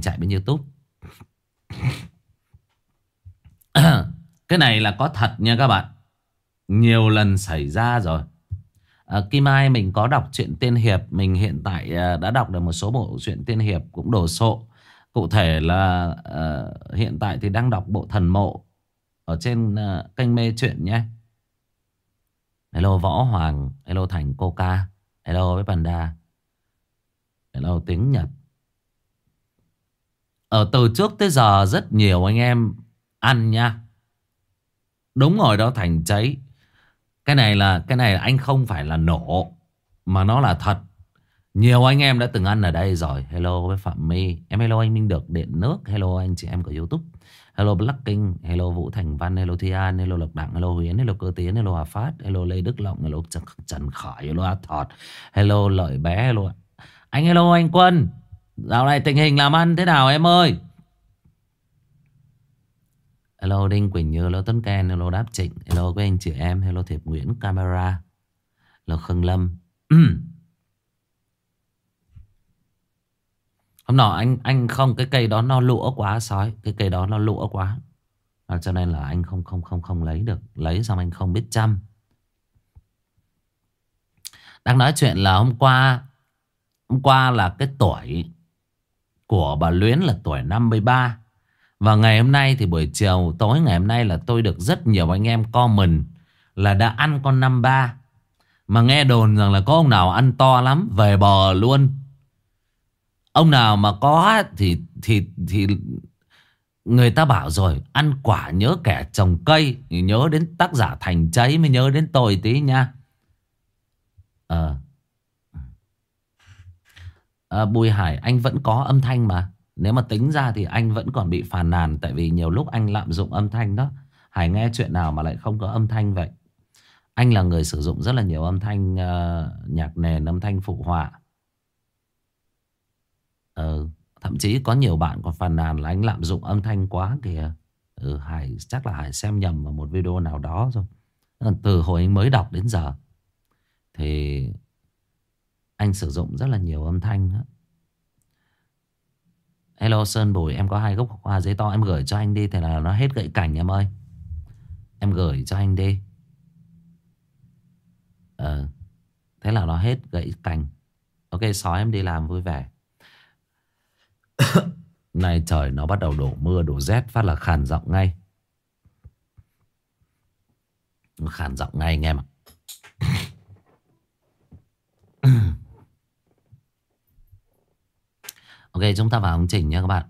mình chạy bên YouTube. Cái này là có thật nha các bạn. Nhiều lần xảy ra rồi. Kim Ai mình có đọc truyện tiên hiệp. Mình hiện tại đã đọc được một số bộ truyện tiên hiệp cũng đồ sộ. Cụ thể là hiện tại thì đang đọc bộ Thần Mộ ở trên kênh Mê Truyện nhé. Hello Võ Hoàng. Hello Thành Coca. Hello với Panda. Hello tiếng Nhật. Ở từ trước tới giờ rất nhiều anh em ăn nha. Đúng rồi đó Thành cháy. Cái này anh không phải là nổ, mà nó là thật. Nhiều anh em đã từng ăn ở đây rồi. Hello với Phạm My. Em hello anh Minh Được Điện Nước. Hello anh chị em của YouTube. Hello Black King. Hello Vũ Thành Văn. Hello Thi An. Hello Lộc Đặng. Hello Huyền. Hello Cơ Tiến. Hello Hà Phát. Hello Lê Đức Lộng. Hello Trần Khải. Hello A Thọt. Hello Lợi Bé. Hello anh. Hello anh Quân. Dạo này tình hình làm ăn thế nào em ơi? Hello Đinh Quỳnh Như. Hello Tuấn Ken. Hello Đáp Trịnh. Hello các anh chị em. Hello Thiệp Nguyễn Camera. Hello Khương Lâm. Hôm nọ anh không, cái cây đó nó lũa quá sói, cái cây đó nó lũa quá, cho nên là anh không lấy được, lấy xong anh không biết chăm. Đang nói chuyện là hôm qua là cái tuổi của bà Luyến là tuổi 53. Và ngày hôm nay thì buổi chiều tối ngày hôm nay là tôi được rất nhiều anh em comment là đã ăn con 53. Mà nghe đồn rằng là có ông nào ăn to lắm, về bờ luôn. Ông nào mà có thì người ta bảo rồi, ăn quả nhớ kẻ trồng cây, nhớ đến tác giả Thành Cháy mới nhớ đến tôi tí nha. Bùi Hải, anh vẫn có âm thanh mà. Nếu mà tính ra thì anh vẫn còn bị phàn nàn, tại vì nhiều lúc anh lạm dụng âm thanh đó. Hải nghe chuyện nào mà lại không có âm thanh vậy? Anh là người sử dụng rất là nhiều âm thanh, nhạc nền, âm thanh phụ họa. Thậm chí có nhiều bạn còn phàn nàn là anh lạm dụng âm thanh quá kìa. Hải chắc là Hải xem nhầm vào một video nào đó rồi. Từ hồi anh mới đọc đến giờ thì anh sử dụng rất là nhiều âm thanh đó. Hello Sơn Bùi, em có 2 gốc hoa giấy to, em gửi cho anh đi. Thì là nó hết gậy cảnh em ơi. Em gửi cho anh đi. Thế là nó hết gậy cành. Ok, sói em đi làm vui vẻ. Nay trời nó bắt đầu đổ mưa, đổ rét phát là khàn giọng ngay. Khàn giọng ngay anh em ạ. Ok, chúng ta vào chương trình nha các bạn.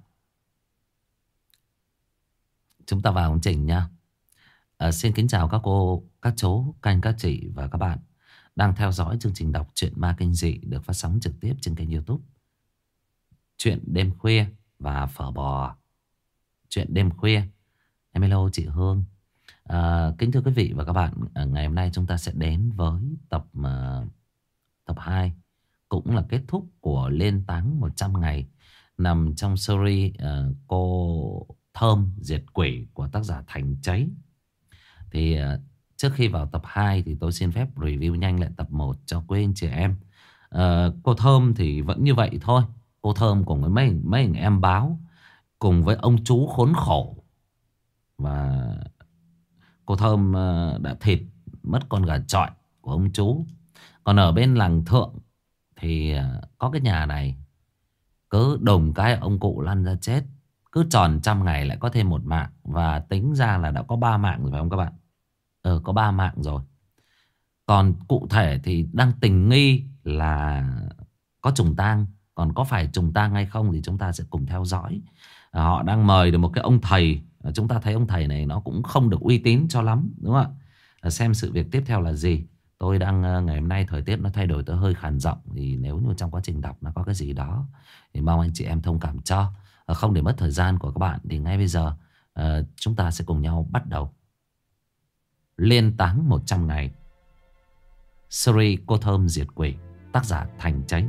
Chúng ta vào chương trình nha. Xin kính chào các cô, các chú, các anh, các chị và các bạn đang theo dõi chương trình đọc truyện ma kinh dị được phát sóng trực tiếp trên kênh YouTube Chuyện Đêm Khuya và Phở Bò Chuyện Đêm Khuya. Em hello chị Hương. Kính thưa quý vị và các bạn, ngày hôm nay chúng ta sẽ đến với tập 2, cũng là kết thúc của Lên Táng 100 ngày, nằm trong series Cô Thơm Diệt Quỷ của tác giả Thành Cháy. Thì trước khi vào tập 2 thì tôi xin phép review nhanh lại tập 1 cho quý anh chị em. Cô Thơm thì vẫn như vậy thôi. Cô Thơm cùng với mấy anh em báo, cùng với ông chú khốn khổ. Và cô Thơm đã thịt mất con gà chọi của ông chú. Còn ở bên làng Thượng thì có cái nhà này, cứ đùng cái ông cụ lăn ra chết. Cứ tròn 100 ngày lại có thêm 1 mạng. Và tính ra là đã có 3 mạng rồi phải không các bạn? Có 3 mạng rồi. Còn cụ thể thì đang tình nghi là có trùng tang. Còn có phải trùng tang hay không thì chúng ta sẽ cùng theo dõi. Họ đang mời được một cái ông thầy. Chúng ta thấy ông thầy này nó cũng không được uy tín cho lắm, đúng không ạ? Xem sự việc tiếp theo là gì. Tôi đang ngày hôm nay thời tiết nó thay đổi, tôi hơi khàn giọng. Thì nếu như trong quá trình đọc nó có cái gì đó thì mong anh chị em thông cảm cho. Không để mất thời gian của các bạn thì ngay bây giờ chúng ta sẽ cùng nhau bắt đầu Lên Táng 100 ngày, series Cô Thơm Diệt Quỷ, tác giả Thành Cháy.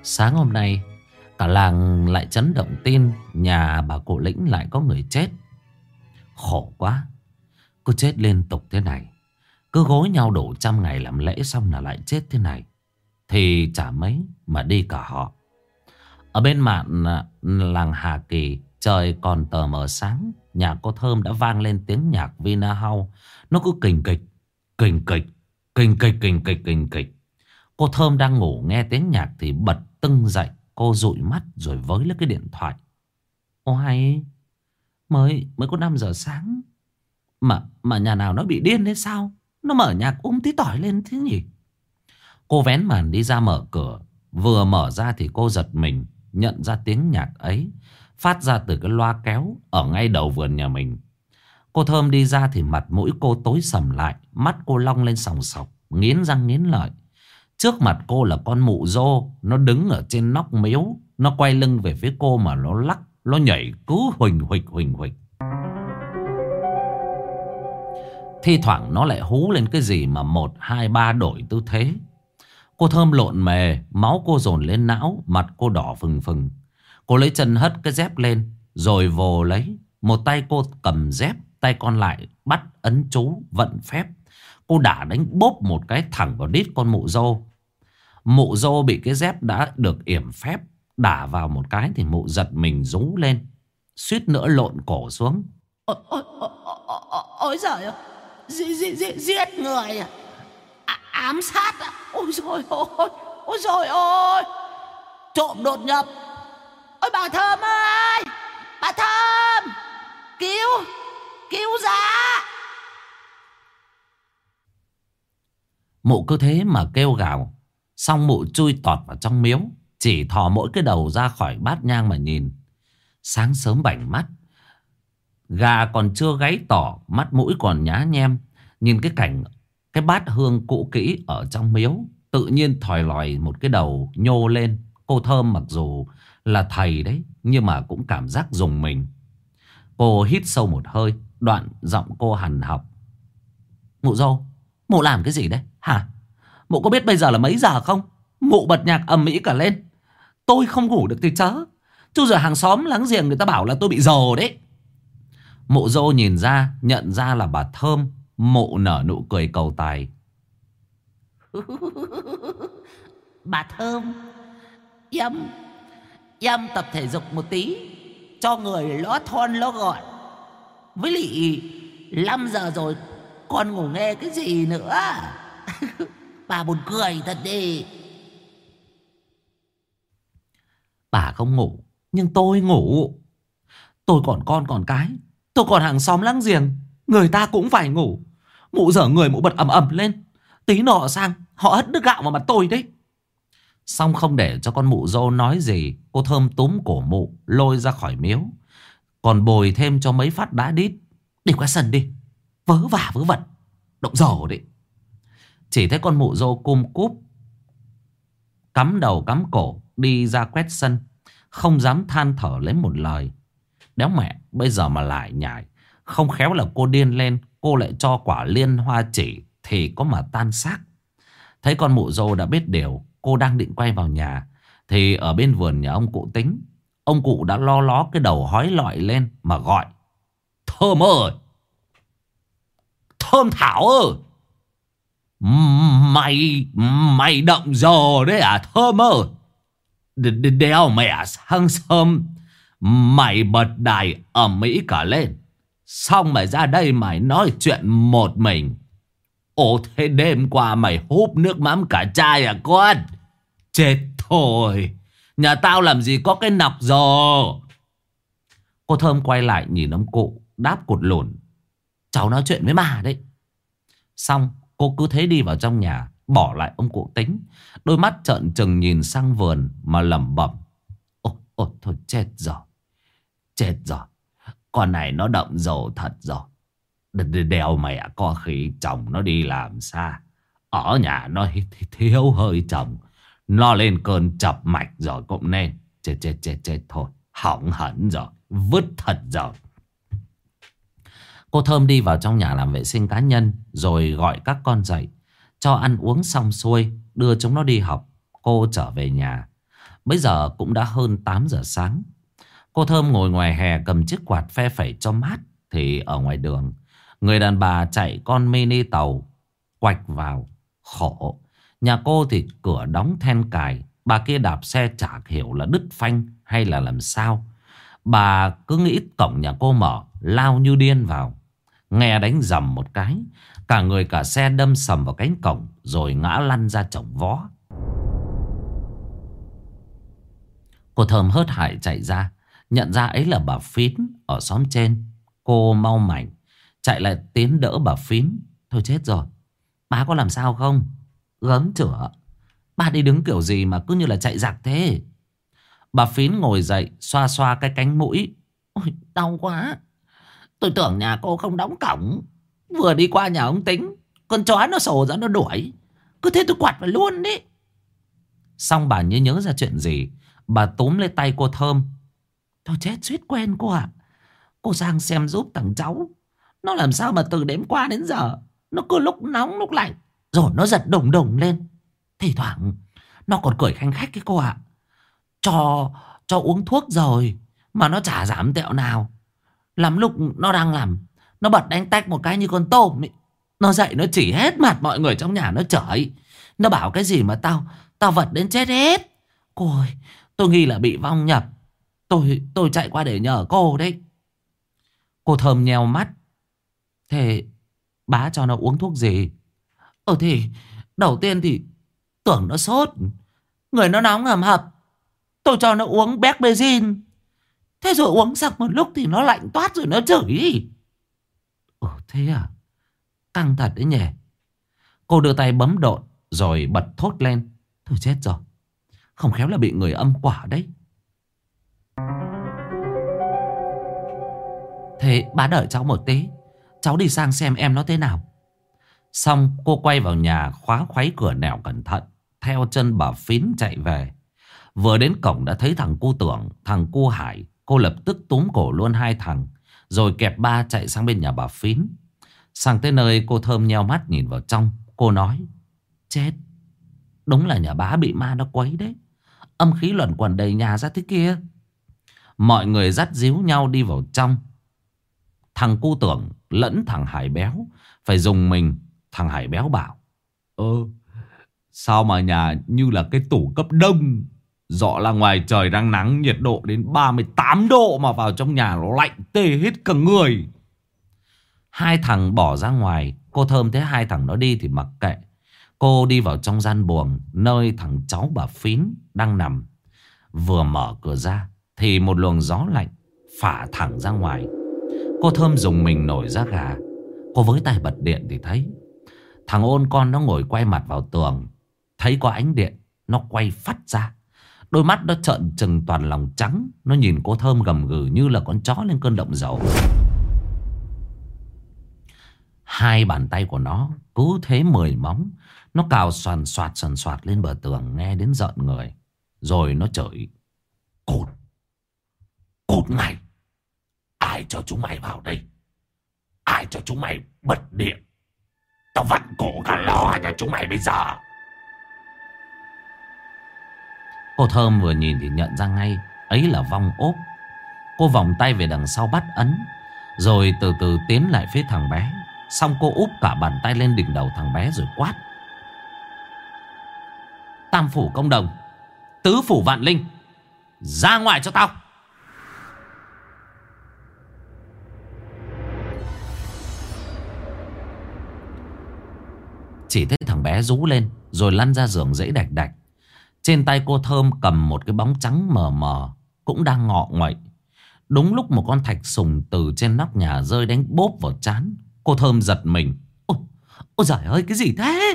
Sáng hôm nay cả làng lại chấn động tin nhà bà cụ Lĩnh lại có người chết. Khổ quá, cứ chết liên tục thế này, cứ gối nhau đủ 100 ngày làm lễ xong là lại chết thế này, thì chả mấy mà đi cả họ. Ở bên mạn làng Hà Kỳ, trời còn tờ mờ sáng, nhà cô Thơm đã vang lên tiếng nhạc Vinahouse. Nó cứ kình kịch, kình kịch, kình kịch, kình kịch, kình kịch. Cô Thơm đang ngủ nghe tiếng nhạc thì bật tưng dậy. Cô dụi mắt rồi với lấy cái điện thoại. Ô hay, mới có 5 giờ sáng mà nhà nào nó bị điên thế sao? Nó mở nhạc tí tỏi lên thế nhỉ? Cô vén màn đi ra mở cửa. Vừa mở ra thì cô giật mình nhận ra tiếng nhạc ấy phát ra từ cái loa kéo ở ngay đầu vườn nhà mình. Cô Thơm đi ra thì mặt mũi cô tối sầm lại, mắt cô long lên sòng sọc, nghiến răng nghiến lợi. Trước mặt cô là con mụ rô. Nó đứng ở trên nóc miếu. Nó quay lưng về phía cô mà nó lắc, nó nhảy cứ huỳnh huỳnh huỳnh huỳnh. Thi thoảng nó lại hú lên cái gì mà 1, 2, 3 đổi tư thế. Cô Thơm lộn mề, máu cô dồn lên não, mặt cô đỏ phừng phừng. Cô lấy chân hất cái dép lên rồi vồ lấy. Một tay cô cầm dép, tay còn lại bắt ấn chú vận phép. Cô đả đánh bốp một cái thẳng vào đít con mụ dô. Mụ dô bị cái dép đã được yểm phép đả vào một cái thì mụ giật mình rú lên, suýt nữa lộn cổ xuống. Ôi giời ơi, giết người à? Ám sát à? Ôi trời ơi, ôi trời ơi, trộm đột nhập. Ôi bà Thơm ơi, bà Thơm, cứu ra. Mụ cứ thế mà kêu gào. Xong mụ chui tọt vào trong miếu, chỉ thò mỗi cái đầu ra khỏi bát nhang mà nhìn. Sáng sớm bảnh mắt, gà còn chưa gáy tỏ, mắt mũi còn nhá nhem. Nhìn cái cảnh cái bát hương cũ kỹ ở trong miếu, tự nhiên thòi lòi một cái đầu nhô lên. Cô Thơm mặc dù là thầy đấy, nhưng mà cũng cảm giác rùng mình. Cô hít sâu một hơi, đoạn giọng cô hằn học. Mụ dâu, mụ làm cái gì đấy hả? Mụ có biết bây giờ là mấy giờ không? Mụ bật nhạc ầm ĩ cả lên. Tôi không ngủ được thì chớ, chứ giờ hàng xóm láng giềng người ta bảo là tôi bị rồ đấy. Mụ dâu nhìn ra, nhận ra là bà Thơm. Mụ nở nụ cười cầu tài. Bà Thơm, Dâm tập thể dục một tí cho người ló thon ló gọn. Với lị 5 giờ rồi con ngủ nghe cái gì nữa? Bà buồn cười thật đi. Bà không ngủ, nhưng tôi ngủ. Tôi còn con còn cái, tôi còn hàng xóm láng giềng, người ta cũng phải ngủ. Mụ dở người mụ bật ầm ầm lên, tí nọ sang họ hất nước gạo vào mặt tôi đấy. Xong không để cho con mụ dâu nói gì, cô Thơm túm cổ mụ lôi ra khỏi miếu, còn bồi thêm cho mấy phát đá đít. Đi qua sân đi, vớ vả vớ vẩn, động dầu đấy. Chỉ thấy con mụ dâu cum cúp, cắm đầu cắm cổ đi ra quét sân, không dám than thở lấy một lời. Đéo mẹ, bây giờ mà lại nhảy, không khéo là cô điên lên, cô lại cho quả liên hoa chỉ thì có mà tan xác. Thấy con mụ dâu đã biết điều, cô đang định quay vào nhà thì ở bên vườn nhà ông cụ Tính, ông cụ đã lo ló cái đầu hói lọi lên mà gọi. Thơm ơi, Thơm Thảo ơi, mày động giờ đấy à Thơm ơi? Đéo mẹ, sáng sớm mày bật đài ầm ĩ cả lên, xong mày ra đây mày nói chuyện một mình. Ồ, thế đêm qua mày húp nước mắm cả chai à con? Chết thôi, nhà tao làm gì có cái nọc giò. Cô Thơm quay lại nhìn ông cụ đáp cụt lùn. Cháu nói chuyện với bà đấy. Xong cô cứ thế đi vào trong nhà, bỏ lại ông cụ Tính, đôi mắt trợn trừng nhìn sang vườn mà lẩm bẩm. Ôi thôi, chết rồi, chết rồi, con này nó động dầu thật rồi. Đèo mẹ có khi chồng nó đi làm xa, ở nhà nó thiếu hơi chồng, nó lên cơn chập mạch rồi cũng nên. Chết thôi, hỏng hẳn rồi, vứt thật rồi. Cô Thơm đi vào trong nhà làm vệ sinh cá nhân, rồi gọi các con dậy, cho ăn uống xong xuôi, đưa chúng nó đi học. Cô trở về nhà. Bây giờ cũng đã hơn 8 giờ sáng. Cô Thơm ngồi ngoài hè cầm chiếc quạt phe phẩy cho mát. Thì ở ngoài đường, người đàn bà chạy con mini tàu quạch vào. Khổ. Nhà cô thì cửa đóng then cài. Bà kia đạp xe chả hiểu là đứt phanh hay là làm sao. Bà cứ nghĩ cổng nhà cô mở, lao như điên vào. Nghe đánh rầm một cái, cả người cả xe đâm sầm vào cánh cổng, rồi ngã lăn ra chổng vó. Cô Thơm hớt hải chạy ra, nhận ra ấy là bà Phín ở xóm trên. Cô mau mảnh chạy lại tiến đỡ bà Phín. Thôi chết rồi, bà có làm sao không? Gớm chửa, bà đi đứng kiểu gì mà cứ như là chạy giặc thế? Bà Phín ngồi dậy, xoa xoa cái cánh mũi. Ôi, đau quá. Tôi tưởng nhà cô không đóng cổng. Vừa đi qua nhà ông Tính, con chó nó sổ ra nó đuổi. Cứ thế tôi quạt vào luôn đấy. Xong bà như nhớ ra chuyện gì, bà túm lấy tay cô Thơm. Thôi chết, suýt quên cô ạ. Cô sang xem giúp thằng cháu. Nó làm sao mà từ đêm qua đến giờ nó cứ lúc nóng lúc lạnh, rồi nó giật đùng đùng lên. Thì thoảng nó còn cười khanh khách cái cô ạ. Cho uống thuốc rồi mà nó chả giảm tẹo nào. Lắm lúc nó đang làm, nó bật đánh tách một cái như con tôm ấy. Nó dậy nó chỉ hết mặt mọi người trong nhà nó chửi. Nó bảo cái gì mà tao vật đến chết hết. Cô ơi, tôi nghi là bị vong nhập. Tôi chạy qua để nhờ cô đấy. Cô Thơm nheo mắt. Thế bá cho nó uống thuốc gì? Thì đầu tiên thì tưởng nó sốt, người nó nóng hầm hập. Tôi cho nó uống Becbezin. Thế rồi uống xong một lúc thì nó lạnh toát rồi nó chửi. Thế à? Căng thật đấy nhỉ. Cô đưa tay bấm độn rồi bật thốt lên. Thôi chết rồi, không khéo là bị người âm quả đấy. Thế bá đợi cháu một tí, cháu đi sang xem em nó thế nào. Xong cô quay vào nhà, khóa khoáy cửa nẻo cẩn thận, theo chân bà Phín chạy về. Vừa đến cổng đã thấy thằng cu Tưởng, thằng cu Hải. Cô lập tức túm cổ luôn hai thằng, rồi kẹp ba chạy sang bên nhà bà Phín. Sang tới nơi, cô Thơm nheo mắt nhìn vào trong. Cô nói: chết, đúng là nhà bá bị ma nó quấy đấy. Âm khí luẩn quẩn đầy nhà ra thế kia. Mọi người dắt díu nhau đi vào trong. Thằng cu Tưởng lẫn thằng Hải béo phải dùng mình. Thằng Hải béo bảo: sao mà nhà như là cái tủ cấp đông. Rõ là ngoài trời đang nắng, nhiệt độ đến 38 độ mà vào trong nhà nó lạnh tê hết cả người. Hai thằng bỏ ra ngoài. Cô Thơm thấy hai thằng nó đi thì mặc kệ. Cô đi vào trong gian buồng, nơi thằng cháu bà Phín đang nằm. Vừa mở cửa ra thì một luồng gió lạnh phả thẳng ra ngoài. Cô Thơm dùng mình nổi da gà. Cô với tay bật điện thì thấy thằng ôn con nó ngồi quay mặt vào tường. Thấy có ánh điện, nó quay phắt ra. Đôi mắt nó trợn trừng toàn lòng trắng. Nó nhìn cô Thơm gầm gừ như là con chó lên cơn động dầu. Hai bàn tay của nó cứ thế 10 móng. Nó cào soàn soạt lên bờ tường, nghe đến rợn người. Rồi nó chửi: Cút ngay. Ai cho chúng mày vào đây? Ai cho chúng mày bật điện? Tao vặn cổ cả lò nhà chúng mày bây giờ. Cô Thơm vừa nhìn thì nhận ra ngay ấy là vong ốp. Cô vòng tay về đằng sau bắt ấn, rồi từ từ tiến lại phía thằng bé. Xong cô úp cả bàn tay lên đỉnh đầu thằng bé rồi quát: Tam phủ công đồng, tứ phủ vạn linh, ra ngoài cho tao. Chỉ thấy thằng bé rú lên rồi lăn ra giường dãy đạch đạch. Trên tay cô Thơm cầm một cái bóng trắng mờ mờ, cũng đang ngọ nguậy. Đúng lúc một con thạch sùng từ trên nóc nhà rơi đánh bốp vào trán. Cô Thơm giật mình. Ôi giời ơi, cái gì thế?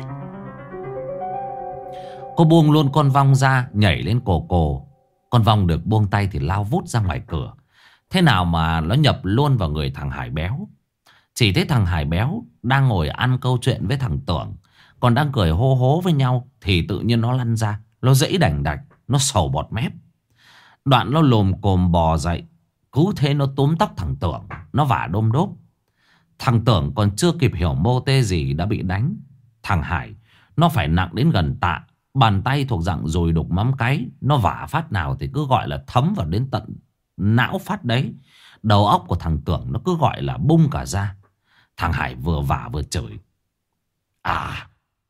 Cô buông luôn con vong ra, nhảy lên cổ. Con vong được buông tay thì lao vút ra ngoài cửa. Thế nào mà nó nhập luôn vào người thằng Hải béo. Chỉ thấy thằng Hải béo đang ngồi ăn câu chuyện với thằng Tưởng, còn đang cười hô hố với nhau, thì tự nhiên nó lăn ra. Nó dãy đành đạch, nó sầu bọt mép. Đoạn nó lồm cồm bò dậy. Cứ thế nó túm tóc thằng Tưởng, nó vả đôm đốp. Thằng Tưởng còn chưa kịp hiểu mô tê gì đã bị đánh. Thằng Hải nó phải nặng đến gần tạ. Bàn tay thuộc dạng dồi đục mắm cái. Nó vả phát nào thì cứ gọi là thấm vào đến tận não phát đấy. Đầu óc của thằng Tưởng nó cứ gọi là bung cả ra. Thằng Hải vừa vả vừa chửi. À,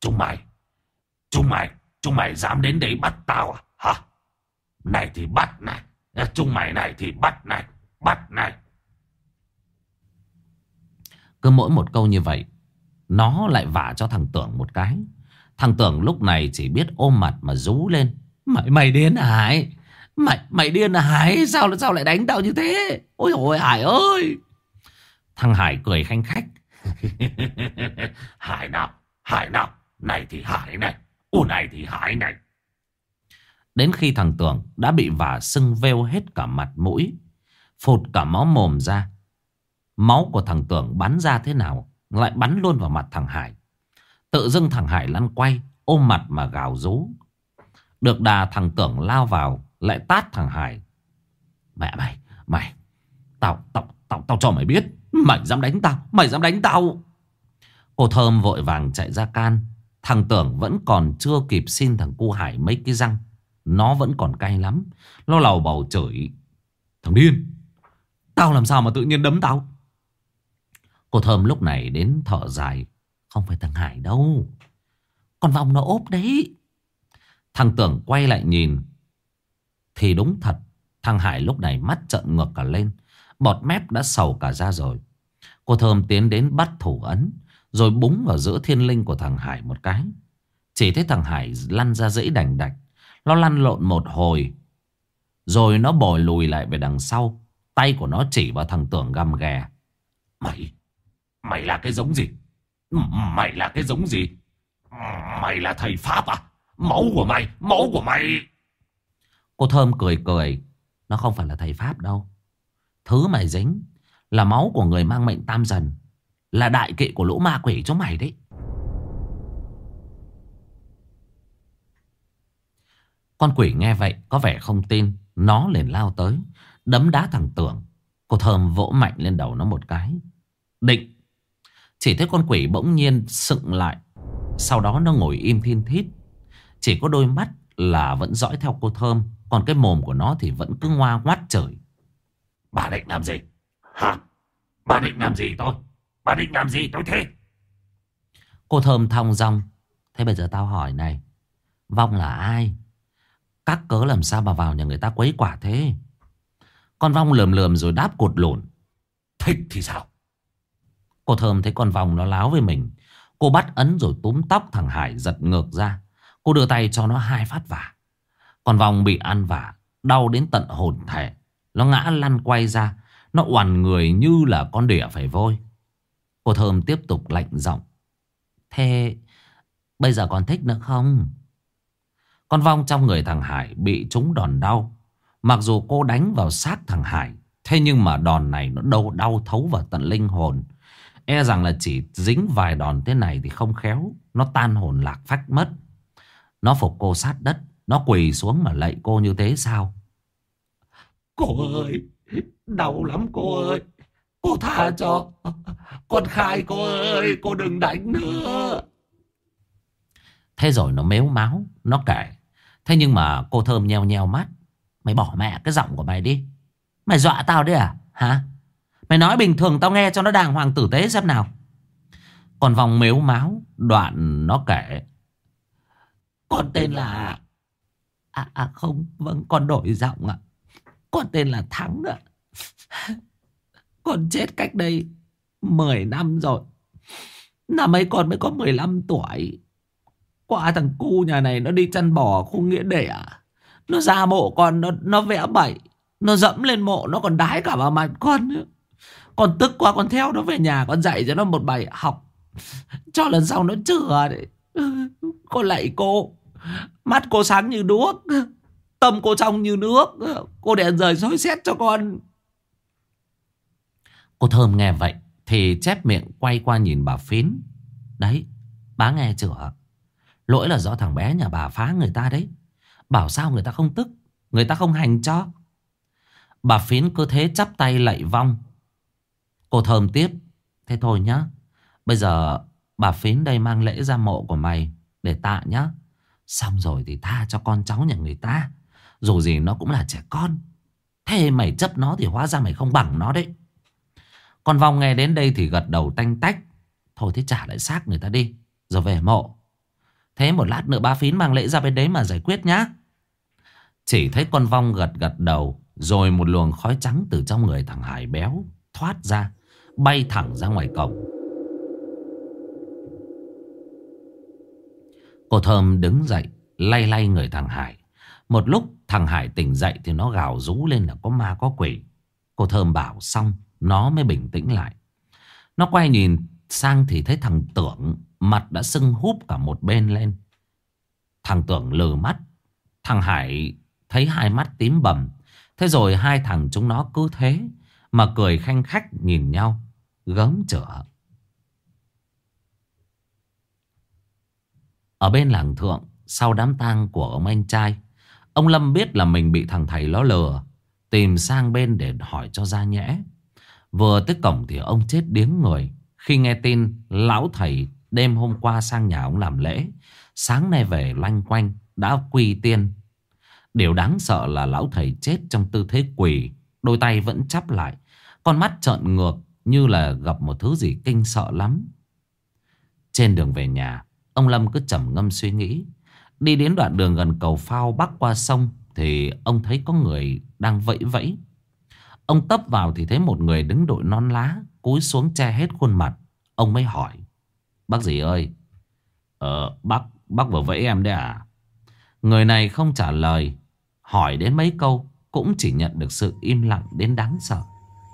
chúng mày dám đến đây bắt tao à? Hả? Này thì bắt này. Chúng mày này thì bắt này. Bắt này. Cứ mỗi một câu như vậy, nó lại vả cho thằng Tưởng một cái. Thằng Tưởng lúc này chỉ biết ôm mặt mà rú lên. Mày điên à Hải? Mày điên à Hải? Sao lại đánh tao như thế? Ôi dồi ôi Hải ơi! Thằng Hải cười khanh khách. Hải nào, này thì Hải này. Ủa này thì Hải này. Đến khi thằng Tưởng đã bị vả sưng vêu hết cả mặt mũi, phụt cả máu mồm ra. Máu của thằng Tưởng bắn ra thế nào lại bắn luôn vào mặt thằng Hải. Tự dưng thằng Hải lăn quay, ôm mặt mà gào rú. Được đà thằng Tưởng lao vào, lại tát thằng Hải. Mẹ mày, tao cho mày biết, mày dám đánh tao. Cô Thơm vội vàng chạy ra can. Thằng Tưởng vẫn còn chưa kịp xin thằng cu Hải mấy cái răng, nó vẫn còn cay lắm. Nó lầu bầu chửi. Thằng điên, tao làm sao mà tự nhiên đấm tao? Cô Thơm lúc này đến thở dài. Không phải thằng Hải đâu, con Vong nó ốp đấy. Thằng Tưởng quay lại nhìn thì đúng thật, thằng Hải lúc này mắt trợn ngược cả lên, bọt mép đã sầu cả ra rồi. Cô Thơm tiến đến bắt thủ ấn, rồi búng vào giữa thiên linh của thằng Hải một cái. Chỉ thấy thằng Hải lăn ra dãy đành đạch. Nó lăn lộn một hồi, rồi nó bò lùi lại về đằng sau. Tay của nó chỉ vào thằng Tưởng gầm ghè. Mày là cái giống gì? Mày là cái giống gì? Mày là thầy Pháp à? Máu của mày. Cô Thơm cười. Nó không phải là thầy Pháp đâu. Thứ mày dính là máu của người mang mệnh tam dần, là đại kỵ của lũ ma quỷ chúng mày đấy. Con quỷ nghe vậy có vẻ không tin. Nó liền lao tới, đấm đá thằng Tưởng. Cô Thơm vỗ mạnh lên đầu nó một cái. Định. Chỉ thấy con quỷ bỗng nhiên sững lại. Sau đó nó ngồi im thin thít. Chỉ có đôi mắt là vẫn dõi theo cô Thơm, còn cái mồm của nó thì vẫn cứ ngoa ngoắt chửi. Bà định làm gì? Hả? Bà định làm gì tôi? Bà định làm gì tôi thế? Cô Thơm thong dong. Thế bây giờ tao hỏi này, Vong là ai? Các cớ làm sao mà vào nhà người ta quấy quả thế? Con Vong lườm rồi đáp cột lộn. Thích thì sao? Cô Thơm thấy con Vong nó láo với mình. Cô bắt ấn rồi túm tóc thằng Hải giật ngược ra. Cô đưa tay cho nó 2 phát vả. Con Vong bị ăn vả, đau đến tận hồn thể. Nó ngã lăn quay ra. Nó oằn người như là con đỉa phải vôi. Cô Thơm tiếp tục lạnh giọng. Thế bây giờ còn thích nữa không? Con Vong trong người thằng Hải bị trúng đòn đau. Mặc dù cô đánh vào xác thằng Hải, thế nhưng mà đòn này nó đau thấu vào tận linh hồn. E rằng là chỉ dính vài đòn thế này thì không khéo nó tan hồn lạc phách mất. Nó phục cô sát đất, nó quỳ xuống mà lạy cô như thế sao? Cô ơi, đau lắm cô ơi, cô tha cho con khai cô ơi, cô đừng đánh nữa. Thế rồi nó mếu máo, nó kể. Thế nhưng mà cô Thơm nheo nheo mắt. Mày bỏ mẹ cái giọng của mày đi. Mày dọa tao đấy à? Hả? Mày nói bình thường tao nghe cho nó đàng hoàng tử tế xem nào. Còn Vong mếu máo, đoạn nó kể. Con tên là... không, vâng, con đổi giọng ạ. Con tên là Thắng ạ. Con chết cách đây 10 năm rồi. Năm ấy con mới có 15 tuổi. Qua thằng cu nhà này nó đi chăn bò khu nghĩa đẻ. Nó ra mộ con, nó vẽ bậy. Nó dẫm lên mộ, nó còn đái cả vào mặt con nữa. Con tức quá, con theo nó về nhà, con dạy cho nó một bài học, cho lần sau nó chữa đấy. Con lạy cô, mắt cô sáng như đuốc, tâm cô trong như nước. Cô đèn rời soi xét cho con. Cô Thơm nghe vậy thì chép miệng quay qua nhìn bà Phín. Đấy, bà nghe chưa? Lỗi là do thằng bé nhà bà phá người ta đấy. Bảo sao người ta không tức, người ta không hành cho. Bà Phín cứ thế chắp tay lạy Vong. Cô Thơm tiếp. Thế thôi nhá, bây giờ bà Phín đây mang lễ ra mộ của mày để tạ nhá. Xong rồi thì tha cho con cháu nhà người ta. Dù gì nó cũng là trẻ con. Thế mày chấp nó thì hóa ra mày không bằng nó đấy. Con Vong nghe đến đây thì gật đầu tanh tách. Thôi thế trả lại xác người ta đi, rồi về mộ. Thế một lát nữa bá Phín mang lễ ra bên đấy mà giải quyết nhá. Chỉ thấy con Vong gật gật đầu. Rồi một luồng khói trắng từ trong người thằng Hải béo thoát ra, bay thẳng ra ngoài cổng. Cô Thơm đứng dậy lay lay người thằng Hải. Một lúc thằng Hải tỉnh dậy thì nó gào rú lên là có ma có quỷ. Cô Thơm bảo xong nó mới bình tĩnh lại. Nó quay nhìn sang thì thấy thằng Tưởng mặt đã sưng húp cả một bên lên. Thằng Tưởng lừ mắt. Thằng Hải thấy hai mắt tím bầm. Thế rồi hai thằng chúng nó cứ thế mà cười khanh khách nhìn nhau, gớm chửa. Ở bên làng Thượng, sau đám tang của ông anh trai, ông Lâm biết là mình bị thằng thầy nó lừa, tìm sang bên để hỏi cho ra nhẽ. Vừa tới cổng thì ông chết điếng người khi nghe tin lão thầy đêm hôm qua sang nhà ông làm lễ, sáng nay về loanh quanh đã quy tiên. Điều đáng sợ là lão thầy chết trong tư thế quỳ, đôi tay vẫn chắp lại, con mắt trợn ngược như là gặp một thứ gì kinh sợ lắm. Trên đường về nhà, ông Lâm cứ trầm ngâm suy nghĩ. Đi đến đoạn đường gần cầu phao bắc qua sông thì ông thấy có người đang vẫy vẫy. Ông tấp vào thì thấy một người đứng đội nón lá, cúi xuống che hết khuôn mặt. Ông mới hỏi: "Bác gì ơi?" Bác vừa vẫy em đấy à?" Người này không trả lời. Hỏi đến mấy câu cũng chỉ nhận được sự im lặng đến đáng sợ.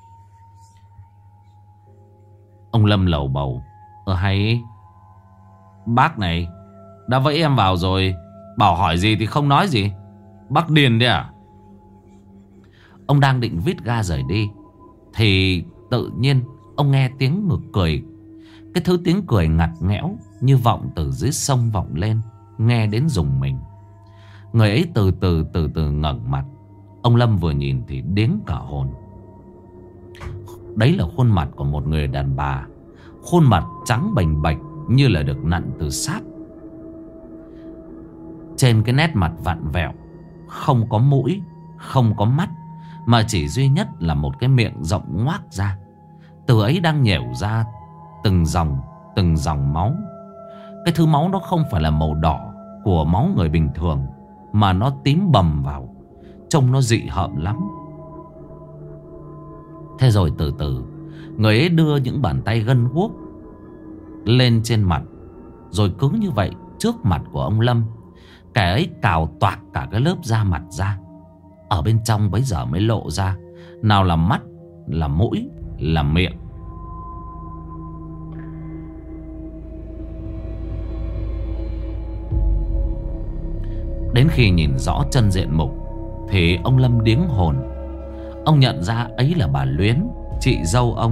Ông Lâm lầu bầu: Hay bác này đã vẫy em vào rồi, bảo hỏi gì thì không nói gì. Bác điên đấy à?" Ông đang định vít ga rời đi thì tự nhiên ông nghe tiếng ngực cười. Cái thứ tiếng cười ngặt nghẽo như vọng từ dưới sông vọng lên, nghe đến rùng mình. Người ấy từ từ ngẩng mặt. Ông Lâm vừa nhìn thì điếng cả hồn. Đấy là khuôn mặt của một người đàn bà, khuôn mặt trắng bềnh bạch như là được nặn từ sáp. Trên cái nét mặt vặn vẹo, không có mũi, không có mắt, mà chỉ duy nhất là một cái miệng rộng ngoác ra. Từ ấy đang nhẻo ra từng dòng máu. Cái thứ máu đó không phải là màu đỏ của máu người bình thường, mà nó tím bầm vào, trông nó dị hợm lắm. Thế rồi từ từ người ấy đưa những bàn tay gân guốc lên trên mặt. Rồi cứ như vậy trước mặt của ông Lâm, kẻ ấy cào toạc cả cái lớp da mặt ra. Ở bên trong bấy giờ mới lộ ra, nào là mắt, là mũi, là miệng. Đến khi nhìn rõ chân diện mục thì ông Lâm điếng hồn. Ông nhận ra ấy là bà Luyến, chị dâu ông.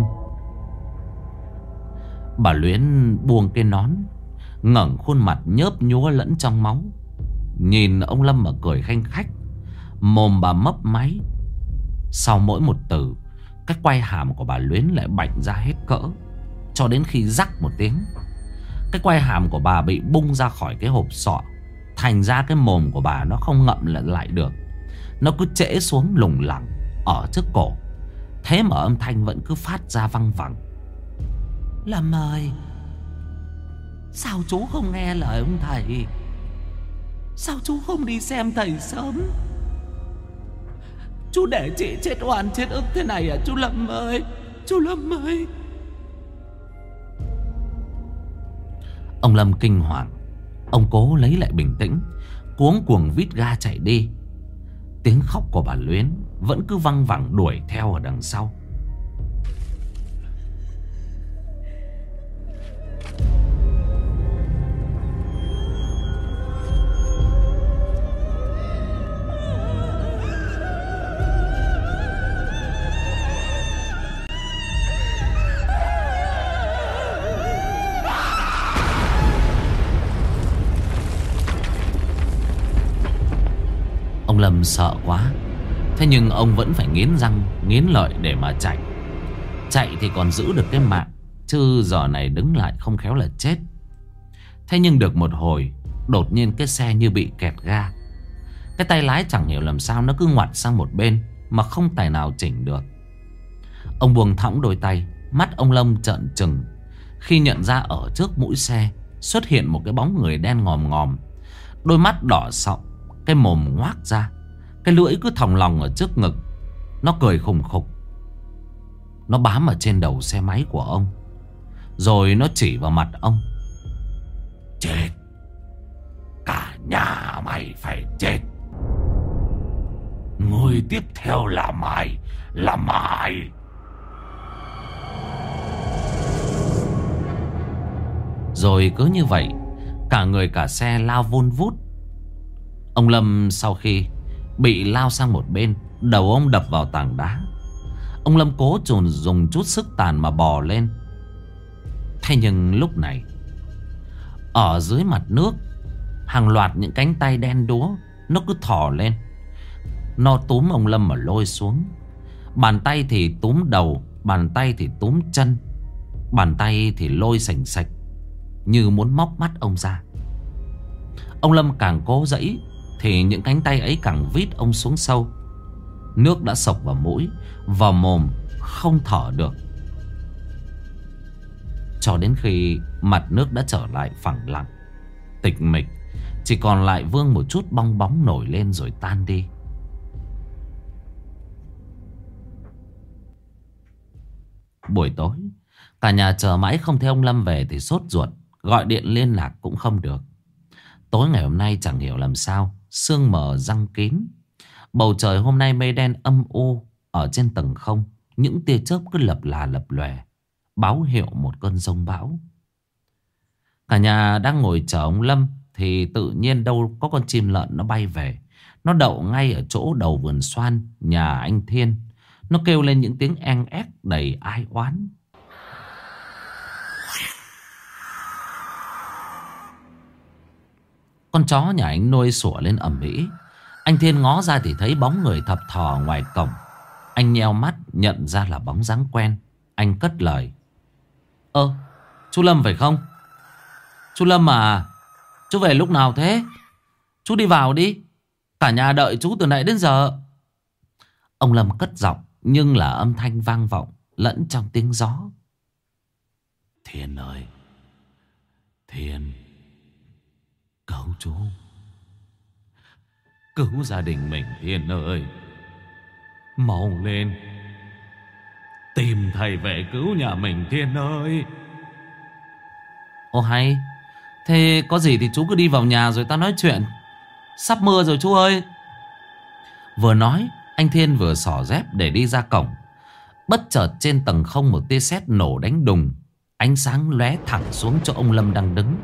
Bà Luyến buông cái nón, ngẩng khuôn mặt nhớp nhúa lẫn trong máu, nhìn ông Lâm mà cười khanh khách. Mồm bà mấp máy. Sau mỗi một từ, cái quai hàm của bà Luyến lại bạnh ra hết cỡ, cho đến khi rắc một tiếng, cái quai hàm của bà bị bung ra khỏi cái hộp sọ. Thành ra cái mồm của bà nó không ngậm lại được, nó cứ trễ xuống lủng lẳng ở trước cổ. Thế mà âm thanh vẫn cứ phát ra văng vẳng: "Lâm ơi, sao chú không nghe lời ông thầy? Sao chú không đi xem thầy sớm? Chú để chị chết oan chết ức thế này à chú Lâm ơi? Chú Lâm ơi!" Ông Lâm kinh hoàng. Ông cố lấy lại bình tĩnh, cuống cuồng vít ga chạy đi. Tiếng khóc của bà Luyến vẫn cứ văng vẳng đuổi theo ở đằng sau. Ông Lâm sợ quá. Thế nhưng ông vẫn phải nghiến răng nghiến lợi để mà chạy. Chạy thì còn giữ được cái mạng, chứ giờ này đứng lại không khéo là chết. Thế nhưng được một hồi Đột nhiên cái xe như bị kẹt ga. Cái tay lái chẳng hiểu làm sao nó cứ ngoặt sang một bên mà không tài nào chỉnh được. Ông buông thõng đôi tay, mắt ông Lâm trợn trừng khi nhận ra ở trước mũi xe xuất hiện một cái bóng người đen ngòm ngòm. Đôi mắt đỏ sọng, cái mồm ngoác ra, cái lưỡi cứ thòng lòng ở trước ngực. Nó cười khùng khục. Nó bám ở trên đầu xe máy của ông, rồi nó chỉ vào mặt ông. Chết. Cả nhà mày phải chết. Người tiếp theo là mày. Là mày. Rồi cứ như vậy, cả người cả xe lao vun vút. Ông Lâm sau khi bị lao sang một bên, đầu ông đập vào tảng đá. Ông Lâm cố dùng chút sức tàn mà bò lên. Thế nhưng lúc này, ở dưới mặt nước, hàng loạt những cánh tay đen đúa nó cứ thò lên. Nó túm ông Lâm mà lôi xuống. Bàn tay thì túm đầu, bàn tay thì túm chân, bàn tay thì lôi sành sạch, như muốn móc mắt ông ra. Ông Lâm càng cố giãy thì những cánh tay ấy càng vít ông xuống sâu. Nước đã sộc vào mũi, vào mồm, không thở được. Cho đến khi mặt nước đã trở lại phẳng lặng, tịch mịch, chỉ còn lại vương một chút bong bóng nổi lên rồi tan đi. Buổi tối, cả nhà chờ mãi không thấy ông Lâm về thì sốt ruột, gọi điện liên lạc cũng không được. Tối ngày hôm nay chẳng hiểu làm sao, sương mờ giăng kín. Bầu trời hôm nay mây đen âm u. Ở trên tầng không, những tia chớp cứ lập là lập lòe, báo hiệu một cơn giông bão. Cả nhà đang ngồi chờ ông Lâm thì tự nhiên đâu có con chim lợn nó bay về. Nó đậu ngay ở chỗ đầu vườn xoan nhà anh Thiên. Nó kêu lên những tiếng eng ép đầy ai oán. Con chó nhà anh nuôi sủa lên ầm ĩ. Anh Thiên ngó ra thì thấy bóng người thập thò ngoài cổng. Anh nheo mắt nhận ra là bóng dáng quen. Anh cất lời. Chú Lâm phải không? Chú Lâm à, chú về lúc nào thế? Chú đi vào đi, cả nhà đợi chú từ nãy đến giờ. Ông Lâm cất giọng, nhưng là âm thanh vang vọng lẫn trong tiếng gió. Thiên ơi, Thiên, cứu chú, cứu gia đình mình Thiên ơi. Mau lên, tìm thầy về cứu nhà mình Thiên ơi. Ồ hay, thế có gì thì chú cứ đi vào nhà rồi ta nói chuyện. Sắp mưa rồi chú ơi. Vừa nói, anh Thiên vừa xỏ dép để đi ra cổng. Bất chợt trên tầng không một tia sét nổ đánh đùng. Ánh sáng lóe thẳng xuống chỗ ông Lâm đang đứng.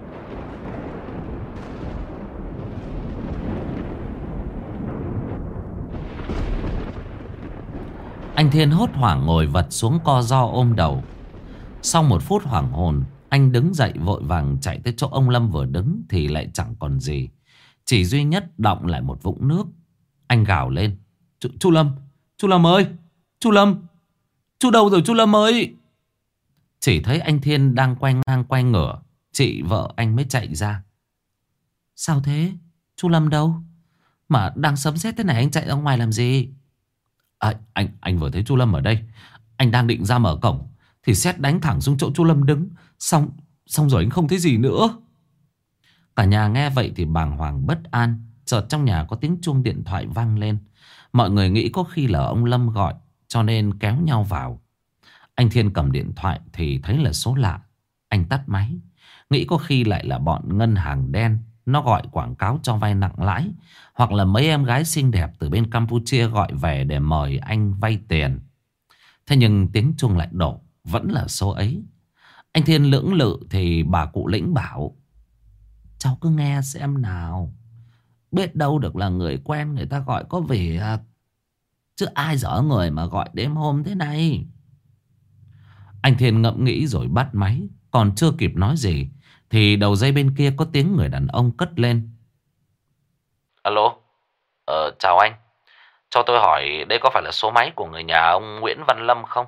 Anh Thiên hốt hoảng ngồi vật xuống co ro ôm đầu. Sau một phút hoảng hồn, anh đứng dậy vội vàng chạy tới chỗ ông Lâm vừa đứng thì lại chẳng còn gì. Chỉ duy nhất đọng lại một vũng nước. Anh gào lên. Chú Lâm, chú Lâm ơi, chú Lâm, chú đâu rồi chú Lâm ơi? Chỉ thấy anh Thiên đang quay ngang quay ngửa, chị vợ anh mới chạy ra. Sao thế? Chú Lâm đâu? Mà đang sấm sét thế này anh chạy ra ngoài làm gì? Anh vừa thấy chú Lâm ở đây. Anh đang định ra mở cổng thì sét đánh thẳng xuống chỗ chú Lâm đứng. Xong rồi anh không thấy gì nữa. Cả nhà nghe vậy thì bàng hoàng bất an. Chợt trong nhà có tiếng chuông điện thoại vang lên. Mọi người nghĩ có khi là ông Lâm gọi, cho nên kéo nhau vào. Anh Thiên cầm điện thoại thì thấy là số lạ. Anh tắt máy, nghĩ có khi lại là bọn ngân hàng đen. Nó gọi quảng cáo cho vay nặng lãi, hoặc là mấy em gái xinh đẹp từ bên Campuchia gọi về để mời anh vay tiền. Thế nhưng tiếng chuông lại đổ, vẫn là số ấy. Anh Thiên lưỡng lự thì bà cụ Lĩnh bảo: cháu cứ nghe xem nào, biết đâu được là người quen người ta gọi có việc, chứ ai dở người mà gọi đêm hôm thế này. Anh Thiên ngẫm nghĩ rồi bắt máy. Còn chưa kịp nói gì thì đầu dây bên kia có tiếng người đàn ông cất lên. Alo, chào anh. Cho tôi hỏi đây có phải là số máy của người nhà ông Nguyễn Văn Lâm không?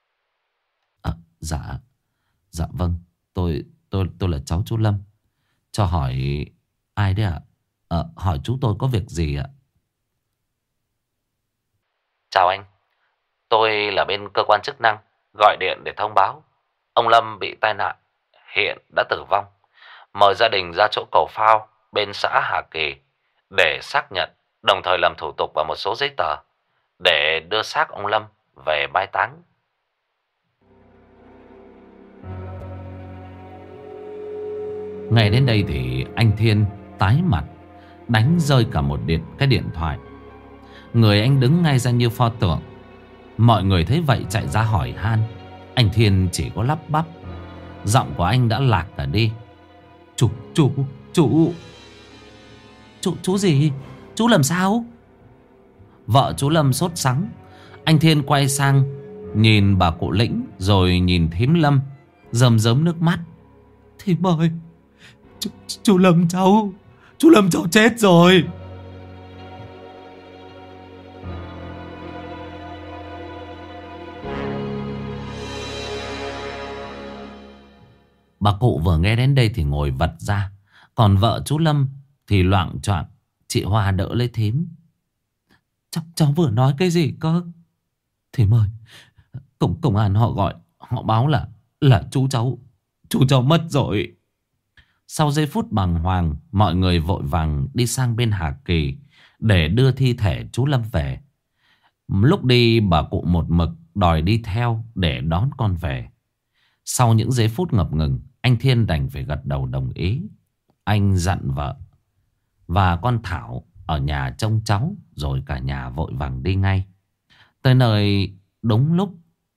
Dạ vâng, tôi là cháu chú Lâm. Cho hỏi ai đấy ạ? Hỏi chú tôi có việc gì ạ? Chào anh, tôi là bên cơ quan chức năng, gọi điện để thông báo ông Lâm bị tai nạn, hiện đã tử vong. Mời gia đình ra chỗ cầu phao bên xã Hà Kỳ để xác nhận, đồng thời làm thủ tục và một số giấy tờ để đưa xác ông Lâm về mai táng. Ngay đến đây thì anh Thiên tái mặt, đánh rơi cả cái điện thoại. Người anh đứng ngay ra như pho tượng. Mọi người thấy vậy chạy ra hỏi han. Anh Thiên chỉ có lắp bắp. Giọng của anh đã lạc cả đi. Chú gì? Chú làm sao? Vợ chú Lâm sốt sắng. Anh Thiên quay sang nhìn bà cụ Lĩnh, rồi nhìn thím Lâm, rơm rớm nước mắt. Thím ơi, chú Lâm cháu chết rồi. Bà cụ vừa nghe đến đây thì ngồi vật ra. Còn vợ chú Lâm thì loạng choạng. Chị Hoa đỡ lấy thím. Cháu vừa nói cái gì cơ? Thím ơi, công an họ gọi, họ báo là chú cháu mất rồi. Sau giây phút bàng hoàng, mọi người vội vàng đi sang bên Hà Kỳ để đưa thi thể chú Lâm về. Lúc đi bà cụ một mực đòi đi theo để đón con về. Sau những giây phút ngập ngừng, anh Thiên đành phải gật đầu đồng ý. Anh dặn vợ và con Thảo ở nhà trông cháu, rồi cả nhà vội vàng đi ngay. Tới nơi đúng lúc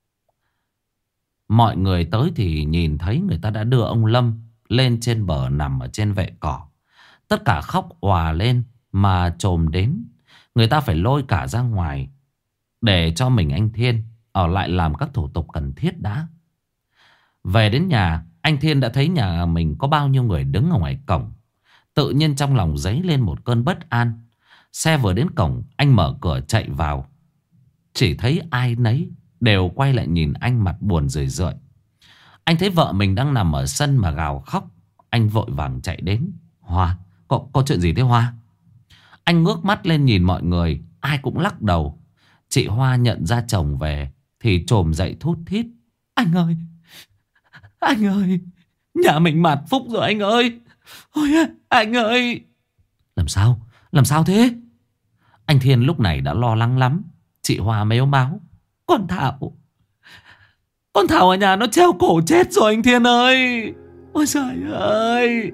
mọi người tới thì nhìn thấy người ta đã đưa ông Lâm lên trên bờ nằm ở trên vệ cỏ. Tất cả khóc òa lên mà chồm đến. Người ta phải lôi cả ra ngoài để cho mình anh Thiên ở lại làm các thủ tục cần thiết đã. Về đến nhà, anh Thiên đã thấy nhà mình có bao nhiêu người đứng ở ngoài cổng. Tự nhiên trong lòng dấy lên một cơn bất an. Xe vừa đến cổng, anh mở cửa chạy vào. Chỉ thấy ai nấy đều quay lại nhìn anh mặt buồn rười rượi. Anh thấy vợ mình đang nằm ở sân mà gào khóc. Anh vội vàng chạy đến. Hoa, có chuyện gì thế Hoa? Anh ngước mắt lên nhìn mọi người, ai cũng lắc đầu. Chị Hoa nhận ra chồng về thì chồm dậy thút thít. Anh ơi, nhà mình mạt phúc rồi anh ơi. Ôi anh ơi. Làm sao thế? Anh Thiên lúc này đã lo lắng lắm. Chị Hoa mếu máo. Con Thảo ở nhà nó treo cổ chết rồi anh Thiên ơi. Ôi trời ơi.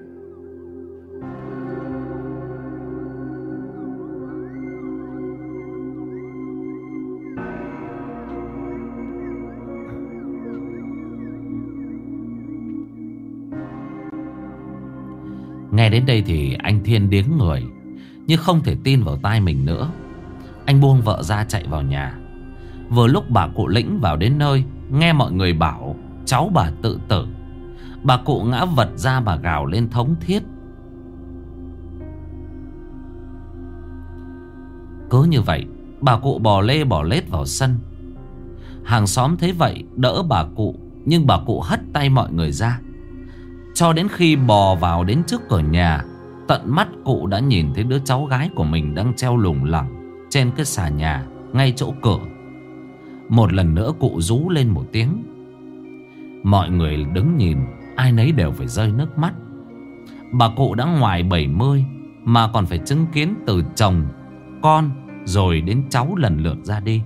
Nghe đến đây thì anh Thiên điếng người, nhưng không thể tin vào tai mình nữa. Anh buông vợ ra chạy vào nhà. Vừa lúc bà cụ Lĩnh vào đến nơi, nghe mọi người bảo cháu bà tự tử. Bà cụ ngã vật ra, bà gào lên thống thiết. Cứ như vậy, bà cụ bò lê bò lết vào sân. Hàng xóm thấy vậy đỡ bà cụ, nhưng bà cụ hất tay mọi người ra. Cho đến khi bò vào đến trước cửa nhà, tận mắt cụ đã nhìn thấy đứa cháu gái của mình đang treo lủng lẳng trên cái xà nhà ngay chỗ cửa. Một lần nữa cụ rú lên một tiếng. Mọi người đứng nhìn, ai nấy đều phải rơi nước mắt. Bà cụ đã ngoài 70 mà còn phải chứng kiến từ chồng, con rồi đến cháu lần lượt ra đi.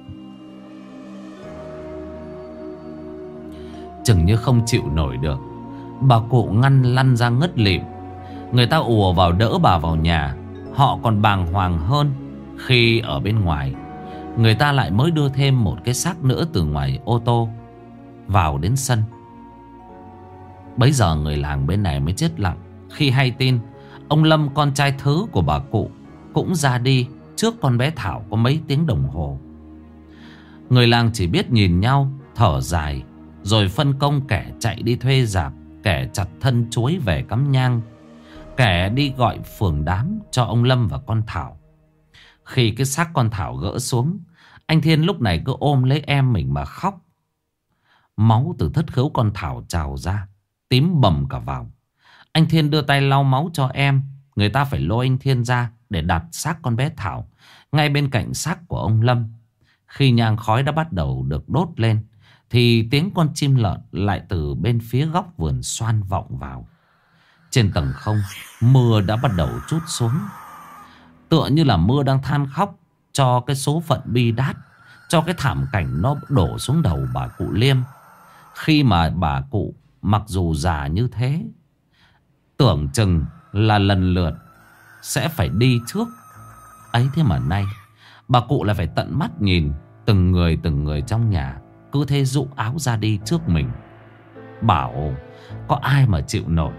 Chừng như không chịu nổi được, bà cụ ngăn lăn ra ngất lịm. Người ta ùa vào đỡ bà vào nhà. Họ còn bàng hoàng hơn khi ở bên ngoài người ta lại mới đưa thêm một cái xác nữa từ ngoài ô tô vào đến sân. Bấy giờ người làng bên này mới chết lặng khi hay tin ông Lâm, con trai thứ của bà cụ, cũng ra đi trước con bé Thảo có mấy tiếng đồng hồ. Người làng chỉ biết nhìn nhau thở dài, rồi phân công kẻ chạy đi thuê rạp, kẻ chặt thân chuối về cắm nhang, kẻ đi gọi phường đám cho ông Lâm và con Thảo. Khi cái xác con Thảo gỡ xuống, anh Thiên lúc này cứ ôm lấy em mình mà khóc. Máu từ thất khứu con Thảo trào ra, tím bầm cả vào. Anh Thiên đưa tay lau máu cho em. Người ta phải lôi anh Thiên ra để đặt xác con bé Thảo ngay bên cạnh xác của ông Lâm. Khi nhang khói đã bắt đầu được đốt lên thì tiếng con chim lợn lại từ bên phía góc vườn xoan vọng vào. Trên tầng không, mưa đã bắt đầu trút xuống. Tựa như là mưa đang than khóc cho cái số phận bi đát, cho cái thảm cảnh nó đổ xuống đầu bà cụ Liêm. Khi mà bà cụ mặc dù già như thế, tưởng chừng là lần lượt sẽ phải đi trước. Ấy thế mà nay bà cụ lại phải tận mắt nhìn từng người trong nhà cứ thế rũ áo ra đi trước mình. Bảo có ai mà chịu nổi.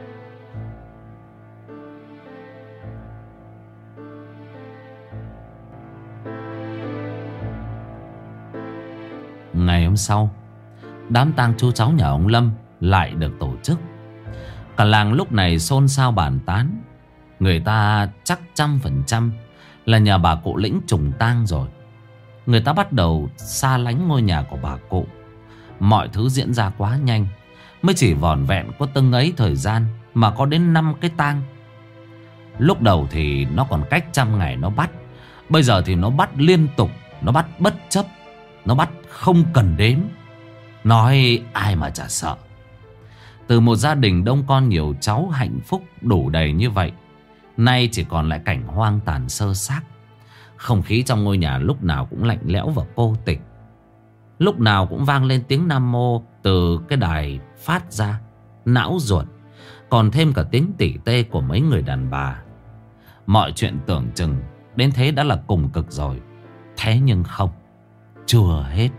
Ngày hôm sau, đám tang chú cháu nhà ông Lâm lại được tổ chức. Cả làng lúc này xôn xao bàn tán. Người ta chắc 100% là nhà bà cụ lĩnh trùng tang rồi. Người ta bắt đầu xa lánh ngôi nhà của bà cụ. Mọi thứ diễn ra quá nhanh. Mới chỉ vỏn vẹn có từng ấy thời gian mà có đến 5 cái tang. Lúc đầu thì nó còn cách 100 ngày nó bắt. Bây giờ thì nó bắt liên tục. Nó bắt bất chấp. Nó bắt không cần đếm. Nói ai mà chả sợ. Từ một gia đình đông con nhiều cháu hạnh phúc đủ đầy như vậy, nay chỉ còn lại cảnh hoang tàn sơ xác. Không khí trong ngôi nhà lúc nào cũng lạnh lẽo và cô tịch. Lúc nào cũng vang lên tiếng Nam Mô từ cái đài phát ra, não ruột. Còn thêm cả tiếng tỉ tê của mấy người đàn bà. Mọi chuyện tưởng chừng đến thế đã là cùng cực rồi. Thế nhưng không, chưa hết.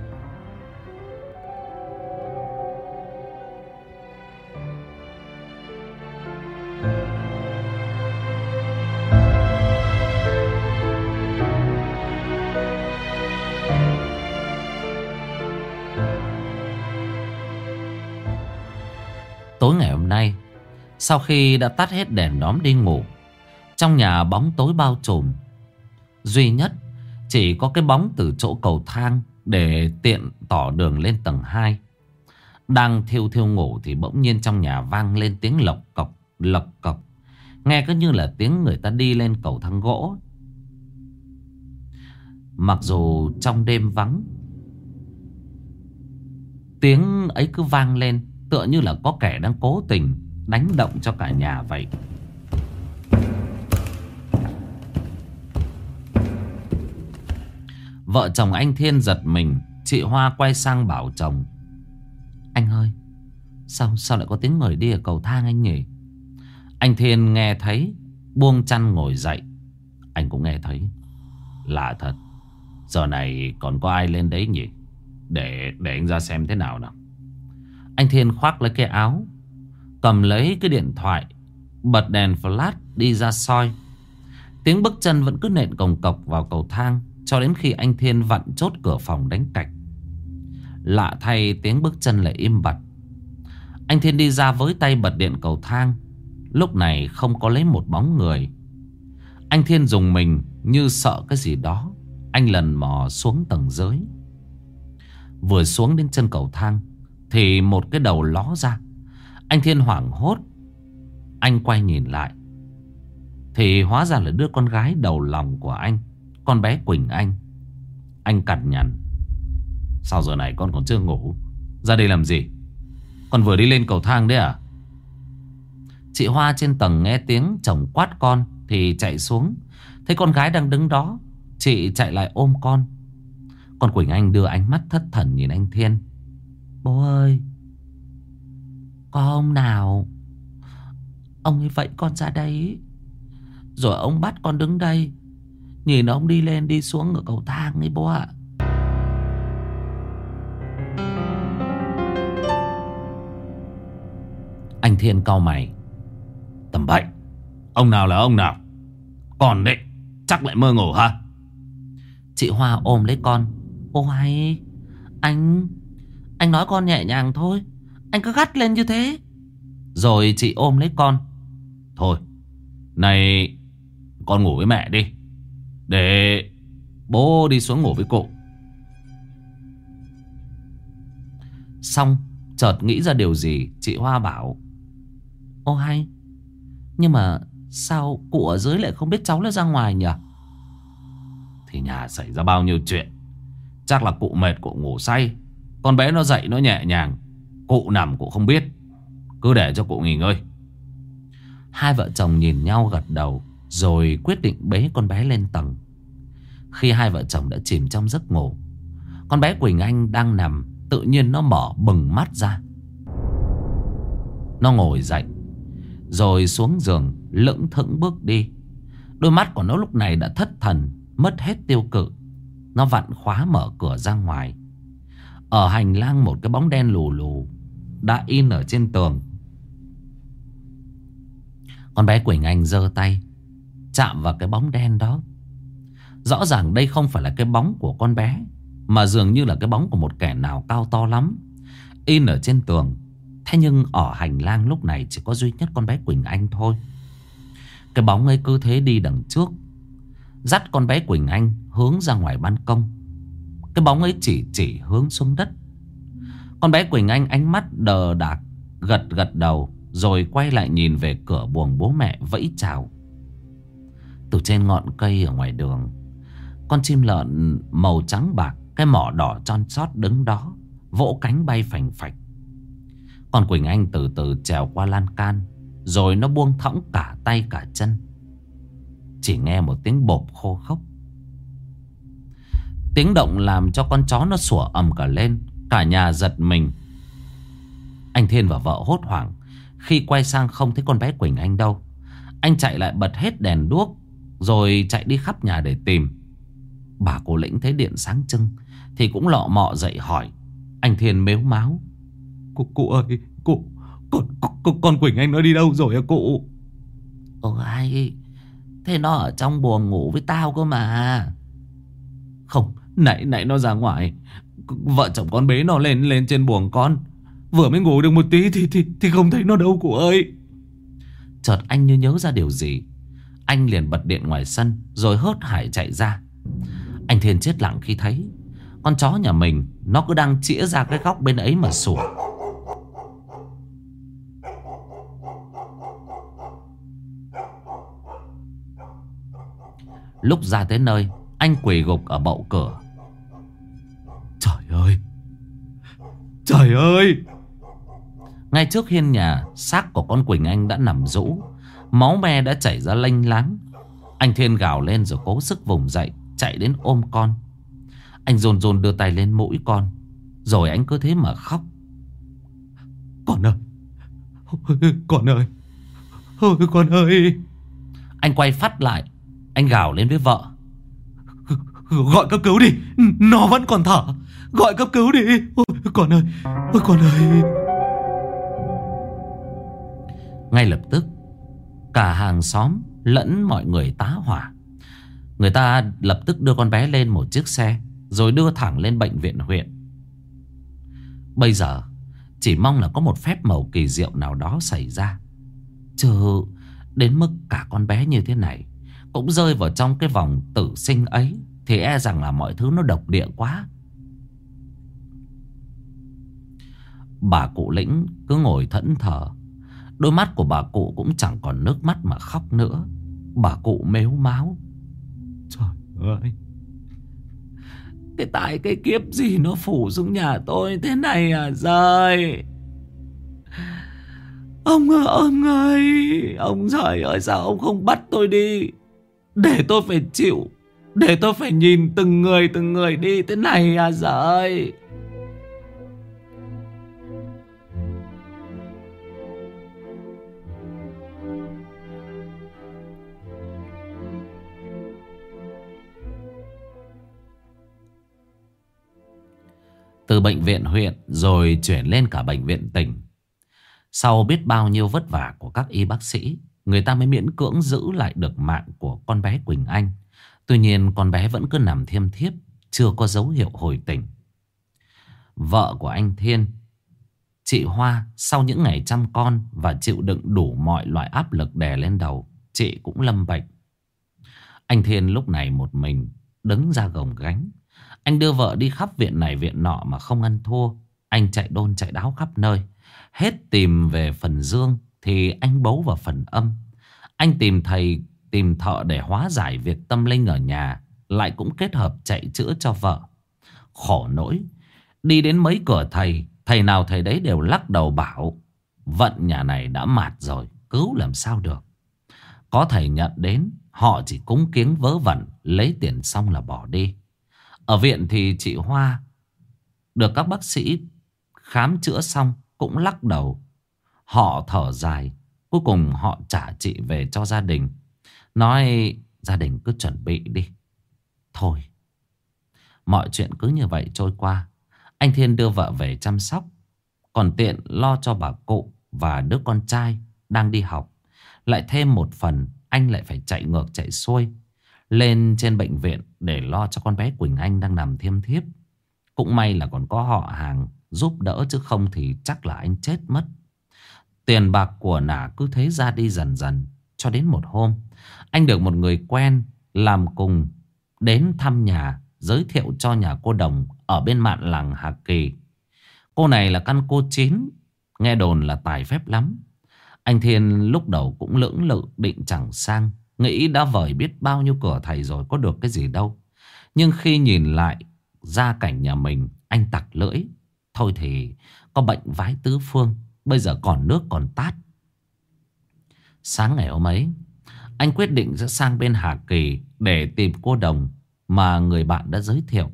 Tối ngày hôm nay, sau khi đã tắt hết đèn đóm đi ngủ, trong nhà bóng tối bao trùm. Duy nhất chỉ có cái bóng từ chỗ cầu thang để tiện tỏ đường lên tầng 2. Đang thiêu thiêu ngủ thì bỗng nhiên trong nhà vang lên tiếng lộc cộc. Nghe cứ như là tiếng người ta đi lên cầu thang gỗ. Mặc dù trong đêm vắng, tiếng ấy cứ vang lên tựa như là có kẻ đang cố tình đánh động cho cả nhà vậy. Vợ chồng anh Thiên giật mình. Chị Hoa quay sang bảo chồng: anh ơi, sao lại có tiếng người đi ở cầu thang anh nhỉ? Anh Thiên nghe thấy, buông chăn ngồi dậy. Anh cũng nghe thấy. Lạ thật, giờ này còn có ai lên đấy nhỉ? Để anh ra xem thế nào nào. Anh Thiên khoác lấy cái áo, cầm lấy cái điện thoại, bật đèn flash đi ra soi. Tiếng bước chân vẫn cứ nện cồng cộc vào cầu thang cho đến khi anh Thiên vặn chốt cửa phòng đánh cạch. Lạ thay, tiếng bước chân lại im bặt. Anh Thiên đi ra với tay bật điện cầu thang. Lúc này không có lấy một bóng người. Anh Thiên dùng mình như sợ cái gì đó. Anh lần mò xuống tầng dưới. Vừa xuống đến chân cầu thang thì một cái đầu ló ra. Anh Thiên hoảng hốt. Anh quay nhìn lại thì hóa ra là đứa con gái đầu lòng của anh, con bé Quỳnh Anh. Anh cằn nhằn: sao giờ này con còn chưa ngủ? Ra đây làm gì? Con vừa đi lên cầu thang đấy à? Chị Hoa trên tầng nghe tiếng chồng quát con thì chạy xuống. Thấy con gái đang đứng đó, chị chạy lại ôm con. Con Quỳnh Anh đưa ánh mắt thất thần nhìn anh Thiên: bố ơi, có ông nào, ông ấy vẫy con ra đây, rồi ông bắt con đứng đây, nhìn ông đi lên đi xuống ở cầu thang ấy bố ạ. Anh Thiên cau mày: tầm bậy, ông nào là ông nào? Con đấy chắc lại mơ ngủ hả? Chị Hoa ôm lấy con: ô hay, anh nói con nhẹ nhàng thôi, anh cứ gắt lên như thế. Rồi chị ôm lấy con: thôi, này con ngủ với mẹ đi, để bố đi xuống ngủ với cụ. Xong chợt nghĩ ra điều gì, chị Hoa bảo: Ô hay. Nhưng mà sao cụ ở dưới lại không biết cháu là ra ngoài nhỉ? Thì nhà xảy ra bao nhiêu chuyện. Chắc là cụ mệt, cụ ngủ say. Con bé nó dậy nó nhẹ nhàng. Cụ nằm cụ không biết. Cứ để cho cụ nghỉ ngơi. Hai vợ chồng nhìn nhau gật đầu, rồi quyết định bế con bé lên tầng. Khi hai vợ chồng đã chìm trong giấc ngủ, con bé Quỳnh Anh đang nằm, tự nhiên nó mở bừng mắt ra. Nó ngồi dậy, rồi xuống giường lững thững bước đi. Đôi mắt của nó lúc này đã thất thần, mất hết tiêu cự. Nó vặn khóa mở cửa ra ngoài. Ở hành lang một cái bóng đen lù lù đã in ở trên tường. Con bé Quỳnh Anh giơ tay chạm vào cái bóng đen đó. Rõ ràng đây không phải là cái bóng của con bé, mà dường như là cái bóng của một kẻ nào cao to lắm, in ở trên tường. Thế nhưng ở hành lang lúc này chỉ có duy nhất con bé Quỳnh Anh thôi. Cái bóng ấy cứ thế đi đằng trước, dắt con bé Quỳnh Anh hướng ra ngoài ban công. Cái bóng ấy chỉ hướng xuống đất. Con bé Quỳnh Anh ánh mắt đờ đạc, gật đầu, rồi quay lại nhìn về cửa buồng bố mẹ vẫy chào. Từ trên ngọn cây ở ngoài đường, con chim lợn màu trắng bạc, cái mỏ đỏ tròn sót đứng đó, vỗ cánh bay phành phạch. Con Quỳnh Anh từ từ trèo qua lan can, rồi nó buông thõng cả tay cả chân. Chỉ nghe một tiếng bộp khô khốc. Tiếng động làm cho con chó nó sủa ầm cả lên. Cả nhà giật mình. Anh Thiên và vợ hốt hoảng khi quay sang không thấy con bé Quỳnh Anh đâu. Anh chạy lại bật hết đèn đuốc, rồi chạy đi khắp nhà để tìm. Bà cô Lĩnh thấy điện sáng trưng thì cũng lọ mọ dậy hỏi. Anh Thiên mếu máo: Cụ ơi, con Quỳnh Anh nó đi đâu rồi hả cụ? Ai, thế nó ở trong buồng ngủ với tao cơ mà. Không, nãy nó ra ngoài. Vợ chồng con bế nó lên trên buồng con. Vừa mới ngủ được một tí thì không thấy nó đâu cụ ơi. Chợt anh như nhớ ra điều gì, anh liền bật điện ngoài sân, rồi hớt hải chạy ra. Anh Thiên chết lặng khi thấy con chó nhà mình nó cứ đang chĩa ra cái góc bên ấy mà sủa. Lúc ra tới nơi, anh quỳ gục ở bậu cửa. Trời ơi! Trời ơi! Ngay trước hiên nhà, xác của con Quỳnh Anh đã nằm rũ, máu me đã chảy ra lênh láng. Anh Thiên gào lên rồi cố sức vùng dậy, chạy đến ôm con. Anh run run đưa tay lên mũi con, rồi anh cứ thế mà khóc. Con ơi! Con ơi! Ôi con ơi! Anh quay phát lại, anh gào lên với vợ: Gọi cấp cứu đi! Nó vẫn còn thở! Gọi cấp cứu đi! Ôi con ơi! Ôi con ơi! Ngay lập tức, cả hàng xóm lẫn mọi người tá hỏa. Người ta lập tức đưa con bé lên một chiếc xe, rồi đưa thẳng lên bệnh viện huyện. Bây giờ chỉ mong là có một phép màu kỳ diệu nào đó xảy ra, chứ đến mức cả con bé như thế này cũng rơi vào trong cái vòng tử sinh ấy thì e rằng là mọi thứ nó độc địa quá. Bà cụ Lĩnh cứ ngồi thẫn thờ. Đôi mắt của bà cụ cũng chẳng còn nước mắt mà khóc nữa. Bà cụ mếu máo: Trời ơi! Cái tai cái kiếp gì nó phủ xuống nhà tôi thế này à giời. Ông ơi, ông trời ơi, sao ông không bắt tôi đi, để tôi phải chịu, để tôi phải nhìn từng người đi thế này à giời. Từ bệnh viện huyện rồi chuyển lên cả bệnh viện tỉnh. Sau biết bao nhiêu vất vả của các y bác sĩ, người ta mới miễn cưỡng giữ lại được mạng của con bé Quỳnh Anh. Tuy nhiên con bé vẫn cứ nằm thiêm thiếp, chưa có dấu hiệu hồi tỉnh. Vợ của anh Thiên, chị Hoa, sau những ngày chăm con và chịu đựng đủ mọi loại áp lực đè lên đầu, chị cũng lâm bệnh. Anh Thiên lúc này một mình đứng ra gồng gánh. Anh đưa vợ đi khắp viện này viện nọ mà không ăn thua. Anh chạy đôn chạy đáo khắp nơi, hết tìm về phần dương thì anh bấu vào phần âm. Anh tìm thầy, tìm thợ để hóa giải việc tâm linh ở nhà, lại cũng kết hợp chạy chữa cho vợ. Khổ nỗi, đi đến mấy cửa thầy, thầy nào thầy đấy đều lắc đầu bảo vận nhà này đã mạt rồi, cứu làm sao được. Có thầy nhận đến, họ chỉ cúng kiếng vớ vẩn, lấy tiền xong là bỏ đi. Ở viện thì chị Hoa được các bác sĩ khám chữa xong cũng lắc đầu. Họ thở dài, cuối cùng họ trả chị về cho gia đình, nói gia đình cứ chuẩn bị đi. Thôi, mọi chuyện cứ như vậy trôi qua. Anh Thiên đưa vợ về chăm sóc, còn tiện lo cho bà cụ và đứa con trai đang đi học. Lại thêm một phần, anh lại phải chạy ngược chạy xuôi lên trên bệnh viện để lo cho con bé Quỳnh Anh đang nằm thiêm thiếp. Cũng may là còn có họ hàng giúp đỡ, chứ không thì chắc là anh chết mất. Tiền bạc của nả cứ thế ra đi dần dần. Cho đến một hôm, anh được một người quen làm cùng đến thăm nhà, giới thiệu cho nhà cô Đồng ở bên mạn làng Hà Kỳ. Cô này là căn cô chín, nghe đồn là tài phép lắm. Anh Thiên lúc đầu cũng lưỡng lự định chẳng sang, nghĩ đã vời biết bao nhiêu cửa thầy rồi, có được cái gì đâu. Nhưng khi nhìn lại gia cảnh nhà mình, anh tặc lưỡi. Thôi thì có bệnh vái tứ phương, bây giờ còn nước còn tát. Sáng ngày hôm ấy, anh quyết định sẽ sang bên Hà Kỳ để tìm cô Đồng mà người bạn đã giới thiệu.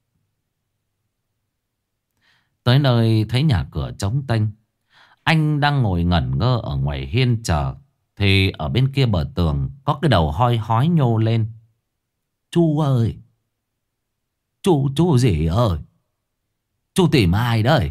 Tới nơi thấy nhà cửa trống tênh. Anh đang ngồi ngẩn ngơ ở ngoài hiên chờ, thì ở bên kia bờ tường có cái đầu hoi hói nhô lên. Chú ơi! Chú gì ơi? Chú tìm ai đấy?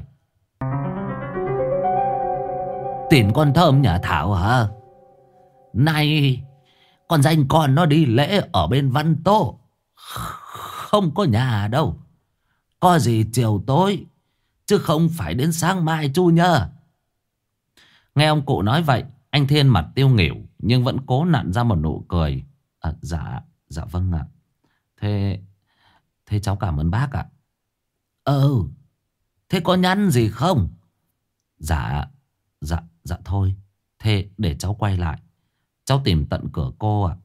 Tìm con Thơm nhà Thảo hả? Này, con danh con nó đi lễ ở bên Văn Tô, không có nhà đâu. Có gì chiều tối, chứ không phải đến sáng mai chú nhớ. Nghe ông cụ nói vậy, anh Thiên mặt tiêu nghỉu nhưng vẫn cố nặn ra một nụ cười. Dạ vâng ạ. Thế cháu cảm ơn bác ạ. Thế có nhắn gì không? Dạ thôi. Thế để cháu quay lại, cháu tìm tận cửa cô ạ.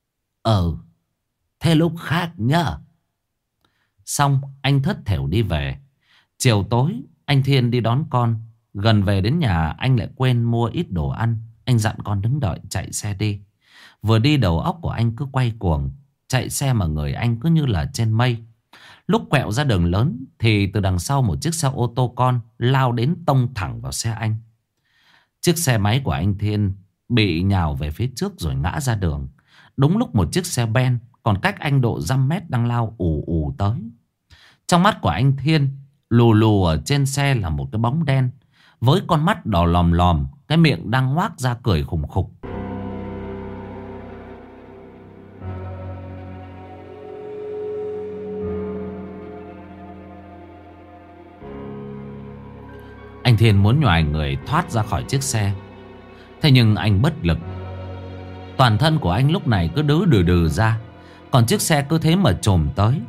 Thế lúc khác nhá. Xong anh thất thểu đi về. Chiều tối anh Thiên đi đón con. Gần về đến nhà anh lại quên mua ít đồ ăn. Anh dặn con đứng đợi chạy xe đi. Vừa đi đầu óc của anh cứ quay cuồng. Chạy xe mà người anh cứ như là trên mây. Lúc quẹo ra đường lớn thì từ đằng sau một chiếc xe ô tô con lao đến tông thẳng vào xe anh. Chiếc xe máy của anh Thiên bị nhào về phía trước rồi ngã ra đường. Đúng lúc một chiếc xe ben còn cách anh độ dăm mét đang lao ù ù tới. Trong mắt của anh Thiên, lù lù ở trên xe là một cái bóng đen với con mắt đỏ lòm lòm, cái miệng đang ngoác ra cười khùng khục. Anh Thiên muốn nhoài người thoát ra khỏi chiếc xe. Thế nhưng anh bất lực. Toàn thân của anh lúc này cứ đứ đừ ra, còn chiếc xe cứ thế mà chồm tới.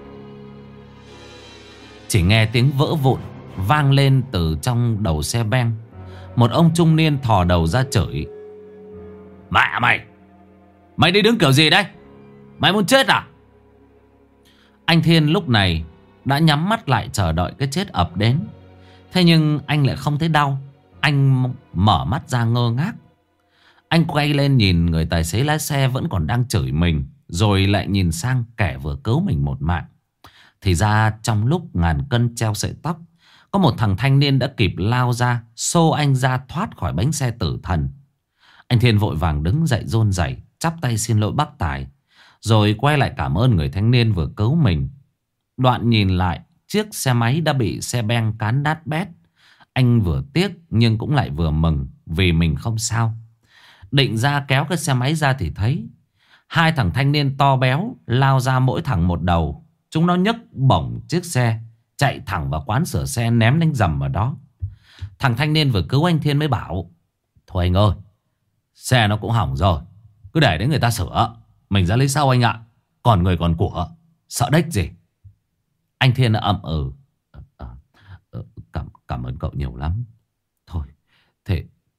Chỉ nghe tiếng vỡ vụn vang lên từ trong đầu xe ben. Một ông trung niên thò đầu ra chửi. Mẹ mày! Mày đi đứng kiểu gì đây? Mày muốn chết à? Anh Thiên lúc này đã nhắm mắt lại chờ đợi cái chết ập đến. Thế nhưng anh lại không thấy đau. Anh mở mắt ra ngơ ngác. Anh quay lên nhìn người tài xế lái xe vẫn còn đang chửi mình, rồi lại nhìn sang kẻ vừa cứu mình một mạng. Thì ra trong lúc ngàn cân treo sợi tóc, có một thằng thanh niên đã kịp lao ra, xô anh ra thoát khỏi bánh xe tử thần. Anh Thiên vội vàng đứng dậy run rẩy, chắp tay xin lỗi bác tài, rồi quay lại cảm ơn người thanh niên vừa cứu mình. Đoạn nhìn lại chiếc xe máy đã bị xe ben cán nát bét. Anh vừa tiếc nhưng cũng lại vừa mừng vì mình không sao. Định ra kéo cái xe máy ra thì thấy hai thằng thanh niên to béo lao ra mỗi thằng một đầu. Chúng nó nhấc bổng chiếc xe, chạy thẳng vào quán sửa xe ném đánh rầm ở đó. Thằng thanh niên vừa cứu anh Thiên mới bảo: Thôi anh ơi, xe nó cũng hỏng rồi, cứ để đến người ta sửa, mình ra lấy sau anh ạ. Còn người còn của, sợ đếch gì. Anh Thiên đã ậm ừ. Cảm ơn cậu nhiều lắm. Thôi,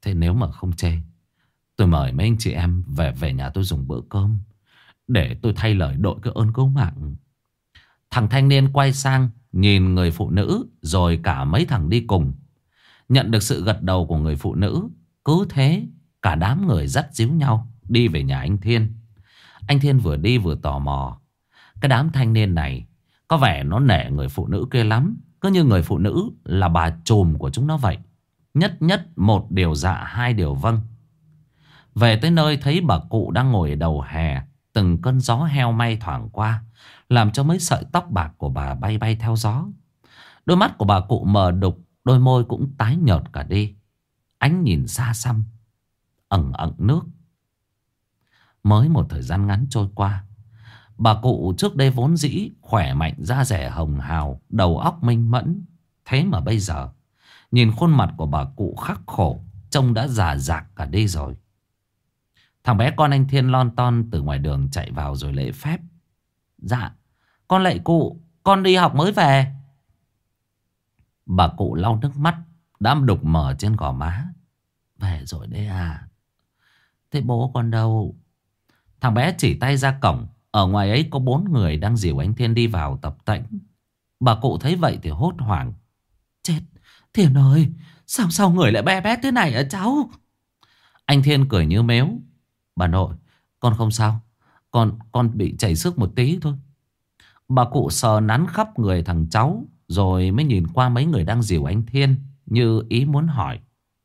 Thế nếu mà không chê, tôi mời mấy anh chị em về nhà tôi dùng bữa cơm, để tôi thay lời đội cái ơn cứu mạng. Thằng thanh niên quay sang nhìn người phụ nữ, rồi cả mấy thằng đi cùng. Nhận được sự gật đầu của người phụ nữ, cứ thế cả đám người dắt díu nhau đi về nhà anh Thiên. Anh Thiên vừa đi vừa tò mò. Cái đám thanh niên này có vẻ nó nể người phụ nữ kia lắm, cứ như người phụ nữ là bà trùm của chúng nó vậy. Nhất nhất một điều dạ hai điều vâng. Về tới nơi thấy bà cụ đang ngồi ở đầu hè. Từng cơn gió heo may thoảng qua, làm cho mấy sợi tóc bạc của bà bay bay theo gió. Đôi mắt của bà cụ mờ đục, đôi môi cũng tái nhợt cả đi. Ánh nhìn xa xăm, ẩn ẩn nước. Mới một thời gian ngắn trôi qua, bà cụ trước đây vốn dĩ khỏe mạnh, da dẻ hồng hào, đầu óc minh mẫn. Thế mà bây giờ nhìn khuôn mặt của bà cụ khắc khổ, trông đã già dạc cả đi rồi. Thằng bé con anh Thiên lon ton từ ngoài đường chạy vào rồi lễ phép. Dạ, con lạy cụ, con đi học mới về. Bà cụ lau nước mắt đám đục mở trên gò má. Về rồi đấy à? Thế bố con đâu? Thằng bé chỉ tay ra cổng. Ở ngoài ấy có 4 người đang dìu anh Thiên đi vào tập tễnh. Bà cụ thấy vậy thì hốt hoảng. Chết, Thiên ơi, sao người lại be bét thế này hả cháu? Anh Thiên cười như mếu. Bà nội, con không sao. Con bị chảy xước một tí thôi. Bà cụ sờ nắn khắp người thằng cháu, rồi mới nhìn qua mấy người đang dìu anh Thiên, như ý muốn hỏi.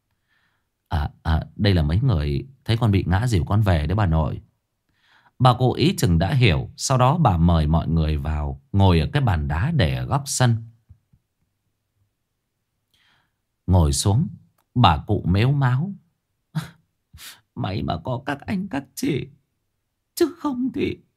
Đây là mấy người thấy con bị ngã dìu con về đấy bà nội. Bà cụ ý chừng đã hiểu. Sau đó bà mời mọi người vào ngồi ở cái bàn đá để ở góc sân. Ngồi xuống, bà cụ mếu máo. May mà có các anh các chị, chứ không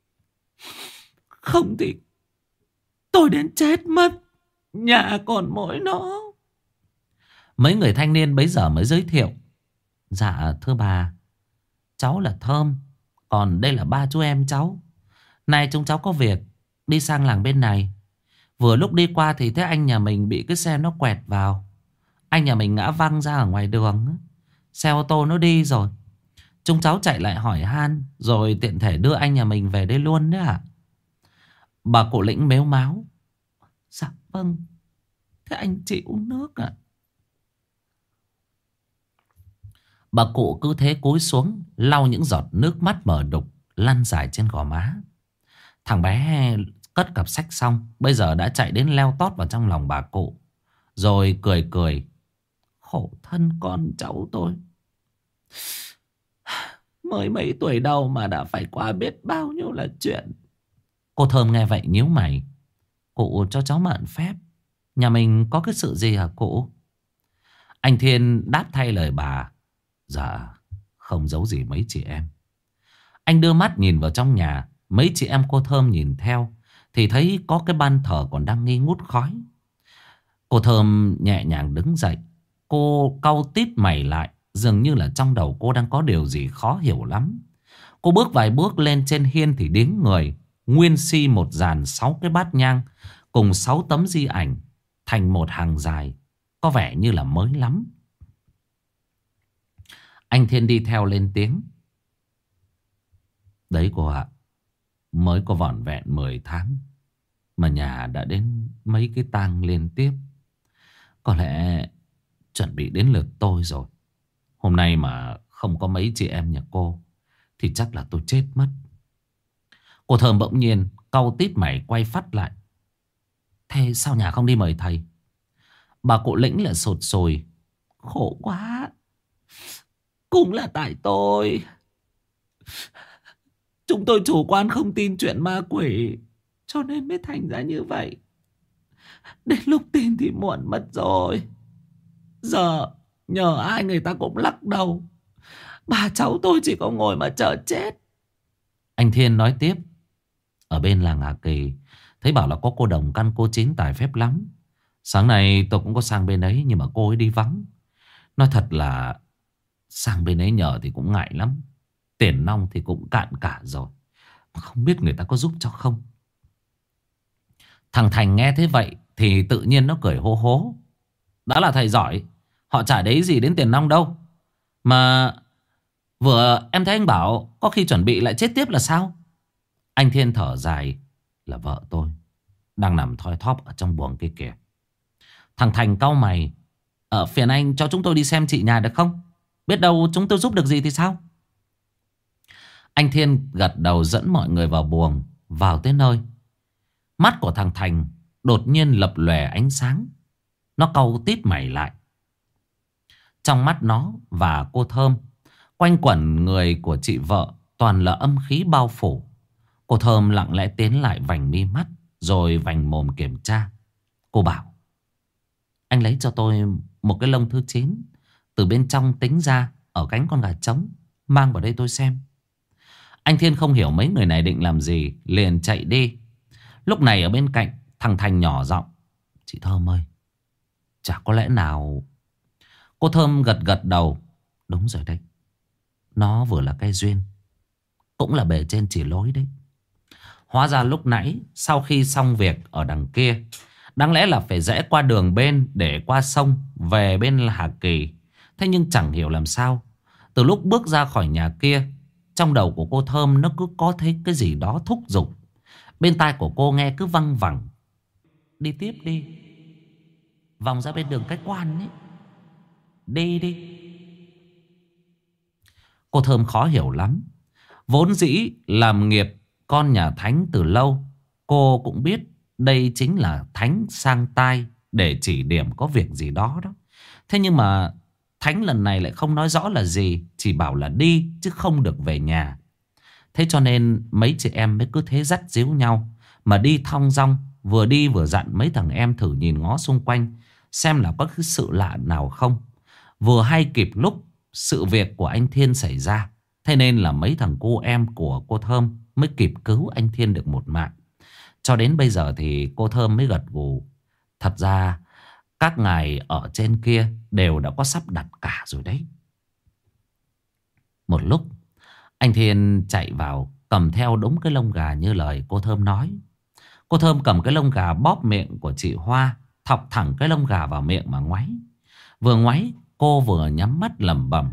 thì tôi đến chết mất. Nhà còn mỗi nó. Mấy người thanh niên bấy giờ mới giới thiệu. Dạ thưa bà, cháu là Thơm, còn đây là ba chú em cháu. Nay chúng cháu có việc đi sang làng bên này. Vừa lúc đi qua thì thấy anh nhà mình bị cái xe nó quẹt vào. Anh nhà mình ngã văng ra ở ngoài đường. Xe ô tô nó đi rồi. Chúng cháu chạy lại hỏi han, rồi tiện thể đưa anh nhà mình về đây luôn đấy ạ. Bà cụ Lĩnh mếu máo. Dạ vâng. Thế anh chị uống nước ạ? Bà cụ cứ thế cúi xuống, lau những giọt nước mắt mờ đục lăn dài trên gò má. Thằng bé cất cặp sách xong, bây giờ đã chạy đến leo tót vào trong lòng bà cụ, rồi cười cười. Khổ thân con cháu tôi, mới mấy tuổi đầu mà đã phải qua biết bao nhiêu là chuyện. Cô Thơm nghe vậy nhíu mày. Cụ cho cháu mượn phép. Nhà mình có cái sự gì hả cụ? Anh Thiên đáp thay lời bà. Dạ không giấu gì mấy chị em. Anh đưa mắt nhìn vào trong nhà. Mấy chị em cô Thơm nhìn theo thì thấy có cái ban thờ còn đang nghi ngút khói. Cô Thơm nhẹ nhàng đứng dậy. Cô cau tít mày lại, dường như là trong đầu cô đang có điều gì khó hiểu lắm. Cô bước vài bước lên trên hiên thì điếng người. Nguyên si một dàn 6 cái bát nhang cùng 6 tấm di ảnh thành một hàng dài, có vẻ như là mới lắm. Anh Thiên đi theo lên tiếng. Đấy cô ạ, mới có vỏn vẹn 10 tháng mà nhà đã đến mấy cái tang liên tiếp. Có lẽ chuẩn bị đến lượt tôi rồi. Hôm nay mà không có mấy chị em nhà cô thì chắc là tôi chết mất. Cô Thơm bỗng nhiên cau tít mày quay phắt lại. Thế sao nhà không đi mời thầy? Bà cụ Lĩnh là sột sồi. Khổ quá, cũng là tại tôi. Chúng tôi chủ quan không tin chuyện ma quỷ, cho nên mới thành ra như vậy. Đến lúc tin thì muộn mất rồi. Giờ nhờ ai người ta cũng lắc đầu. Bà cháu tôi chỉ có ngồi mà chờ chết. Anh Thiên nói tiếp. Ở bên làng Hà Kỳ thấy bảo là có cô Đồng căn cô Chín tài phép lắm. Sáng nay tôi cũng có sang bên ấy, nhưng mà cô ấy đi vắng. Nói thật là sang bên ấy nhờ thì cũng ngại lắm. Tiền nong thì cũng cạn cả rồi, không biết người ta có giúp cho không. Thằng Thành nghe thế vậy thì tự nhiên nó cười hô hố. Đã là thầy giỏi, họ chả đấy gì đến tiền nong đâu. Mà vừa em thấy anh bảo có khi chuẩn bị lại chết tiếp là sao? Anh Thiên thở dài. Là vợ tôi đang nằm thoi thóp ở trong buồng kia kìa. Thằng Thành cau mày. Phiền anh cho chúng tôi đi xem chị nhà được không? Biết đâu chúng tôi giúp được gì thì sao? Anh Thiên gật đầu dẫn mọi người vào buồng. Vào tới nơi, mắt của thằng Thành đột nhiên lập lòe ánh sáng. Nó cau tít mày lại. Trong mắt nó và cô Thơm, quanh quẩn người của chị vợ toàn là âm khí bao phủ. Cô Thơm lặng lẽ tiến lại vành mi mắt, rồi vành mồm kiểm tra. Cô bảo: anh lấy cho tôi một cái lông thứ 9 từ bên trong tính ra ở cánh con gà trống, mang vào đây tôi xem. Anh Thiên không hiểu mấy người này định làm gì, liền chạy đi. Lúc này ở bên cạnh, thằng Thành nhỏ giọng: chị Thơm ơi, chả có lẽ nào... Cô Thơm gật gật đầu. Đúng rồi đấy, nó vừa là cái duyên, cũng là bề trên chỉ lối đấy. Hóa ra lúc nãy sau khi xong việc ở đằng kia, đáng lẽ là phải rẽ qua đường bên để qua sông về bên Hà Kỳ. Thế nhưng chẳng hiểu làm sao, từ lúc bước ra khỏi nhà kia, trong đầu của cô Thơm nó cứ có thấy cái gì đó thúc giục. Bên tai của cô nghe cứ văng vẳng: đi tiếp đi, vòng ra bên đường Cái Quan ấy, đi đi. Cô Thơm khó hiểu lắm. Vốn dĩ làm nghiệp con nhà Thánh từ lâu, cô cũng biết đây chính là Thánh sang tai để chỉ điểm có việc gì đó đó. Thế nhưng mà Thánh lần này lại không nói rõ là gì, chỉ bảo là đi chứ không được về nhà. Thế cho nên mấy chị em mới cứ thế dắt díu nhau mà đi thong dong, vừa đi vừa dặn mấy thằng em thử nhìn ngó xung quanh xem là có cái sự lạ nào không. Vừa hay kịp lúc sự việc của anh Thiên xảy ra, thế nên là mấy thằng cô em của cô Thơm mới kịp cứu anh Thiên được một mạng. Cho đến bây giờ thì cô Thơm mới gật gù. Thật ra các ngài ở trên kia đều đã có sắp đặt cả rồi đấy. Một lúc anh Thiên chạy vào, cầm theo đúng cái lông gà như lời cô Thơm nói. Cô Thơm cầm cái lông gà bóp miệng của chị Hoa, thọc thẳng cái lông gà vào miệng mà ngoáy. Vừa ngoáy cô vừa nhắm mắt lẩm bẩm: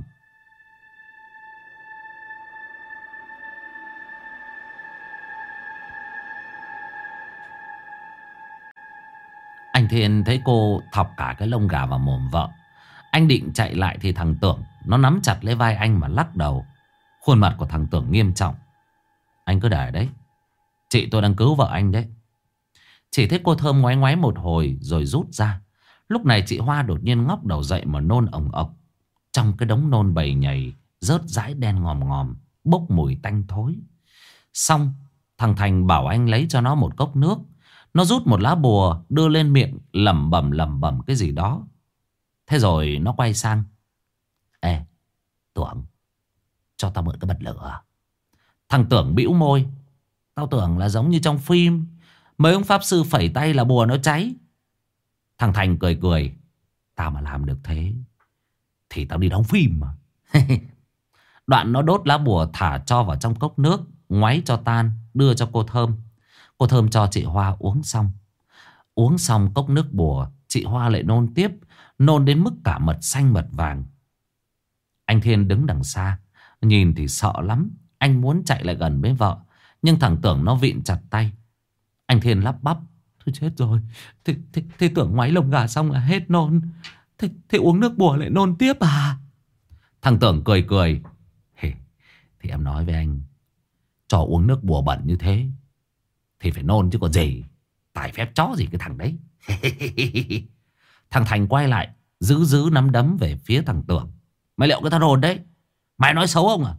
Anh Thiên thấy cô thọc cả cái lông gà vào mồm vợ. Anh định chạy lại thì thằng Tưởng nó nắm chặt lấy vai anh mà lắc đầu. Khuôn mặt của thằng Tưởng nghiêm trọng: anh cứ để đấy, chị tôi đang cứu vợ anh đấy. Chỉ thấy cô Thơm ngoáy ngoáy một hồi rồi rút ra. Lúc này chị Hoa đột nhiên ngóc đầu dậy mà nôn ồng ộc. Trong cái đống nôn bầy nhầy rớt dãi đen ngòm ngòm, bốc mùi tanh thối. Xong thằng Thành bảo anh lấy cho nó một cốc nước. Nó rút một lá bùa đưa lên miệng lẩm bẩm cái gì đó. Thế rồi nó quay sang: ê Tưởng, cho tao mượn cái bật lửa. Thằng Tưởng bĩu môi: tao tưởng là giống như trong phim, mấy ông pháp sư phẩy tay là bùa nó cháy. Thằng Thành cười cười: tao mà làm được thế thì tao đi đóng phim mà. Đoạn nó đốt lá bùa thả cho vào trong cốc nước, ngoáy cho tan, đưa cho cô Thơm. Cô Thơm cho chị Hoa uống xong. Uống xong cốc nước bùa, chị Hoa lại nôn tiếp, nôn đến mức cả mật xanh mật vàng. Anh Thiên đứng đằng xa, nhìn thì sợ lắm. Anh muốn chạy lại gần với vợ, nhưng thằng Tưởng nó vịn chặt tay. Anh Thiên lắp bắp: thôi chết rồi, thế Tưởng ngoáy lông gà xong là hết nôn. Thế uống nước bùa lại nôn tiếp à? Thằng Tưởng cười cười: thì em nói với anh, cho uống nước bùa bẩn như thế thì phải nôn chứ còn gì. Tài phép chó gì cái thằng đấy. Thằng Thành quay lại, giữ nắm đấm về phía thằng Tưởng: mày liệu cái thằng hồn đấy, mày nói xấu không à?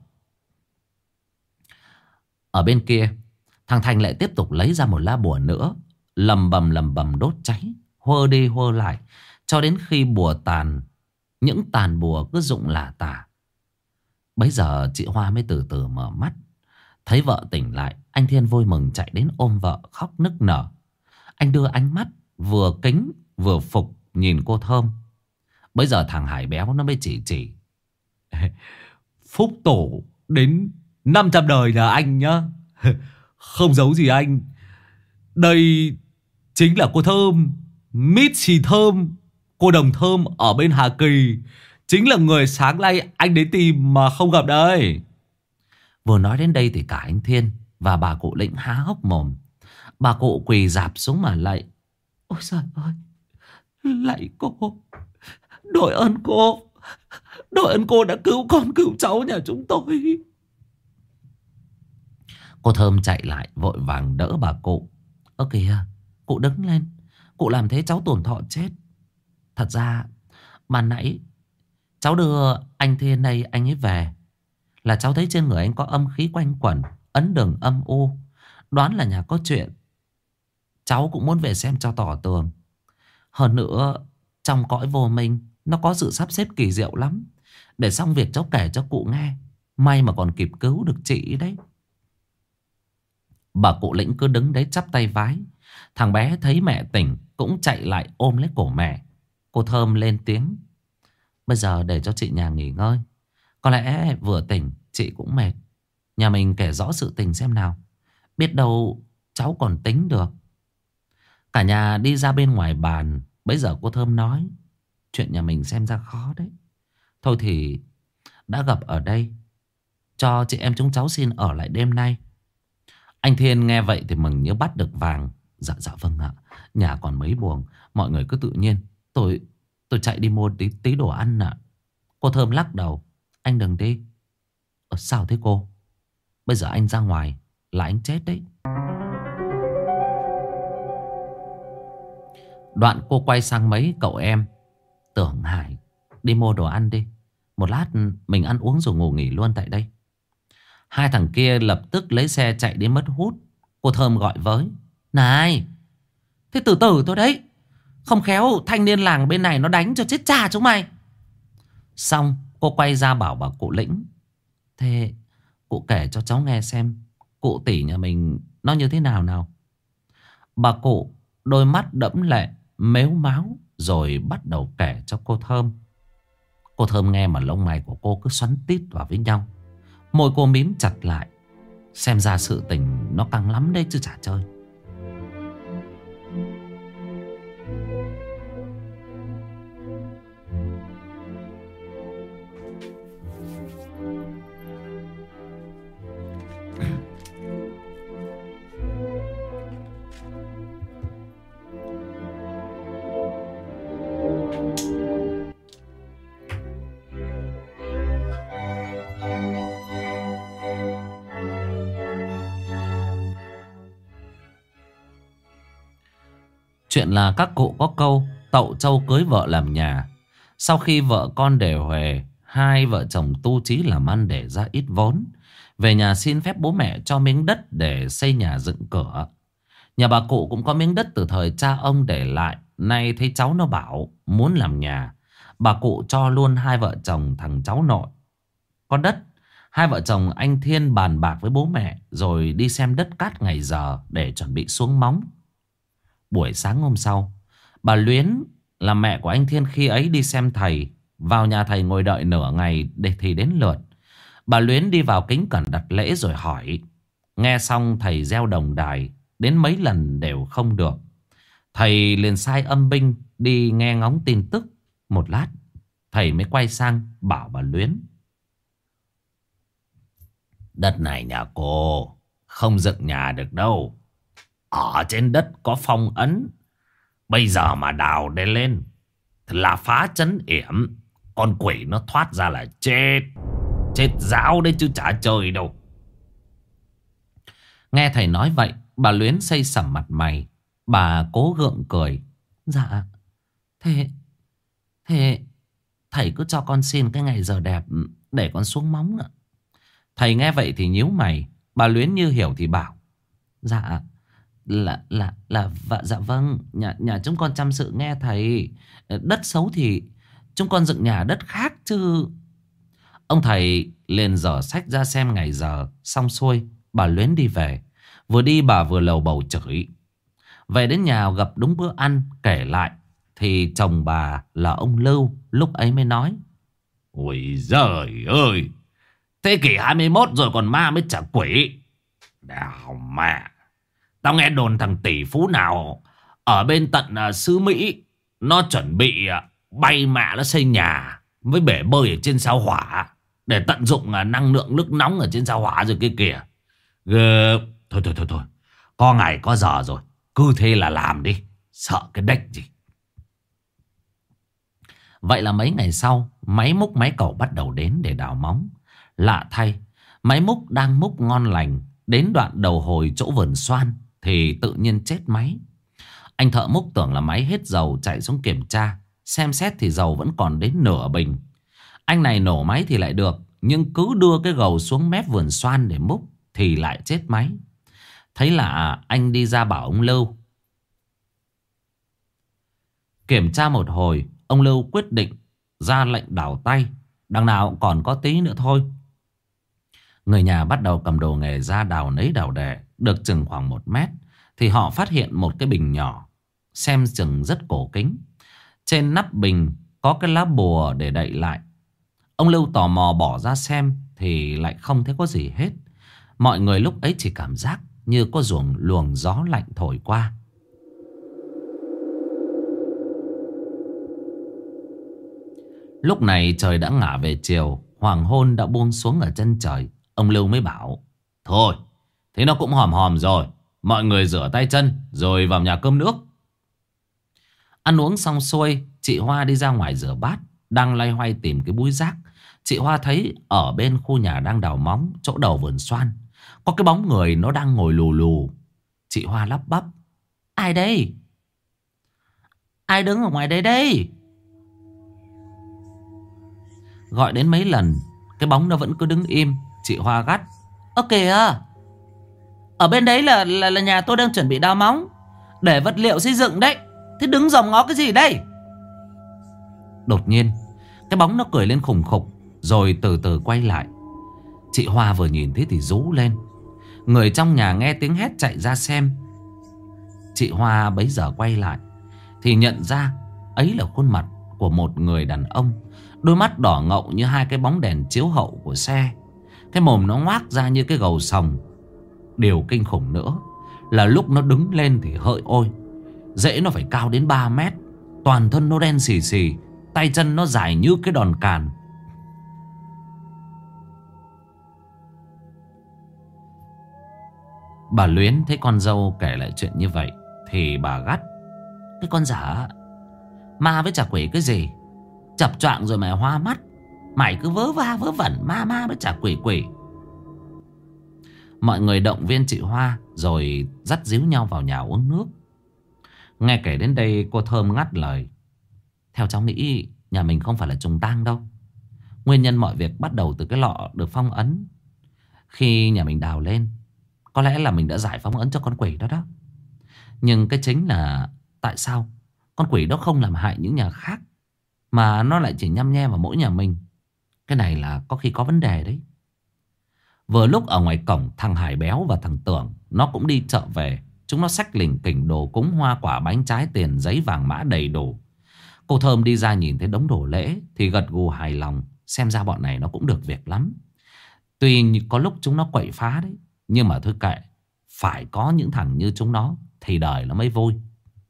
Ở bên kia, thằng Thành lại tiếp tục lấy ra một lá bùa nữa, lầm bầm đốt cháy, hơ đi hơ lại, cho đến khi bùa tàn. Những tàn bùa cứ rụng lả tả. Bấy giờ chị Hoa mới từ từ mở mắt. Thấy vợ tỉnh lại, anh Thiên vui mừng chạy đến ôm vợ khóc nức nở. Anh đưa ánh mắt vừa kính vừa phục nhìn cô Thơm. Bấy giờ thằng Hải béo nó mới chỉ: phúc tổ đến 500 đời là anh nhá. Không giấu gì anh, đây chính là cô Thơm, Mít Xì Thơm, cô Đồng Thơm ở bên Hà Kỳ. chính là người sáng nay anh đến tìm mà không gặp đây. Vừa nói đến đây thì cả anh Thiên và bà cụ Lĩnh há hốc mồm. Bà cụ quỳ rạp xuống mà lạy. Ôi trời ơi, lạy cô, đội ơn cô, đội ơn cô đã cứu con cứu cháu nhà chúng tôi. Cô Thơm chạy lại vội vàng đỡ bà cụ. Ơ kìa, cụ đứng lên, cụ làm thế cháu tổn thọ chết. Thật ra ban nãy cháu đưa anh Thiên đây anh ấy về, là cháu thấy trên người anh có âm khí quanh quẩn, ấn đường âm u, đoán là nhà có chuyện. Cháu cũng muốn về xem cho tỏ tường. Hơn nữa trong cõi vô minh nó có sự sắp xếp kỳ diệu lắm. Để xong việc cháu kể cho cụ nghe, may mà còn kịp cứu được chị đấy. Bà cụ Lĩnh cứ đứng đấy chắp tay vái. Thằng bé thấy mẹ tỉnh cũng chạy lại ôm lấy cổ mẹ. Cô Thơm lên tiếng. Bây giờ để cho chị nhà nghỉ ngơi. Có lẽ vừa tỉnh chị cũng mệt. Nhà mình kể rõ sự tình xem nào. Biết đâu cháu còn tính được. Cả nhà đi ra bên ngoài bàn. Bây giờ cô Thơm nói. Chuyện nhà mình xem ra khó đấy. Thôi thì đã gặp ở đây, cho chị em chúng cháu xin ở lại đêm nay. Anh Thiên nghe vậy thì mừng như bắt được vàng. Dạ dạ vâng ạ. Nhà còn mấy buồng, mọi người cứ tự nhiên. Tôi chạy đi mua tí đồ ăn ạ. Cô Thơm lắc đầu. Anh đừng đi. Sao thế cô? Bây giờ anh ra ngoài là anh chết đấy. Đoạn cô quay sang mấy cậu em. Tưởng, Hải, đi mua đồ ăn đi. Một lát mình ăn uống rồi ngủ nghỉ luôn tại đây. Hai thằng kia lập tức lấy xe chạy đi mất hút. Cô Thơm gọi với. Này, thế từ từ thôi đấy. Không khéo thanh niên làng bên này nó đánh cho chết cha chúng mày. Xong cô quay ra bảo bà cụ Lĩnh. Thế cụ kể cho cháu nghe xem cụ tỷ nhà mình nó như thế nào nào. Bà cụ đôi mắt đẫm lệ mếu máo rồi bắt đầu kể cho cô Thơm. Cô Thơm nghe mà lông mày của cô cứ xoắn tít vào với nhau. Môi cô mím chặt lại. Xem ra sự tình nó căng lắm đấy chứ chả chơi. Chuyện là các cụ có câu tậu trâu cưới vợ làm nhà. Sau khi vợ con đều huề, hai vợ chồng tu chí làm ăn để ra ít vốn. Về nhà xin phép bố mẹ cho miếng đất để xây nhà dựng cửa. Nhà bà cụ cũng có miếng đất từ thời cha ông để lại. Nay thấy cháu nó bảo muốn làm nhà, bà cụ cho luôn hai vợ chồng thằng cháu nội. Có đất, hai vợ chồng anh Thiên bàn bạc với bố mẹ rồi đi xem đất cát ngày giờ để chuẩn bị xuống móng. Buổi sáng hôm sau, bà Luyến là mẹ của anh Thiên khi ấy đi xem thầy. Vào nhà thầy ngồi đợi nửa ngày để thì đến lượt. Bà Luyến đi vào kính cẩn đặt lễ rồi hỏi. Nghe xong thầy gieo đồng đài đến mấy lần đều không được. Thầy liền sai âm binh đi nghe ngóng tin tức. Một lát thầy mới quay sang bảo bà Luyến. Đất này nhà cô không dựng nhà được đâu. Ở trên đất có phong ấn. Bây giờ mà đào đây lên thì là phá trấn yểm. Con quỷ nó thoát ra là chết. Chết ráo đấy chứ chả chơi đâu. Nghe thầy nói vậy, bà Luyến xây sẩm mặt mày. Bà cố gượng cười. Dạ, Thế thầy cứ cho con xin cái ngày giờ đẹp để con xuống móng ạ. Thầy nghe vậy thì nhíu mày. Bà Luyến như hiểu thì bảo. Dạ dạ vâng, nhà chúng con chăm sự nghe thầy. Đất xấu thì chúng con dựng nhà đất khác chứ. Ông thầy liền dở sách ra xem ngày giờ. Xong xuôi bà Luyến đi về. Vừa đi bà vừa lầu bầu chửi. Về đến nhà gặp đúng bữa ăn. Kể lại thì chồng bà là ông Lưu lúc ấy mới nói. Ôi giời ơi, thế kỷ 21 rồi còn ma mới trả quỷ. Đào mẹ, tao nghe đồn thằng tỷ phú nào ở bên tận xứ Mỹ nó chuẩn bị bay mẹ nó xây nhà. với bể bơi ở trên sao hỏa để tận dụng năng lượng nước nóng ở trên sao hỏa rồi kia kìa. Thôi. Có ngày có giờ rồi. Cứ thế là làm đi. Sợ cái đếch gì. Vậy là mấy ngày sau, máy múc máy cẩu bắt đầu đến để đào móng. Lạ thay, máy múc đang múc ngon lành, đến đoạn đầu hồi chỗ vườn xoan thì tự nhiên chết máy. Anh thợ múc tưởng là máy hết dầu, chạy xuống kiểm tra. Xem xét thì dầu vẫn còn đến nửa bình. Anh này nổ máy thì lại được, nhưng cứ đưa cái gầu xuống mép vườn xoan để múc thì lại chết máy. Thấy lạ, anh đi ra bảo ông Lưu. Kiểm tra một hồi, ông Lưu quyết định ra lệnh đào tay. Đằng nào còn có tí nữa thôi. Người nhà bắt đầu cầm đồ nghề ra đào nấy đào đẻ. Được chừng khoảng 1 mét thì họ phát hiện một cái bình nhỏ, xem chừng rất cổ kính. Trên nắp bình có cái lá bùa để đậy lại. Ông Lưu tò mò bỏ ra xem thì lại không thấy có gì hết. Mọi người lúc ấy chỉ cảm giác như có luồng gió lạnh thổi qua. Lúc này trời đã ngả về chiều, hoàng hôn đã buông xuống ở chân trời. Ông Lưu mới bảo: thôi, thế nó cũng hòm hòm rồi. Mọi người rửa tay chân rồi vào nhà cơm nước. Ăn uống xong xuôi, chị Hoa đi ra ngoài rửa bát. Đang loay hoay tìm cái búi rác, chị Hoa thấy ở bên khu nhà đang đào móng, chỗ đầu vườn xoan, có cái bóng người nó đang ngồi lù lù. Chị Hoa lắp bắp: ai đây? Ai đứng ở ngoài đây đây? Gọi đến mấy lần, cái bóng nó vẫn cứ đứng im. Chị Hoa gắt: ơ kìa, ở bên đấy là nhà tôi đang chuẩn bị đào móng để vật liệu xây dựng đấy. Thế đứng dòm ngó cái gì đây? Đột nhiên cái bóng nó cười lên khùng khục, rồi từ từ quay lại. Chị Hoa vừa nhìn thấy thì rú lên. Người trong nhà nghe tiếng hét chạy ra xem. Chị Hoa bấy giờ quay lại thì nhận ra ấy là khuôn mặt của một người đàn ông. Đôi mắt đỏ ngậu như hai cái bóng đèn chiếu hậu của xe. Cái mồm nó ngoác ra như cái gầu sòng. Điều kinh khủng nữa là lúc nó đứng lên thì hỡi ôi, rễ nó phải cao đến 3 mét. Toàn thân nó đen xì xì, tay chân nó dài như cái đòn càn. Bà Luyến thấy con dâu kể lại chuyện như vậy thì bà gắt: cái con dở, ma với chả quỷ cái gì, chập choạng rồi mày hoa mắt. Mày cứ vớ va vớ vẩn ma với chả quỷ. Mọi người động viên chị Hoa rồi dắt díu nhau vào nhà uống nước. Nghe kể đến đây, cô Thơm ngắt lời: theo cháu nghĩ nhà mình không phải là trùng tang đâu. Nguyên nhân mọi việc bắt đầu từ cái lọ được phong ấn. Khi nhà mình đào lên, có lẽ là mình đã giải phóng ấn cho con quỷ đó đó. Nhưng cái chính là tại sao con quỷ đó không làm hại những nhà khác, mà nó lại chỉ nhăm nhe vào mỗi nhà mình. Cái này là có khi có vấn đề đấy. Vừa lúc ở ngoài cổng, thằng Hải Béo và thằng Tưởng nó cũng đi chợ về. Chúng nó xách lỉnh kỉnh đồ cúng, hoa quả, bánh trái, tiền, giấy, vàng mã đầy đủ. Cô Thơm đi ra nhìn thấy đống đồ lễ thì gật gù hài lòng. Xem ra bọn này nó cũng được việc lắm. Tuy có lúc chúng nó quậy phá đấy, nhưng mà thôi kệ, phải có những thằng như chúng nó thì đời nó mới vui.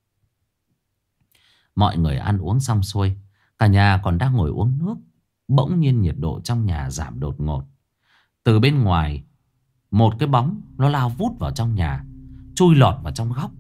Mọi người ăn uống xong xuôi, cả nhà còn đang ngồi uống nước. Bỗng nhiên nhiệt độ trong nhà giảm đột ngột. Từ bên ngoài, một cái bóng nó lao vút vào trong nhà, chui lọt vào trong góc.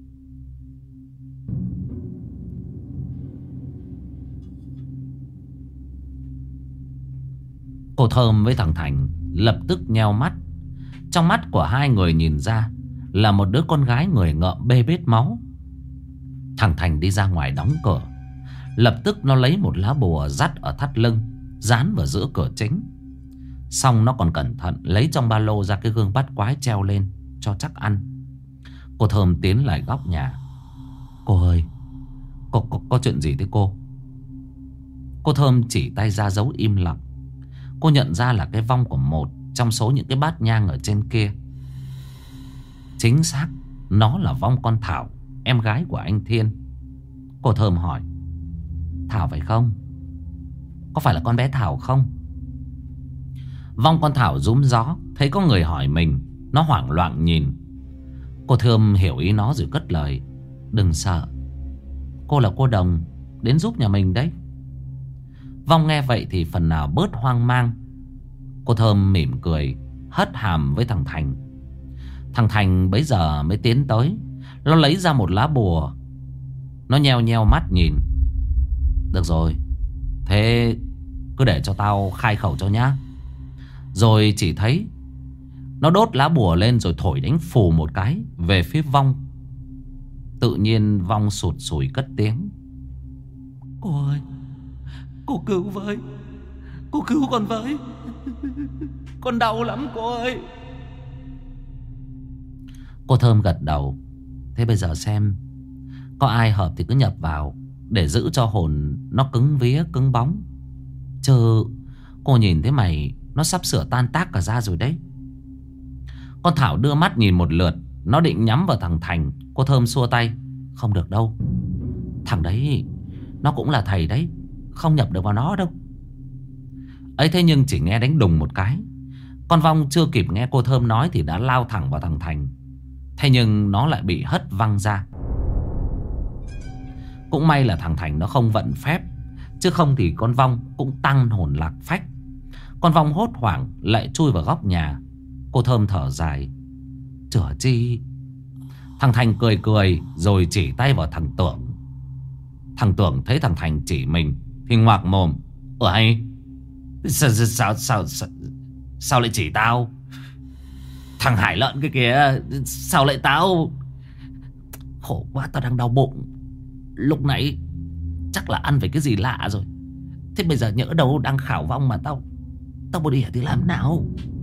Cô Thơm với thằng Thành lập tức nheo mắt. Trong mắt của hai người nhìn ra là một đứa con gái người ngợm bê bết máu. Thằng Thành đi ra ngoài đóng cửa. Lập tức nó lấy một lá bùa dắt ở thắt lưng, dán vào giữa cửa chính. Xong nó còn cẩn thận lấy trong ba lô ra cái gương bắt quái treo lên cho chắc ăn. Cô Thơm tiến lại góc nhà. Cô ơi, có chuyện gì thế cô? Cô Thơm chỉ tay ra dấu im lặng. Cô nhận ra là cái vong của một trong số những cái bát nhang ở trên kia. Chính xác, nó là vong con Thảo, em gái của anh Thiên. Cô Thơm hỏi: Thảo phải không? Có phải là con bé Thảo không? Vong con Thảo rúm gió, thấy có người hỏi mình, nó hoảng loạn nhìn. Cô Thơm hiểu ý nó rồi cất lời: Đừng sợ, cô là cô Đồng đến giúp nhà mình đấy. Vong nghe vậy thì phần nào bớt hoang mang. Cô Thơm mỉm cười, hất hàm với thằng Thành. Thằng Thành bấy giờ mới tiến tới. Nó lấy ra một lá bùa. Nó nheo nheo mắt nhìn. Được rồi, thế cứ để cho tao khai khẩu cho nhá. Rồi chỉ thấy nó đốt lá bùa lên rồi thổi đánh phù một cái về phía Vong. Tự nhiên Vong sụt sùi cất tiếng. Cô ơi, cô cứu với, cô cứu con với. Con đau lắm cô ơi. Cô Thơm gật đầu. Thế bây giờ xem có ai hợp thì cứ nhập vào, để giữ cho hồn nó cứng vía cứng bóng. Chứ cô nhìn thấy mày, nó sắp sửa tan tác cả ra rồi đấy. Con Thảo đưa mắt nhìn một lượt. Nó định nhắm vào thằng Thành. Cô Thơm xua tay. Không được đâu. Thằng đấy nó cũng là thầy đấy, không nhập được vào nó đâu. Ấy thế nhưng chỉ nghe đánh đùng một cái. Con Vong chưa kịp nghe cô Thơm nói thì đã lao thẳng vào thằng Thành. Thế nhưng nó lại bị hất văng ra. Cũng may là thằng Thành nó không vận phép, chứ không thì con Vong cũng tăng hồn lạc phách. Con Vong hốt hoảng lại chui vào góc nhà. Cô Thơm thở dài. Chửa chi. Thằng Thành cười cười rồi chỉ tay vào thằng Tưởng. Thằng Tưởng thấy thằng Thành chỉ mình thì ngoạc mồm. Hay sao lại chỉ tao? Thằng Hải Lợn cái kìa, sao lại tao? Khổ quá, tao đang đau bụng. Lúc nãy chắc là ăn phải cái gì lạ rồi. Thế bây giờ nhỡ đâu đang khảo Vong mà tao bồ đỉa thì làm nào?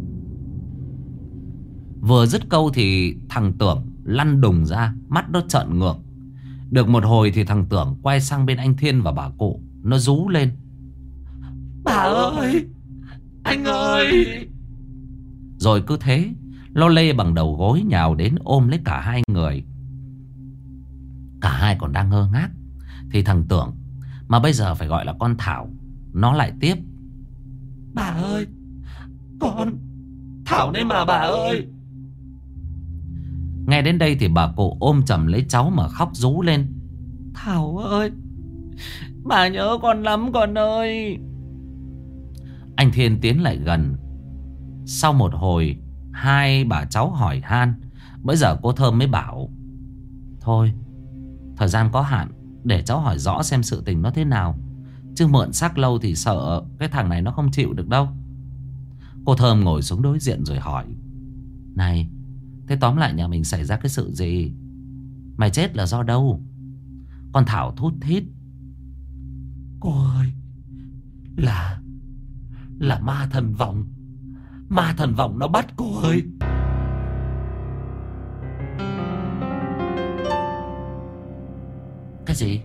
Vừa dứt câu thì thằng Tưởng lăn đùng ra, mắt nó trợn ngược. Được một hồi thì thằng Tưởng quay sang bên anh Thiên và bà cụ. Nó rú lên. Bà ơi, anh ơi. Rồi cứ thế nó lê bằng đầu gối nhào đến ôm lấy cả hai người. Cả hai còn đang ngơ ngác thì thằng Tưởng, mà bây giờ phải gọi là con Thảo, nó lại tiếp. Bà ơi, con Thảo đấy mà bà ơi. Nghe đến đây thì bà cụ ôm chầm lấy cháu mà khóc rú lên. Thảo ơi, bà nhớ con lắm con ơi. Anh Thiên tiến lại gần. Sau một hồi hai bà cháu hỏi han, bây giờ cô Thơm mới bảo. Thôi, thời gian có hạn, để cháu hỏi rõ xem sự tình nó thế nào. Chứ mượn xác lâu thì sợ cái thằng này nó không chịu được đâu. Cô Thơm ngồi xuống đối diện rồi hỏi. Này, thế tóm lại nhà mình xảy ra cái sự gì? Mày chết là do đâu? Con Thảo thút thít. Cô ơi, là ma thần vong. Ma thần vong nó bắt cô ơi. Cái gì?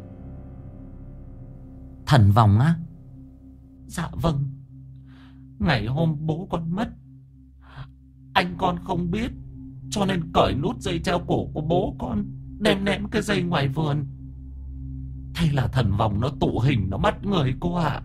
Thần vong á? Dạ vâng. Ngày hôm bố con mất, anh con không biết, cho nên cởi nút dây treo cổ của bố con, đem ném cái dây ngoài vườn. Thế là thần vong nó tụ hình, nó bắt người cô ạ.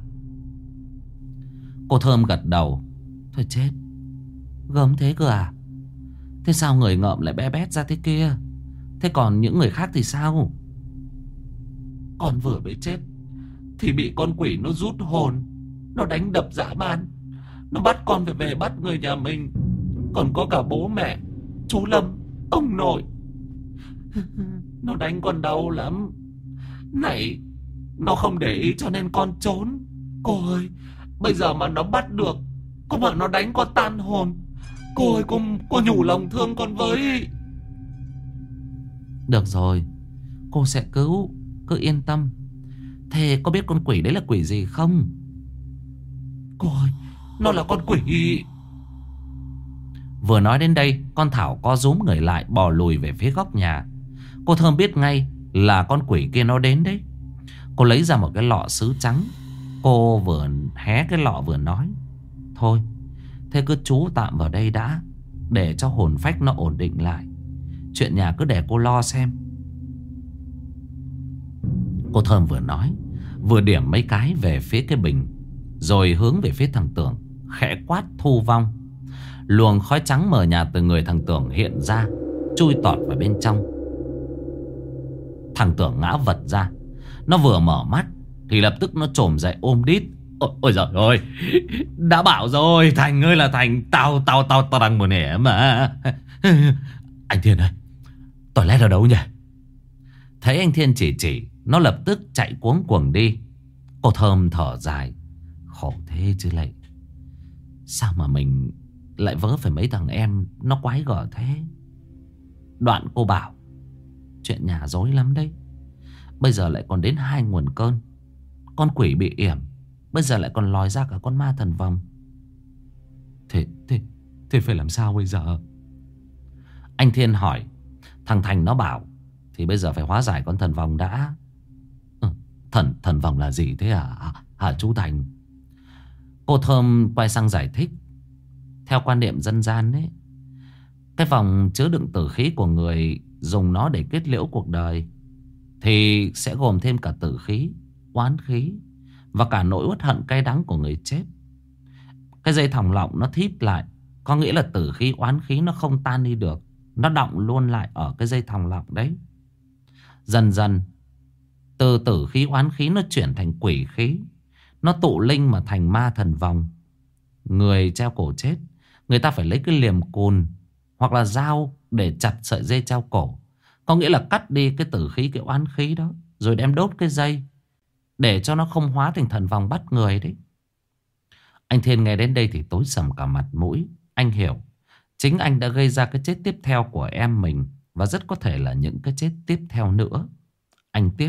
Cô Thơm gật đầu. Thôi chết, gớm thế cơ à? Thế sao người ngợm lại bé bét ra thế kia? Thế còn những người khác thì sao? Con vừa mới chết thì bị con quỷ nó rút hồn, nó đánh đập dã man. Nó bắt con phải về bắt người nhà mình. Còn có cả bố mẹ, chú Lâm, ông nội. Nó đánh con đau lắm. Này, nó không để ý cho nên con trốn. Cô ơi, bây giờ mà nó bắt được, có mà nó đánh con tan hồn. Cô ơi, cô nhủ lòng thương con với. Được rồi, cô sẽ cứu, cứ yên tâm. Thế có biết con quỷ đấy là quỷ gì không? Cô ơi, nó là con quỷ. Vừa nói đến đây, con Thảo co rúm người lại, bò lùi về phía góc nhà. Cô Thơm biết ngay là con quỷ kia nó đến đấy. Cô lấy ra một cái lọ sứ trắng. Cô vừa hé cái lọ vừa nói. Thôi, thế cứ trú tạm vào đây đã, để cho hồn phách nó ổn định lại. Chuyện nhà cứ để cô lo xem. Cô Thơm vừa nói vừa điểm mấy cái về phía cái bình, rồi hướng về phía thằng Tưởng, khẽ quát thu vong. Luồng khói trắng mờ nhạt từ người thằng Tưởng hiện ra, chui tọt vào bên trong. Thằng Tưởng ngã vật ra. Nó vừa mở mắt thì lập tức nó chồm dậy ôm đít, Ôi giời ơi, đã bảo rồi, Thành ơi là Thành, tao đang muốn nẻ mà. Anh Thiên ơi, toilet ở đâu nhỉ? Thấy anh Thiên chỉ, nó lập tức chạy cuống cuồng đi. Cô Thơm thở dài. Khổ thế chứ lại. Sao mà mình lại vớ phải mấy thằng em nó quái gở thế. Đoạn cô bảo, chuyện nhà dối lắm đấy. Bây giờ lại còn đến 2 nguồn cơn. Con quỷ bị yểm, bây giờ lại còn lòi ra cả con ma thần vong. Thế phải làm sao bây giờ? Anh Thiên hỏi. Thằng Thành nó bảo, thì bây giờ phải hóa giải con thần vong đã. Thần vong là gì thế hả chú Thành? Cô Thơm quay sang giải thích. Theo quan niệm dân gian ấy, cái vòng chứa đựng tử khí của người dùng nó để kết liễu cuộc đời thì sẽ gồm thêm cả tử khí, oán khí và cả nỗi uất hận cay đắng của người chết. Cái dây thòng lọng nó thít lại, có nghĩa là tử khí oán khí nó không tan đi được, nó đọng luôn lại ở cái dây thòng lọng đấy. Dần dần từ tử khí oán khí nó chuyển thành quỷ khí, nó tụ linh mà thành ma thần vong. Người treo cổ chết, người ta phải lấy cái liềm cùn hoặc là dao để chặt sợi dây treo cổ, có nghĩa là cắt đi cái tử khí, cái oán khí đó, rồi đem đốt cái dây để cho nó không hóa thành thần vong bắt người đấy. Anh Thiên nghe đến đây thì tối sầm cả mặt mũi. Anh hiểu chính anh đã gây ra cái chết tiếp theo của em mình, và rất có thể là những cái chết tiếp theo nữa. Anh tiếp.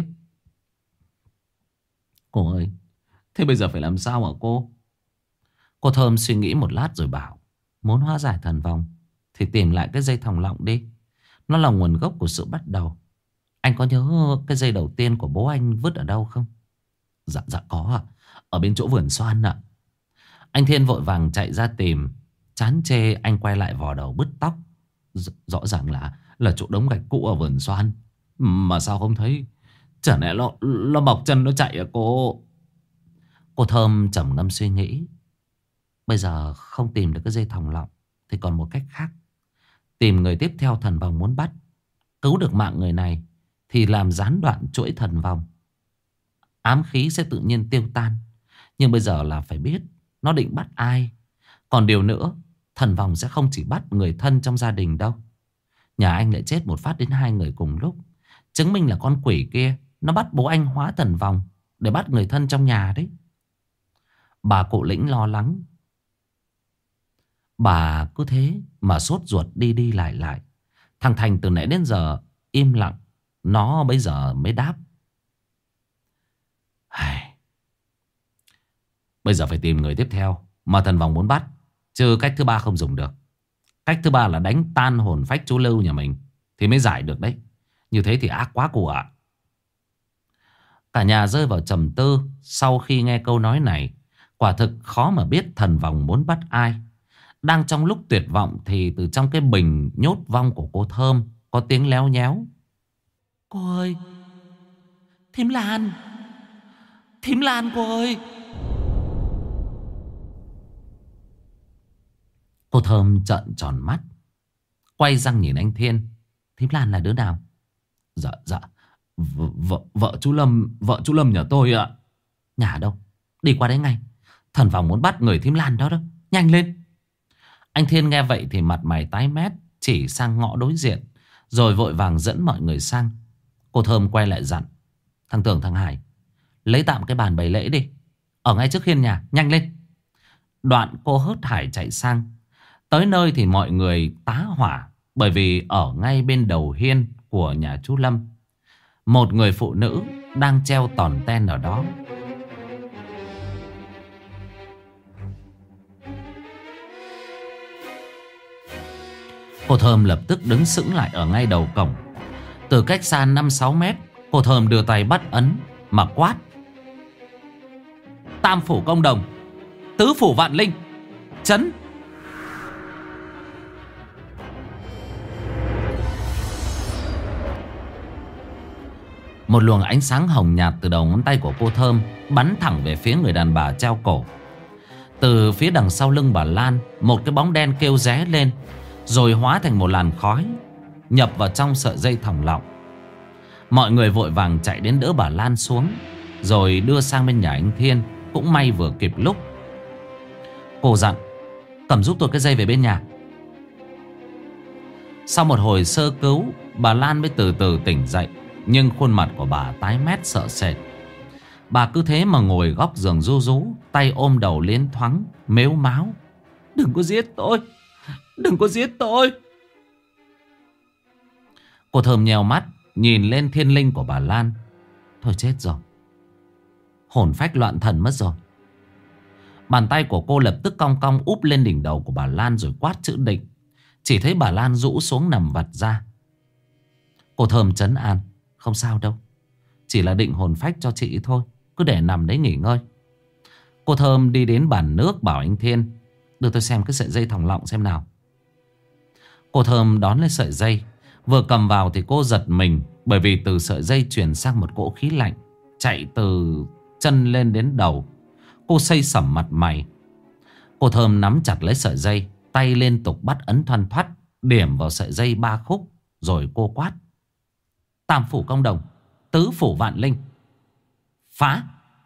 Cô ơi, thế bây giờ phải làm sao hả cô? Cô Thơm suy nghĩ một lát rồi bảo, muốn hóa giải thần vong thì tìm lại cái dây thòng lọng đi. Nó là nguồn gốc của sự bắt đầu. Anh có nhớ cái dây đầu tiên của bố anh vứt ở đâu không? Dạ có ạ. Ở bên chỗ vườn xoan ạ. Anh Thiên vội vàng chạy ra tìm. Chán chê anh quay lại vò đầu bứt tóc. Rõ ràng là chỗ đống gạch cũ ở vườn xoan, mà sao không thấy? Chả lẽ nó mọc chân nó chạy à cô? Cô Thơm trầm ngâm suy nghĩ. Bây giờ không tìm được cái dây thòng lọng thì còn một cách khác. Tìm người tiếp theo thần vong muốn bắt. Cứu được mạng người này thì làm gián đoạn chuỗi thần vong. Ám khí sẽ tự nhiên tiêu tan. Nhưng bây giờ là phải biết nó định bắt ai. Còn điều nữa, thần vong sẽ không chỉ bắt người thân trong gia đình đâu. Nhà anh lại chết một phát đến 2 người cùng lúc, chứng minh là con quỷ kia nó bắt bố anh hóa thần vong để bắt người thân trong nhà đấy. Bà cụ Lĩnh lo lắng. Bà cứ thế mà sốt ruột đi lại. Thằng Thành từ nãy đến giờ im lặng. Nó bây giờ mới đáp. Bây giờ phải tìm người tiếp theo mà thần vong muốn bắt, chứ cách thứ ba không dùng được. Cách thứ ba là đánh tan hồn phách chú Lưu nhà mình thì mới giải được đấy. Như thế thì ác quá cô ạ. Cả nhà rơi vào trầm tư sau khi nghe câu nói này. Quả thực khó mà biết thần vong muốn bắt ai. Đang trong lúc tuyệt vọng thì từ trong cái bình nhốt vong của cô Thơm có tiếng léo nhéo. Cô ơi, Thím Lan cô ơi. Cô Thơm trợn tròn mắt, quay răng nhìn anh Thiên. Thím Lan là đứa nào? Dạ Vợ chú Lâm nhà tôi ạ. Nhà đâu? Đi qua đấy ngay. Thần vong muốn bắt người Thím Lan đó. Nhanh lên. Anh Thiên nghe vậy thì mặt mày tái mét, chỉ sang ngõ đối diện, rồi vội vàng dẫn mọi người sang. Cô Thơm quay lại dặn. Thằng Tưởng, thằng Hải, lấy tạm cái bàn bày lễ đi, ở ngay trước hiên nhà, nhanh lên. Đoạn cô hớt Hải chạy sang. Tới nơi thì mọi người tá hỏa, bởi vì ở ngay bên đầu hiên của nhà chú Lâm, một người phụ nữ đang treo tòn ten ở đó. Cô Thơm lập tức đứng sững lại ở ngay đầu cổng. Từ cách xa 5-6 mét, cô Thơm đưa tay bắt ấn mà quát. Tam phủ công đồng, tứ phủ vạn linh, chấn. Một luồng ánh sáng hồng nhạt từ đầu ngón tay của cô Thơm bắn thẳng về phía người đàn bà treo cổ. Từ phía đằng sau lưng bà Lan, một cái bóng đen kêu ré lên, rồi hóa thành một làn khói nhập vào trong sợi dây thòng lọng. Mọi người vội vàng chạy đến đỡ bà Lan xuống, rồi đưa sang bên nhà anh Thiên. cũng may vừa kịp lúc. Cô dặn: cầm giúp tôi cái dây về bên nhà. Sau một hồi sơ cứu, bà Lan mới từ từ tỉnh dậy. Nhưng khuôn mặt của bà tái mét sợ sệt. Bà cứ thế mà ngồi góc giường ru rú, tay ôm đầu liến thoáng, mếu máo: đừng có giết tôi, đừng có giết tôi. Cô Thơm nheo mắt nhìn lên thiên linh của bà Lan. Thôi chết rồi, hồn phách loạn thần mất rồi. Bàn tay của cô lập tức cong cong úp lên đỉnh đầu của bà Lan rồi quát chữ định. Chỉ thấy bà Lan rũ xuống nằm vật ra. Cô Thơm trấn an: không sao đâu, chỉ là định hồn phách cho chị thôi, cứ để nằm đấy nghỉ ngơi. Cô Thơm đi đến bàn nước bảo anh Thiên: đưa tôi xem cái sợi dây thòng lọng xem nào. Cô Thơm đón lấy sợi dây. Vừa cầm vào thì cô giật mình, bởi vì từ sợi dây truyền sang một cỗ khí lạnh chạy từ chân lên đến đầu. Cô xây sẩm mặt mày. Cô Thơm nắm chặt lấy sợi dây, tay liên tục bắt ấn thoăn thoắt, điểm vào sợi dây 3 khúc. Rồi cô quát: tam phủ công đồng, tứ phủ vạn linh, phá.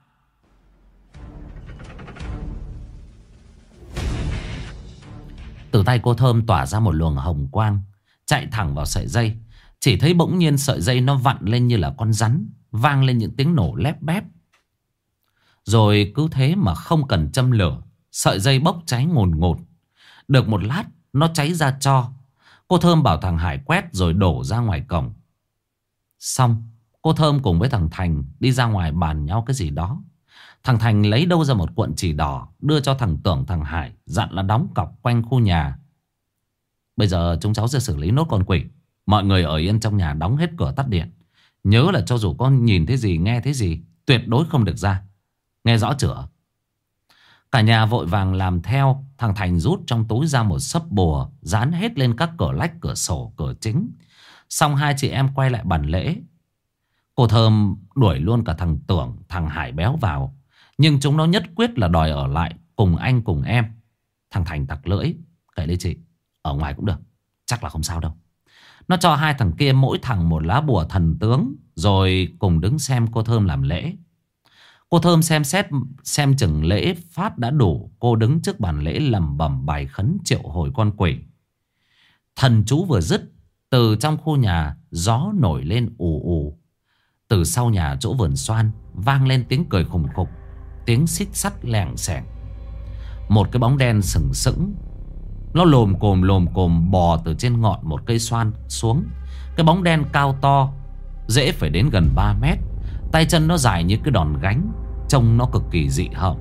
Từ tay cô Thơm tỏa ra một luồng hồng quang, chạy thẳng vào sợi dây. Chỉ thấy bỗng nhiên sợi dây nó vặn lên như là con rắn, vang lên những tiếng nổ lép bép. Rồi cứ thế mà không cần châm lửa, sợi dây bốc cháy ngùn ngụt. Được một lát nó cháy ra tro. Cô Thơm bảo thằng Hải quét rồi đổ ra ngoài cổng. Xong, cô Thơm cùng với thằng Thành đi ra ngoài bàn nhau cái gì đó. Thằng Thành lấy đâu ra một cuộn chỉ đỏ, đưa cho thằng Tưởng thằng Hải, dặn là đóng cọc quanh khu nhà. Bây giờ chúng cháu sẽ xử lý nốt con quỷ. Mọi người ở yên trong nhà, đóng hết cửa tắt điện. Nhớ là cho dù con nhìn thấy gì nghe thấy gì, tuyệt đối không được ra. Nghe rõ chưa? Cả nhà vội vàng làm theo. Thằng Thành rút trong túi ra một xấp bùa, dán hết lên các cửa lách, cửa sổ, cửa chính. Xong hai chị em quay lại bàn lễ. Cô Thơm đuổi luôn cả thằng Tưởng, thằng Hải béo vào. Nhưng chúng nó nhất quyết là đòi ở lại cùng anh cùng em. Thằng Thành tặc lưỡi: kệ đi chị, ở ngoài cũng được, chắc là không sao đâu. Nó cho hai thằng kia mỗi thằng một lá bùa thần tướng, rồi cùng đứng xem cô Thơm làm lễ. Cô Thơm xem xét xem chừng lễ phát đã đủ. Cô đứng trước bàn lễ lẩm bẩm bài khấn triệu hồi con quỷ. Thần chú vừa dứt, từ trong khu nhà gió nổi lên ù ù. Từ sau nhà chỗ vườn xoan vang lên tiếng cười khùng khục, tiếng xích sắt lẻng xẻng. Một cái bóng đen sừng sững, nó lồm cồm bò từ trên ngọn một cây xoan xuống. Cái bóng đen cao to, dễ phải đến gần 3 mét. Tay chân nó dài như cái đòn gánh, trông nó cực kỳ dị hợm.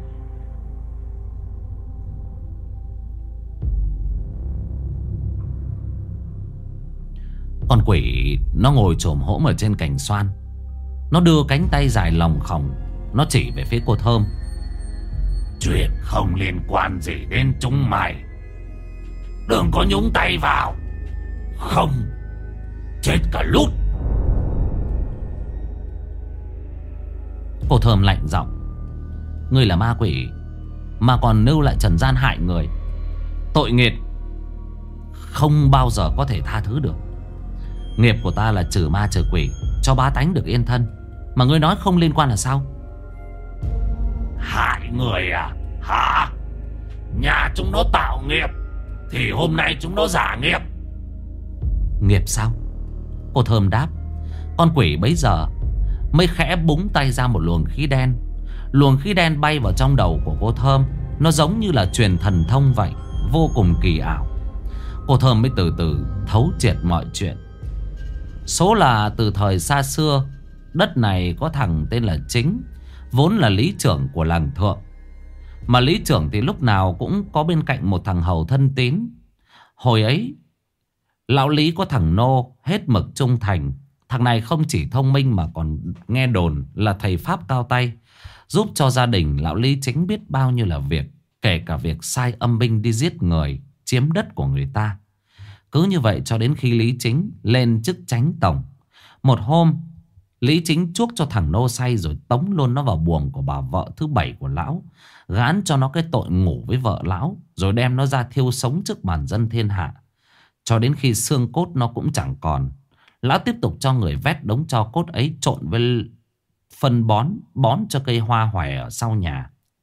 Con quỷ nó ngồi chồm hổm ở trên cành xoan. Nó đưa cánh tay dài lòng khòng, nó chỉ về phía cô Thơm: chuyện không liên quan gì đến chúng mày, đừng có nhúng tay vào, không chết cả lút. Cô Thơm lạnh giọng: ngươi là ma quỷ mà còn nêu lại trần gian hại người, tội nghiệt không bao giờ có thể tha thứ được. Nghiệp của ta là trừ ma trừ quỷ, cho bá tánh được yên thân. Mà ngươi nói không liên quan là sao? Hại người à? Hả? Nhà chúng nó tạo nghiệp thì hôm nay chúng nó giả nghiệp. Nghiệp sao? Cô Thơm đáp. Con quỷ bấy giờ mới khẽ búng tay ra một luồng khí đen. Luồng khí đen bay vào trong đầu của cô Thơm. Nó giống như là truyền thần thông vậy, vô cùng kỳ ảo. Cô Thơm mới từ từ thấu triệt mọi chuyện. Số là từ thời xa xưa, đất này có thằng tên là Chính, vốn là lý trưởng của làng Thượng. Mà lý trưởng thì lúc nào cũng có bên cạnh một thằng hầu thân tín. Hồi ấy lão lý có thằng Nô hết mực trung thành. Thằng này không chỉ thông minh mà còn nghe đồn là thầy pháp cao tay, giúp cho gia đình lão lý Chính biết bao nhiêu là việc, kể cả việc sai âm binh đi giết người, chiếm đất của người ta. Cứ như vậy cho đến khi Lý Chính lên chức chánh tổng. Một hôm Lý Chính chuốc cho thằng Nô say rồi tống luôn nó vào buồng của bà vợ thứ 7 của lão, gán cho nó cái tội ngủ với vợ lão, rồi đem nó ra thiêu sống trước bàn dân thiên hạ. Cho đến khi xương cốt nó cũng chẳng còn, lão tiếp tục cho người vét đống tro cốt ấy trộn với phân bón cho cây hoa hoè ở sau nhà.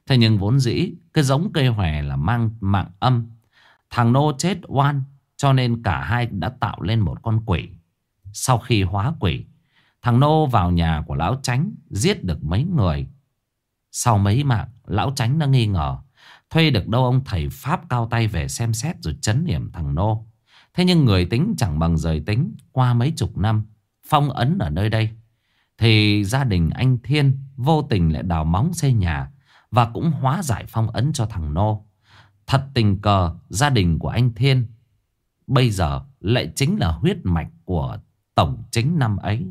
Thế nhưng vốn dĩ cái giống cây hòe là mang mạng âm. Thằng Nô chết oan, cho nên cả hai đã tạo lên một con quỷ. Sau khi hóa quỷ, thằng Nô vào nhà của lão Chánh, giết được mấy người. Sau mấy mạng, lão Chánh đã nghi ngờ, thuê được đâu ông thầy Pháp cao tay về xem xét rồi trấn yểm thằng Nô. Thế nhưng người tính chẳng bằng trời tính. Qua mấy chục năm phong ấn ở nơi đây, thì gia đình anh Thiên vô tình lại đào móng xây nhà, và cũng hóa giải phong ấn cho thằng Nô. Thật tình cờ, gia đình của anh Thiên bây giờ lại chính là huyết mạch của tổng chính năm ấy.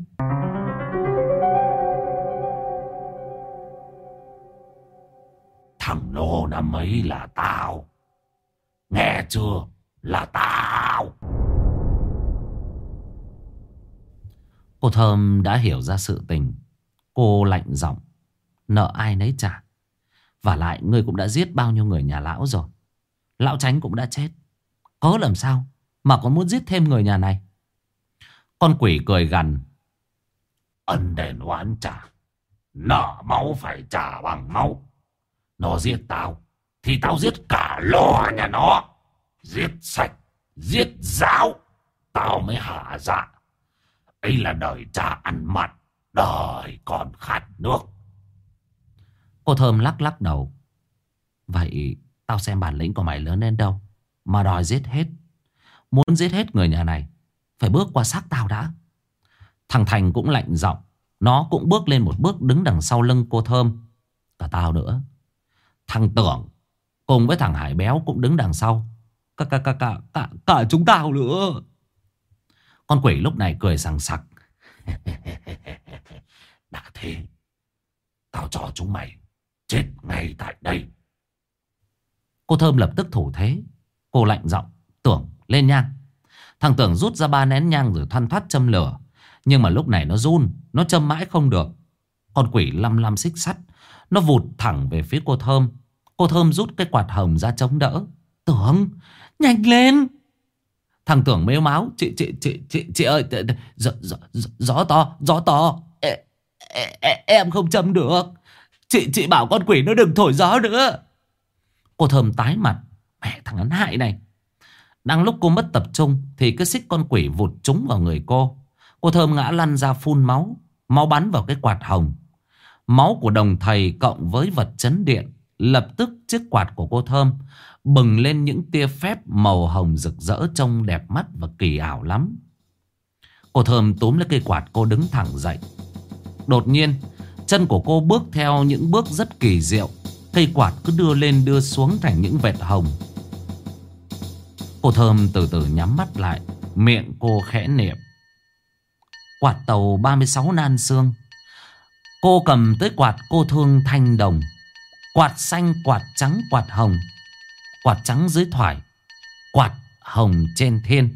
Thằng Nô năm ấy là tao. Nghe chưa? Là tao. Cô Thơm đã hiểu ra sự tình. Cô lạnh giọng: nợ ai nấy trả. Và lại ngươi cũng đã giết bao nhiêu người nhà lão rồi. Lão Chánh cũng đã chết, có làm sao mà còn muốn giết thêm người nhà này? Con quỷ cười gằn: ân đền oán trả, nợ máu phải trả bằng máu. Nó giết tao thì tao giết cả lò nhà nó. Giết sạch, giết ráo, tao mới hạ dạ. Ấy là đời cha ăn mặn, đời còn khát nước. Cô Thơm lắc lắc đầu: vậy tao xem bản lĩnh của mày lớn đến đâu mà đòi giết hết. Muốn giết hết người nhà này phải bước qua xác tao đã. Thằng Thành cũng lạnh giọng. Nó cũng bước lên một bước, đứng đằng sau lưng cô Thơm. Cả tao nữa. Thằng Tưởng cùng với thằng Hải Béo cũng đứng đằng sau. Cả chúng tao nữa. Con quỷ lúc này cười sằng sặc: đã thế, tao cho chúng mày chết ngay tại đây. Cô Thơm lập tức thủ thế. Cô lạnh giọng: Tưởng, lên nhang. Thằng Tưởng rút ra 3 nén nhang rồi thoăn thoắt châm lửa. Nhưng mà lúc này nó run, nó châm mãi không được. Con quỷ lăm lăm xích sắt, nó vụt thẳng về phía cô Thơm. Cô Thơm rút cái quạt hồng ra chống đỡ. Tưởng, nhanh lên. Thằng Tưởng mếu máo: Chị ơi, gió to. Em không châm được. Chị bảo con quỷ nó đừng thổi gió nữa. Cô Thơm tái mặt: mẹ thằng ăn hại này. Đang lúc cô mất tập trung thì cái xích con quỷ vụt trúng vào người cô. Cô Thơm ngã lăn ra phun máu. Máu bắn vào cái quạt hồng. Máu của đồng thầy cộng với vật chấn điện. Lập tức chiếc quạt của cô Thơm bừng lên những tia phép màu hồng rực rỡ, trông đẹp mắt và kỳ ảo lắm. Cô Thơm túm lấy cây quạt, cô đứng thẳng dậy. Đột nhiên chân của cô bước theo những bước rất kỳ diệu. Cây quạt cứ đưa lên đưa xuống thành những vệt hồng. Cô Thơm từ từ nhắm mắt lại. Miệng cô khẽ niệm: quạt tàu 36 nan xương. Cô cầm tới quạt cô thương thanh đồng. Quạt xanh, quạt trắng, quạt hồng. Quạt trắng dưới thoải, quạt hồng trên thiên.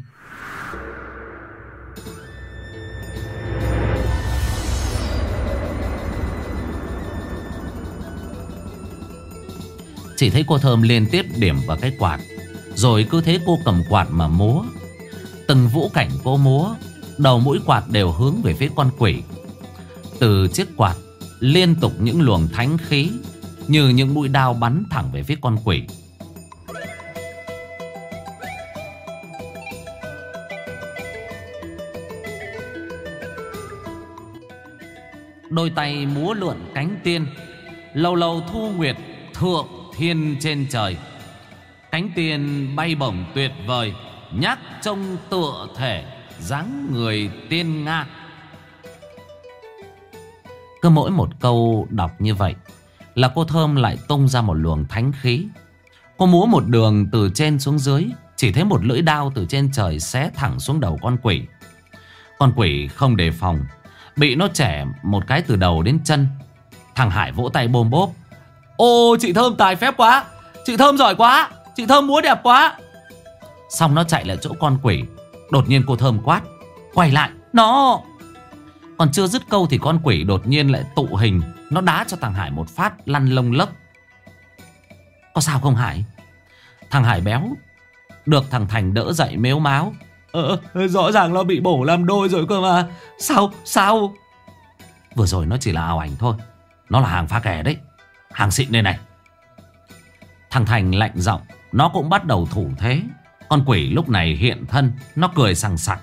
Chỉ thấy cô Thơm liên tiếp điểm vào cái quạt. Rồi cứ thế cô cầm quạt mà múa. Từng vũ cảnh cô múa, đầu mũi quạt đều hướng về phía con quỷ. Từ chiếc quạt liên tục những luồng thánh khí như những mũi đao bắn thẳng về phía con quỷ. Đôi tay múa lượn cánh tiên, lâu lâu thu nguyệt thượng thiên trên trời. Cánh tiên bay bổng tuyệt vời, nhác trông tựa thể dáng người tiên nga. Cứ mỗi một câu đọc như vậy là cô Thơm lại tung ra một luồng thánh khí. Cô múa một đường từ trên xuống dưới, chỉ thấy một lưỡi đao từ trên trời xé thẳng xuống đầu con quỷ. Con quỷ không đề phòng, bị nó chẻ một cái từ đầu đến chân. Thằng Hải vỗ tay bôm bốp: ô, chị Thơm tài phép quá, chị Thơm giỏi quá, chị Thơm múa đẹp quá. Xong nó chạy lại chỗ con quỷ. Đột nhiên cô Thơm quát: quay lại, nó. Còn chưa dứt câu thì con quỷ đột nhiên lại tụ hình. Nó đá cho thằng Hải một phát lăn lông lốc. Có sao không Hải? Thằng Hải béo được thằng Thành đỡ dậy mếu máo: rõ ràng nó bị bổ làm đôi rồi cơ mà. Sao? Vừa rồi nó chỉ là ảo ảnh thôi. Nó là hàng pha kè đấy, hàng xịn đây này. Thằng Thành lạnh giọng, nó cũng bắt đầu thủ thế. Con quỷ lúc này hiện thân, nó cười sằng sặc.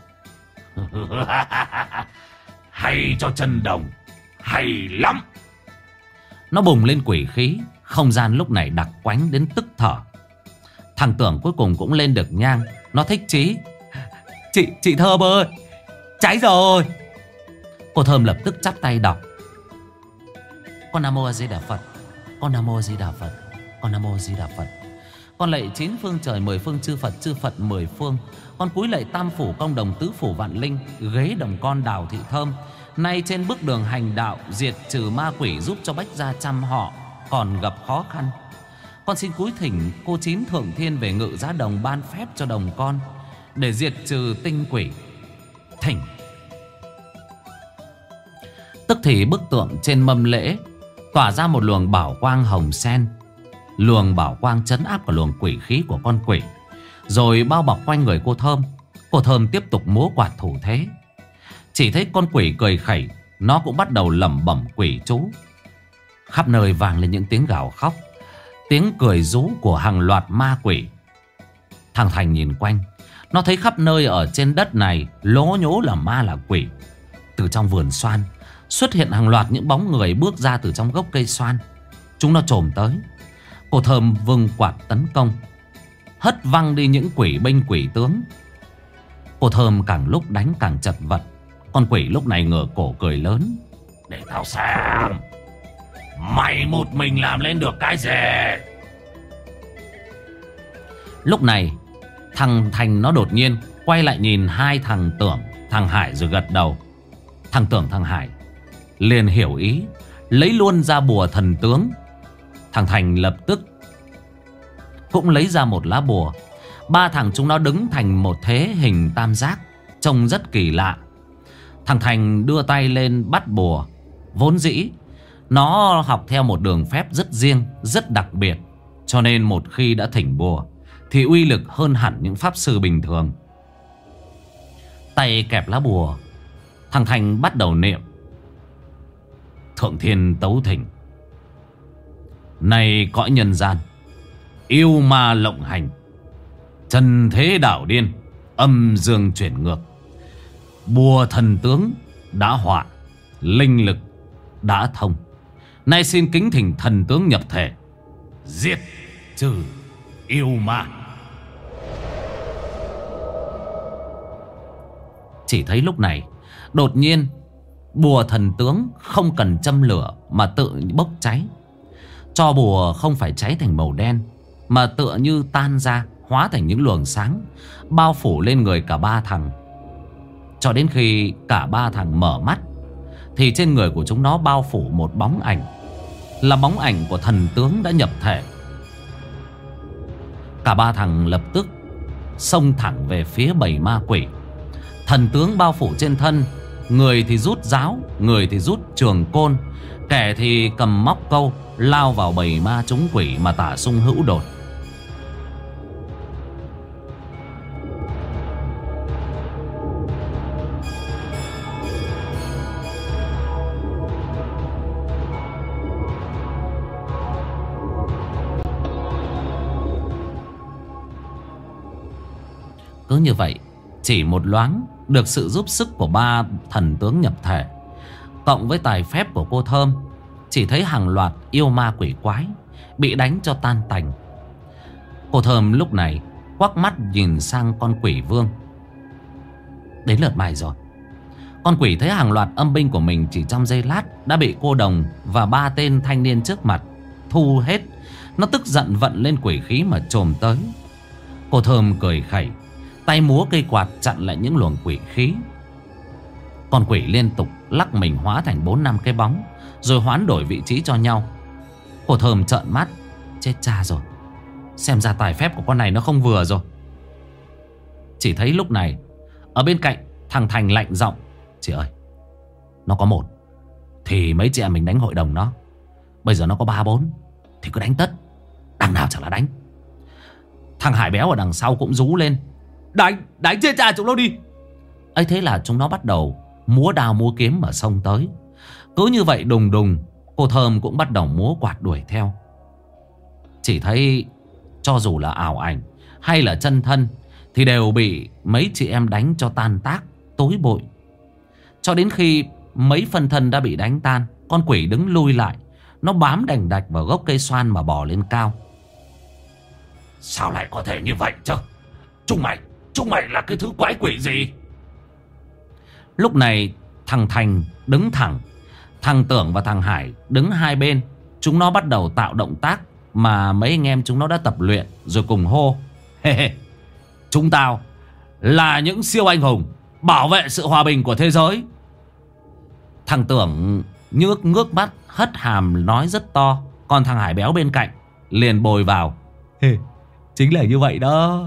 Hay cho chân đồng, hay lắm. Nó bùng lên quỷ khí. Không gian lúc này đặc quánh đến tức thở. Thằng Tưởng cuối cùng cũng lên được nhang. Nó thích chí. Chị Thơm ơi, cháy rồi. Cô Thơm lập tức chắp tay đọc: Con Nam Mô A Di Đà Phật, Con Nam Mô A Di Đà Phật, Con Nam Mô A Di Đà Phật. Con lạy 9 phương trời 10 phương chư Phật 10 phương. Con cúi lạy tam phủ công đồng tứ phủ vạn linh, ghế đồng con Đào Thị Thơm. Nay trên bước đường hành đạo, diệt trừ ma quỷ, giúp cho Bách gia trăm họ còn gặp khó khăn. Con xin cúi thỉnh cô Chín Thượng Thiên về ngự giá đồng, ban phép cho đồng con để diệt trừ tinh quỷ. Thỉnh. Tức thì bức tượng trên mâm lễ tỏa ra một luồng bảo quang hồng sen. Luồng bảo quang trấn áp cả luồng quỷ khí của con quỷ, rồi bao bọc quanh người cô Thơm. Cô Thơm tiếp tục múa quạt thủ thế. Chỉ thấy con quỷ cười khẩy, nó cũng bắt đầu lẩm bẩm quỷ chú. Khắp nơi vang lên những tiếng gào khóc, tiếng cười rú của hàng loạt ma quỷ. Thằng Thành nhìn quanh, nó thấy khắp nơi ở trên đất này lố nhố là ma là quỷ. Từ trong vườn xoan xuất hiện hàng loạt những bóng người bước ra từ trong gốc cây xoan. Chúng nó chồm tới. Cô Thơm vung quạt tấn công, hất văng đi những quỷ binh quỷ tướng. Cô Thơm càng lúc đánh càng chật vật. Con quỷ lúc này ngửa cổ cười lớn: Để tao xem mày một mình làm lên được cái gì. Lúc này thằng Thành nó đột nhiên quay lại nhìn hai thằng Tưởng, thằng Hải rồi gật đầu. Thằng Tưởng thằng Hải liền hiểu ý, lấy luôn ra bùa thần tướng. Thằng Thành lập tức cũng lấy ra một lá bùa. Ba thằng chúng nó đứng thành một thế hình tam giác, trông rất kỳ lạ. Thằng Thành đưa tay lên bắt bùa. Vốn dĩ nó học theo một đường phép rất riêng, rất đặc biệt, cho nên một khi đã thỉnh bùa thì uy lực hơn hẳn những pháp sư bình thường. Tay kẹp lá bùa, thằng Thành bắt đầu niệm: Thượng Thiên tấu thỉnh, nay cõi nhân gian yêu ma lộng hành, trần thế đảo điên, âm dương chuyển ngược. Bùa thần tướng đã họa, linh lực đã thông. Nay xin kính thỉnh thần tướng nhập thể, diệt trừ yêu ma. Chỉ thấy lúc này đột nhiên bùa thần tướng không cần châm lửa mà tự bốc cháy. Cho bùa không phải cháy thành màu đen, mà tựa như tan ra, hóa thành những luồng sáng, bao phủ lên người cả ba thằng. Cho đến khi cả ba thằng mở mắt thì trên người của chúng nó bao phủ một bóng ảnh, là bóng ảnh của thần tướng đã nhập thể. Cả ba thằng lập tức xông thẳng về phía bầy ma quỷ. Thần tướng bao phủ trên thân, người thì rút giáo, người thì rút trường côn, kẻ thì cầm móc câu lao vào bầy ma chúng quỷ mà tả sung hữu đột. Cứ như vậy, chỉ một loáng, được sự giúp sức của ba thần tướng nhập thể, cộng với tài phép của cô Thơm, chỉ thấy hàng loạt yêu ma quỷ quái bị đánh cho tan tành. Cô Thơm lúc này quắc mắt nhìn sang con quỷ vương: Đến lượt mày rồi. Con quỷ thấy hàng loạt âm binh của mình chỉ trong giây lát đã bị cô đồng và ba tên thanh niên trước mặt thu hết. Nó tức giận vận lên quỷ khí mà chồm tới. Cô Thơm cười khẩy, tay múa cây quạt chặn lại những luồng quỷ khí. Con quỷ liên tục lắc mình hóa thành 4-5 cái bóng, rồi hoán đổi vị trí cho nhau. Cô Thơm trợn mắt: Chết cha rồi, xem ra tài phép của con này nó không vừa rồi. Chỉ thấy lúc này ở bên cạnh thằng Thành lạnh giọng: Chị ơi, nó có một thì mấy chị em mình đánh hội đồng nó, bây giờ nó có 3-4 thì cứ đánh tất, đằng nào chẳng là đánh. Thằng Hải béo ở đằng sau cũng rú lên: Đánh chết cha chúng nó đi. Ấy thế là chúng nó bắt đầu múa đao múa kiếm mà xông tới. Cứ như vậy đùng đùng, cô Thơm cũng bắt đầu múa quạt đuổi theo. Chỉ thấy cho dù là ảo ảnh hay là chân thân, thì đều bị mấy chị em đánh cho tan tác, tối bụi. Cho đến khi mấy phân thân đã bị đánh tan, con quỷ đứng lui lại. Nó bám đành đạch vào gốc cây xoan mà bò lên cao. Sao lại có thể như vậy chứ? Chúng mày là cái thứ quái quỷ gì? Lúc này thằng Thành đứng thẳng, thằng Tưởng và thằng Hải đứng hai bên. Chúng nó bắt đầu tạo động tác mà mấy anh em chúng nó đã tập luyện, rồi cùng hô: chúng tao là những siêu anh hùng bảo vệ sự hòa bình của thế giới. Thằng Tưởng ngước mắt hất hàm nói rất to. Còn thằng Hải béo bên cạnh liền bồi vào: chính là như vậy đó.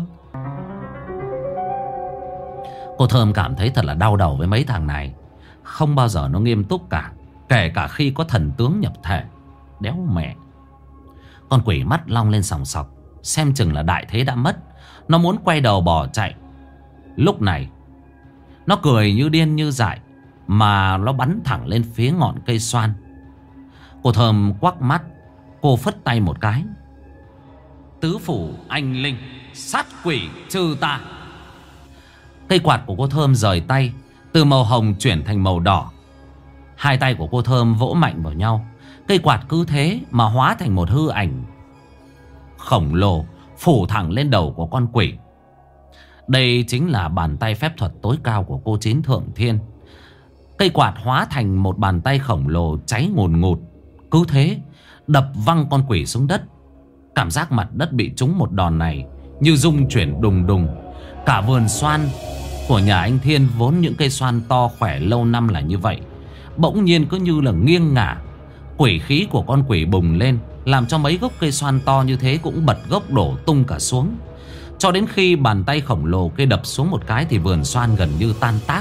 Cô Thơm cảm thấy thật là đau đầu với mấy thằng này. Không bao giờ nó nghiêm túc cả, kể cả khi có thần tướng nhập thể. Đéo mẹ. Con quỷ mắt long lên sòng sọc, xem chừng là đại thế đã mất. Nó muốn quay đầu bỏ chạy. Lúc này nó cười như điên như dại, mà nó bắn thẳng lên phía ngọn cây xoan. Cô Thơm quắc mắt. Cô phất tay một cái: tứ phủ anh linh, sát quỷ trừ tà. Cây quạt của cô Thơm rời tay, từ màu hồng chuyển thành màu đỏ. Hai tay của cô Thơm vỗ mạnh vào nhau. Cây quạt cứ thế mà hóa thành một hư ảnh khổng lồ phủ thẳng lên đầu của con quỷ. Đây chính là bàn tay phép thuật tối cao của cô Chín Thượng Thiên. Cây quạt hóa thành một bàn tay khổng lồ cháy ngùn ngụt, cứ thế đập văng con quỷ xuống đất. Cảm giác mặt đất bị trúng một đòn này như rung chuyển đùng đùng. Cả vườn xoan của nhà anh Thiên, vốn những cây xoan to khỏe lâu năm là như vậy, bỗng nhiên cứ như là nghiêng ngả. Quỷ khí của con quỷ bùng lên, làm cho mấy gốc cây xoan to như thế cũng bật gốc đổ tung cả xuống. Cho đến khi bàn tay khổng lồ kia đập xuống một cái thì vườn xoan gần như tan tác.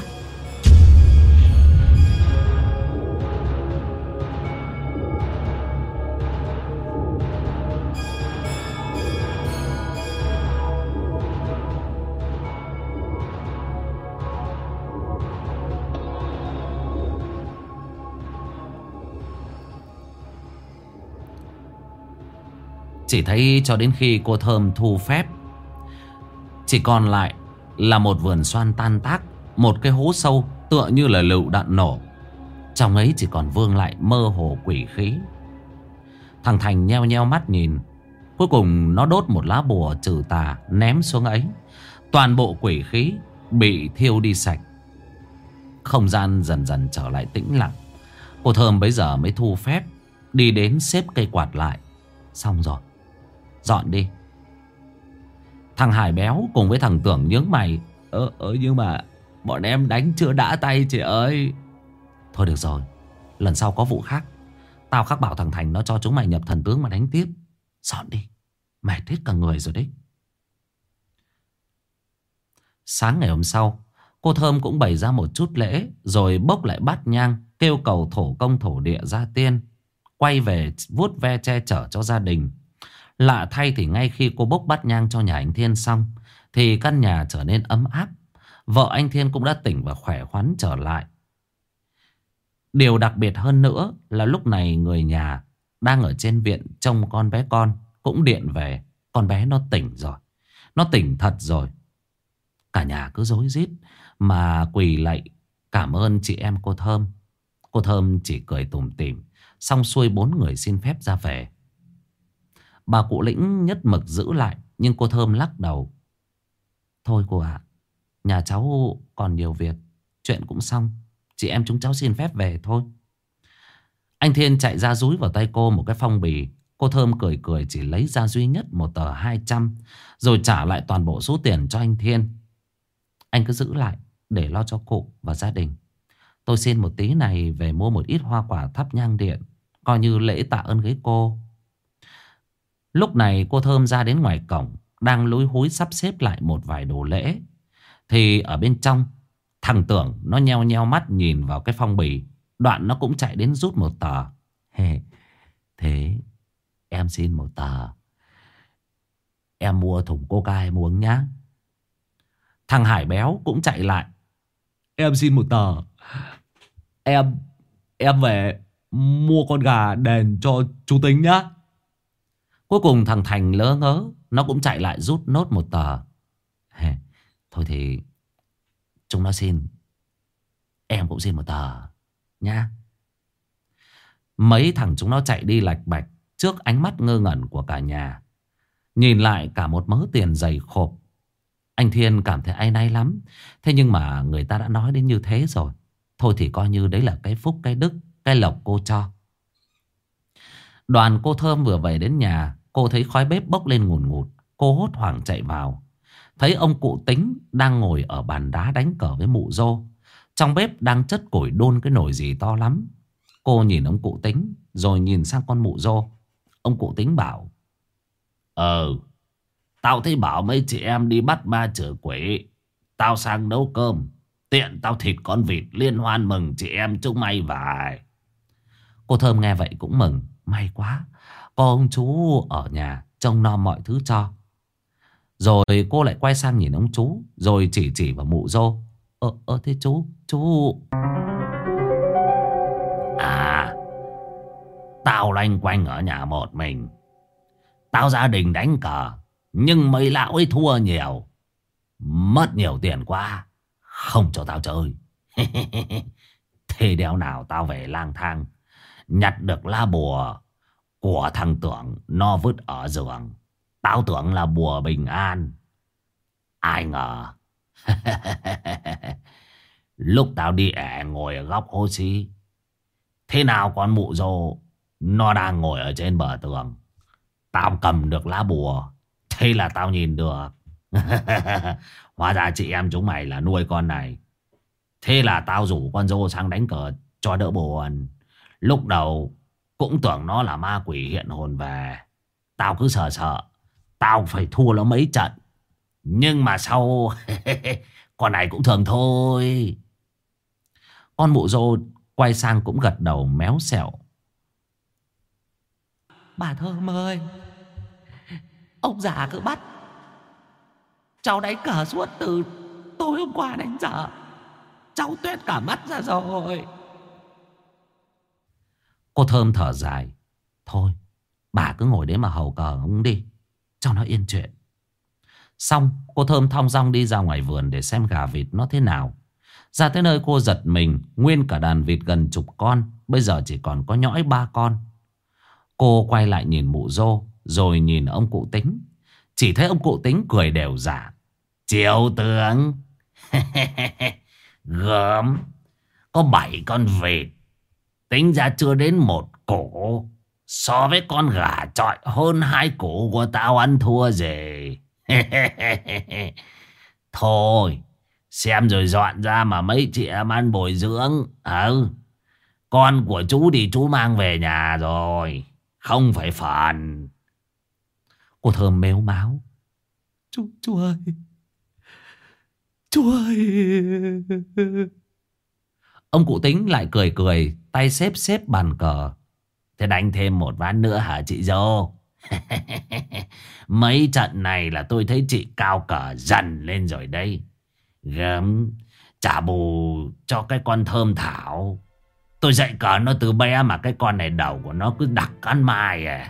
Chỉ thấy cho đến khi cô Thơm thu phép, chỉ còn lại là một vườn xoan tan tác, một cái hố sâu tựa như là lựu đạn nổ. Trong ấy chỉ còn vương lại mơ hồ quỷ khí. Thằng Thành nheo nheo mắt nhìn. Cuối cùng nó đốt một lá bùa trừ tà ném xuống ấy. Toàn bộ quỷ khí bị thiêu đi sạch. Không gian dần dần trở lại tĩnh lặng. Cô Thơm bấy giờ mới thu phép, đi đến xếp cây quạt lại. Xong rồi, dọn đi. Thằng Hải béo cùng với thằng Tưởng nhướng mày: nhưng mà bọn em đánh chưa đã tay chị ơi. Thôi được rồi, lần sau có vụ khác, tao khắc bảo thằng Thành nó cho chúng mày nhập thần tướng mà đánh tiếp. Dọn đi, mệt hết cả người rồi đấy. Sáng ngày hôm sau, cô Thơm cũng bày ra một chút lễ, rồi bốc lại bát nhang, kêu cầu thổ công thổ địa gia tiên, quay về vuốt ve che chở cho gia đình. Lạ thay thì ngay khi cô bốc bát nhang cho nhà anh Thiên xong, thì căn nhà trở nên ấm áp. Vợ anh Thiên cũng đã tỉnh và khỏe khoắn trở lại. Điều đặc biệt hơn nữa là lúc này người nhà đang ở trên viện trông con bé con cũng điện về. Con bé nó tỉnh rồi, nó tỉnh thật rồi. Cả nhà cứ rối rít mà quỳ lạy cảm ơn chị em cô Thơm. Cô Thơm chỉ cười tủm tỉm. Xong xuôi 4 người xin phép ra về. Bà cụ Lĩnh nhất mực giữ lại, nhưng cô Thơm lắc đầu: thôi cô ạ, nhà cháu còn nhiều việc, chuyện cũng xong, chị em chúng cháu xin phép về thôi. Anh Thiên chạy ra dúi vào tay cô một cái phong bì. Cô Thơm cười cười chỉ lấy ra duy nhất một tờ 200, rồi trả lại toàn bộ số tiền cho anh Thiên. Anh cứ giữ lại để lo cho cụ và gia đình. Tôi xin một tí này về mua một ít hoa quả thắp nhang điện, coi như lễ tạ ơn với cô. Lúc này cô Thơm ra đến ngoài cổng, đang lúi húi sắp xếp lại một vài đồ lễ. Thì ở bên trong, thằng Tưởng nó nheo nheo mắt nhìn vào cái phong bì. Đoạn nó cũng chạy đến rút một tờ. Thế em xin một tờ, em mua thùng coca em uống nhá. Thằng Hải béo cũng chạy lại: em xin một tờ, em về mua con gà đền cho chú Tính nhá. Cuối cùng thằng Thành lỡ ngớ, nó cũng chạy lại rút nốt một tờ. Thôi thì chúng nó xin, em cũng xin một tờ nhá. Mấy thằng chúng nó chạy đi lạch bạch trước ánh mắt ngơ ngẩn của cả nhà. Nhìn lại cả một mớ tiền dày khộp, anh Thiên cảm thấy áy náy lắm. Thế nhưng mà người ta đã nói đến như thế rồi, thôi thì coi như đấy là cái phúc, cái đức, cái lộc cô cho. Đoàn cô Thơm vừa về đến nhà, cô thấy khói bếp bốc lên ngùn ngụt. Cô hốt hoảng chạy vào, thấy ông cụ Tính đang ngồi ở bàn đá đánh cờ với mụ Dô. Trong bếp đang chất củi đun cái nồi gì to lắm. Cô nhìn ông cụ Tính rồi nhìn sang con mụ Dô. Ông cụ Tính bảo: Tao thấy bảo mấy chị em đi bắt ma chở quỷ, tao sang nấu cơm, tiện tao thịt con vịt liên hoan mừng chị em chúng mày vài. Cô Thơm nghe vậy cũng mừng. May quá, có ông chú ở nhà trông nom mọi thứ cho. Rồi cô lại quay sang nhìn ông chú, rồi chỉ vào mụ Dô. Thế chú... Tao loanh quanh ở nhà một mình. Tao gia đình đánh cờ, nhưng mấy lão ấy thua nhiều, mất nhiều tiền quá, không cho tao chơi. Thế đéo nào tao về lang thang, nhặt được lá bùa của thằng Tưởng nó vứt ở giường. Tao tưởng là bùa bình an, ai ngờ lúc tao đi ngồi ở góc hố xí, thế nào con mụ Dô nó đang ngồi ở trên bờ tường. Tao cầm được lá bùa, thế là tao nhìn được. Hóa ra chị em chúng mày là nuôi con này. Thế là tao rủ con Dô sang đánh cờ cho đỡ buồn. Lúc đầu cũng tưởng nó là ma quỷ hiện hồn về. Tao cứ sợ tao phải thua nó mấy trận. Nhưng mà sau con này cũng thường thôi. Con mụ Dô quay sang cũng gật đầu méo xẹo. Bà Thơm ơi, ông già cứ bắt cháu đánh cờ suốt từ tối hôm qua đến giờ. Cháu tuét cả mắt ra rồi. Cô Thơm thở dài. Thôi bà cứ ngồi đấy mà hầu cờ ông đi, cho nó yên chuyện. Xong cô Thơm thong dong đi ra ngoài vườn để xem gà vịt nó thế nào. Ra tới nơi cô giật mình, nguyên cả đàn vịt gần chục con, bây giờ chỉ còn có nhõi 3 con. Cô quay lại nhìn mụ Dô, rồi nhìn ông cụ Tính. Chỉ thấy ông cụ Tính cười đều giả. Triệu tướng gớm, có 7 con vịt, tính ra chưa đến 1 củ. So với con gà chọi hơn 2 củ của tao ăn thua gì. Thôi xem rồi dọn ra mà mấy chị em ăn bồi dưỡng. Con của chú thì chú mang về nhà rồi, không phải phản. Cô Thơm mếu máo. Chú ơi, chú ơi. Ông cụ Tính lại cười cười, tay xếp bàn cờ. Thế đánh thêm một ván nữa hả chị Dô? Mấy trận này là tôi thấy chị cao cờ dần lên rồi đây. Gớm, trả bù cho cái con Thơm Thảo. Tôi dạy cờ nó từ bé mà cái con này đầu của nó cứ đặc ăn mai à.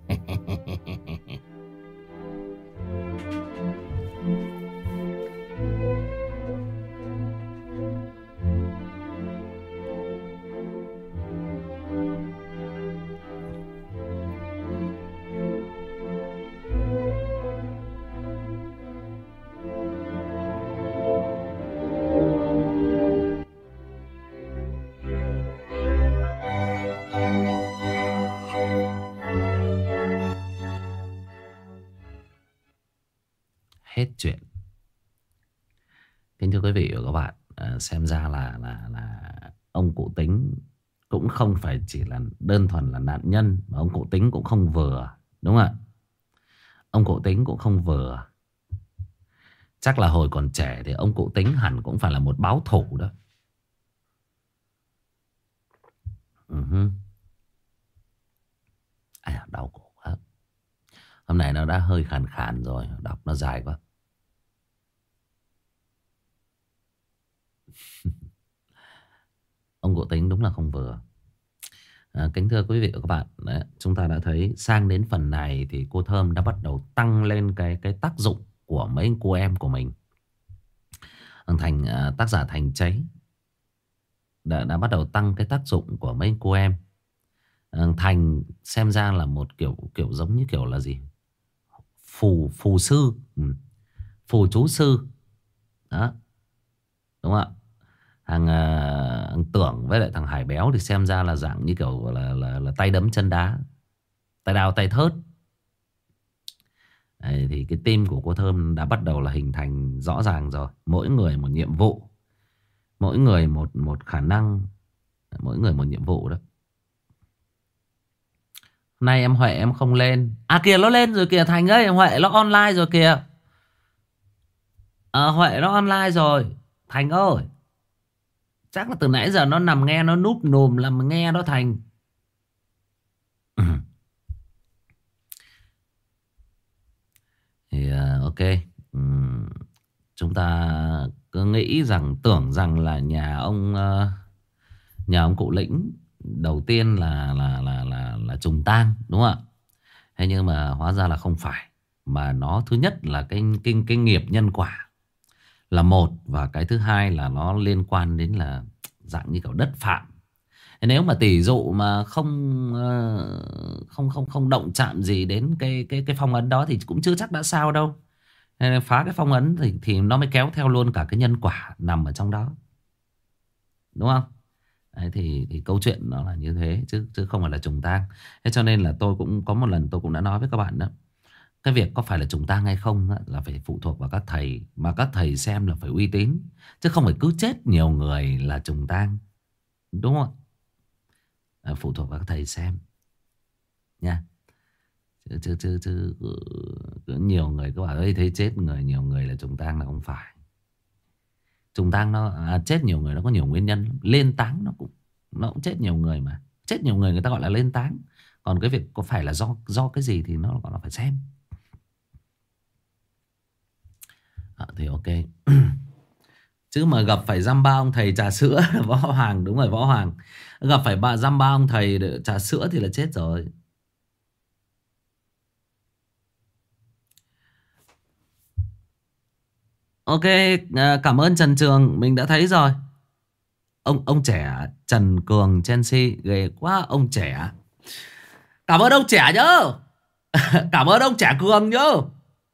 Hết chuyện. Kính thưa quý vị và các bạn, xem ra là ông cụ Tính cũng không phải chỉ là đơn thuần là nạn nhân, mà ông cụ Tính cũng không vừa, đúng không ạ? Ông cụ Tính cũng không vừa. Chắc là hồi còn trẻ thì ông cụ Tính hẳn cũng phải là một báo thủ đó. Đau cổ quá. Hôm nay nó đã hơi khàn khàn rồi, đọc nó dài quá. Ông cụ Tính đúng là không vừa. Kính thưa quý vị và các bạn, đấy, chúng ta đã thấy sang đến phần này thì cô Thơm đã bắt đầu tăng lên cái tác dụng của mấy cô em của mình. Tác giả Thành Cháy đã bắt đầu tăng cái tác dụng của mấy cô em. Thành xem ra là một kiểu giống như kiểu là gì, phù sư, phù chú sư đó, đúng không ạ? Thằng Tưởng với lại thằng Hải Béo thì xem ra là dạng như kiểu là tay đấm chân đá, tay đào tay thớt. Đấy, thì cái team của cô Thơm đã bắt đầu là hình thành rõ ràng rồi. Mỗi người một nhiệm vụ, mỗi người một khả năng, mỗi người một nhiệm vụ đó. Nay em Huệ em không lên. À kìa, nó lên rồi kìa Thành ơi, Huệ nó online rồi kìa. Huệ nó online rồi Thành ơi. Chắc là từ nãy giờ nó nằm nghe, nó núp nùm làm nghe đó Thành. Thì ok, chúng ta cứ nghĩ rằng, tưởng rằng là nhà ông cụ Lĩnh đầu tiên là trùng tang, đúng không ạ? Thế nhưng mà hóa ra là không phải, mà nó thứ nhất là cái nghiệp nhân quả là một, và cái thứ hai là nó liên quan đến là dạng như kiểu đất phạm. Nếu mà tỷ dụ mà không động chạm gì đến cái phong ấn đó thì cũng chưa chắc đã sao đâu. Nên phá cái phong ấn thì nó mới kéo theo luôn cả cái nhân quả nằm ở trong đó, đúng không? Đấy, thì câu chuyện nó là như thế, chứ không phải là trùng tang. Thế cho nên là tôi cũng có một lần tôi cũng đã nói với các bạn đó, cái việc có phải là trùng tang hay không á, là phải phụ thuộc vào các thầy, mà các thầy xem là phải uy tín, chứ không phải cứ chết nhiều người là trùng tang, đúng không? Phụ thuộc vào các thầy xem nha. Chứ cứ nhiều người cứ bảo ơi thấy chết người nhiều người là trùng tang, là không phải. Trùng tang nó chết nhiều người nó có nhiều nguyên nhân lắm. Lên táng nó cũng chết nhiều người, mà chết nhiều người người ta gọi là lên táng. Còn cái việc có phải là do cái gì thì nó còn là phải xem. Thì ok. Chứ mà gặp phải dăm ba ông thầy trà sữa là Võ Hoàng, đúng rồi Võ Hoàng. Gặp phải dăm ba ông thầy trà sữa thì là chết rồi. Ok, cảm ơn Trần Trường, mình đã thấy rồi. Ông trẻ Trần Cường Chelsea, ghê quá ông trẻ. Cảm ơn ông trẻ nhớ. Cảm ơn ông trẻ Cường nhớ.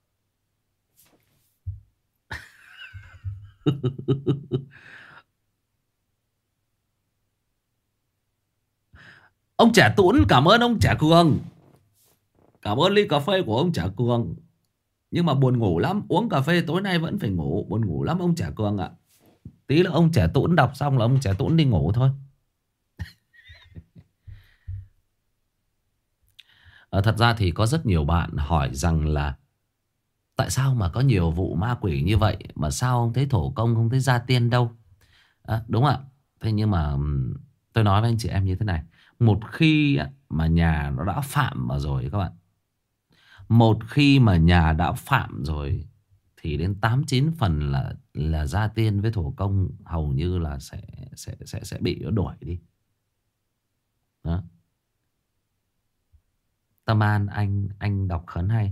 Ông trẻ Tũn, cảm ơn ông trẻ Cường. Cảm ơn ly cà phê của ông trẻ Cường. Nhưng mà buồn ngủ lắm, uống cà phê tối nay vẫn phải ngủ. Buồn ngủ lắm ông trẻ Cường ạ. Tí là ông trẻ Tũn đọc xong là ông trẻ Tũn đi ngủ thôi. Thật ra thì có rất nhiều bạn hỏi rằng là tại sao mà có nhiều vụ ma quỷ như vậy mà sao không thấy thổ công, không thấy gia tiên đâu. Đúng ạ. Thế nhưng mà tôi nói với anh chị em như thế này. Một khi mà nhà nó đã phạm vào rồi các bạn, một khi mà nhà đã phạm rồi thì đến 8-9 phần là gia tiên với thổ công hầu như là sẽ bị nó đuổi đi. Đó. Tâm An, anh đọc khấn hay.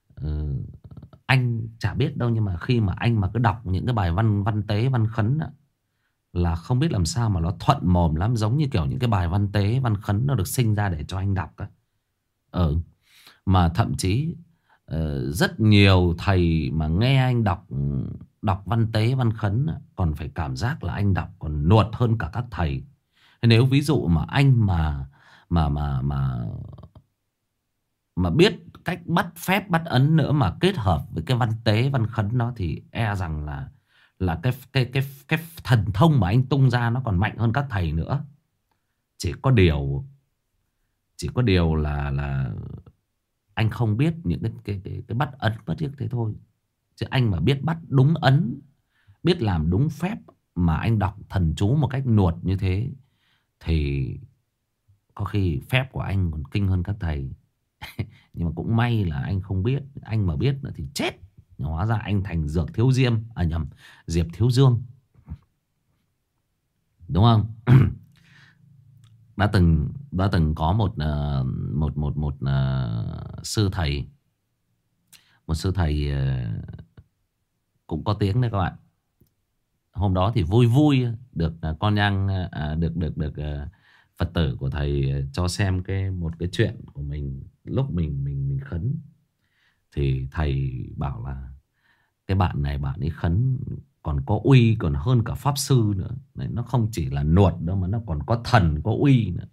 Anh chả biết đâu, nhưng mà khi mà anh mà cứ đọc những cái bài văn tế văn khấn á, là không biết làm sao mà nó thuận mồm lắm, giống như kiểu những cái bài văn tế văn khấn nó được sinh ra để cho anh đọc á. Mà thậm chí rất nhiều thầy mà nghe anh đọc văn tế văn khấn còn phải cảm giác là anh đọc còn nuột hơn cả các thầy. Nếu ví dụ mà anh mà biết cách bắt phép bắt ấn nữa mà kết hợp với cái văn tế văn khấn đó thì e rằng là cái thần thông mà anh tung ra nó còn mạnh hơn các thầy nữa. Chỉ có điều là anh không biết những cái bắt ấn bắt tiếc thế thôi. Chứ anh mà biết bắt đúng ấn, biết làm đúng phép mà anh đọc thần chú một cách nuột như thế thì có khi phép của anh còn kinh hơn các thầy. Nhưng mà cũng may là anh không biết. Anh mà biết nữa thì chết. Hóa ra anh thành Dược Thiếu Diêm, nhầm, Diệp Thiếu Dương, đúng không? đã từng có một sư thầy, một sư thầy cũng có tiếng đấy các bạn. Hôm đó thì vui vui được con nhang được Phật tử của thầy cho xem một cái chuyện của mình lúc mình khấn. Thì thầy bảo là cái bạn này bạn ấy khấn còn có uy còn hơn cả pháp sư nữa. Đấy, nó không chỉ là nuột đâu mà nó còn có thần có uy nữa.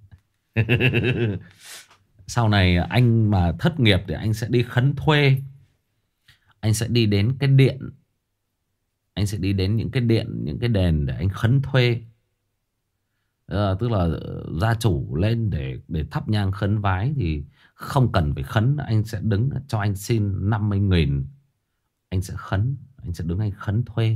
Sau này anh mà thất nghiệp thì anh sẽ đi khấn thuê. Anh sẽ đi đến cái điện, anh sẽ đi đến những cái điện, những cái đền để anh khấn thuê. Tức là gia chủ lên để thắp nhang khấn vái thì không cần phải khấn, anh sẽ đứng cho anh xin 50.000. Anh sẽ khấn, anh sẽ đứng anh khấn thuê.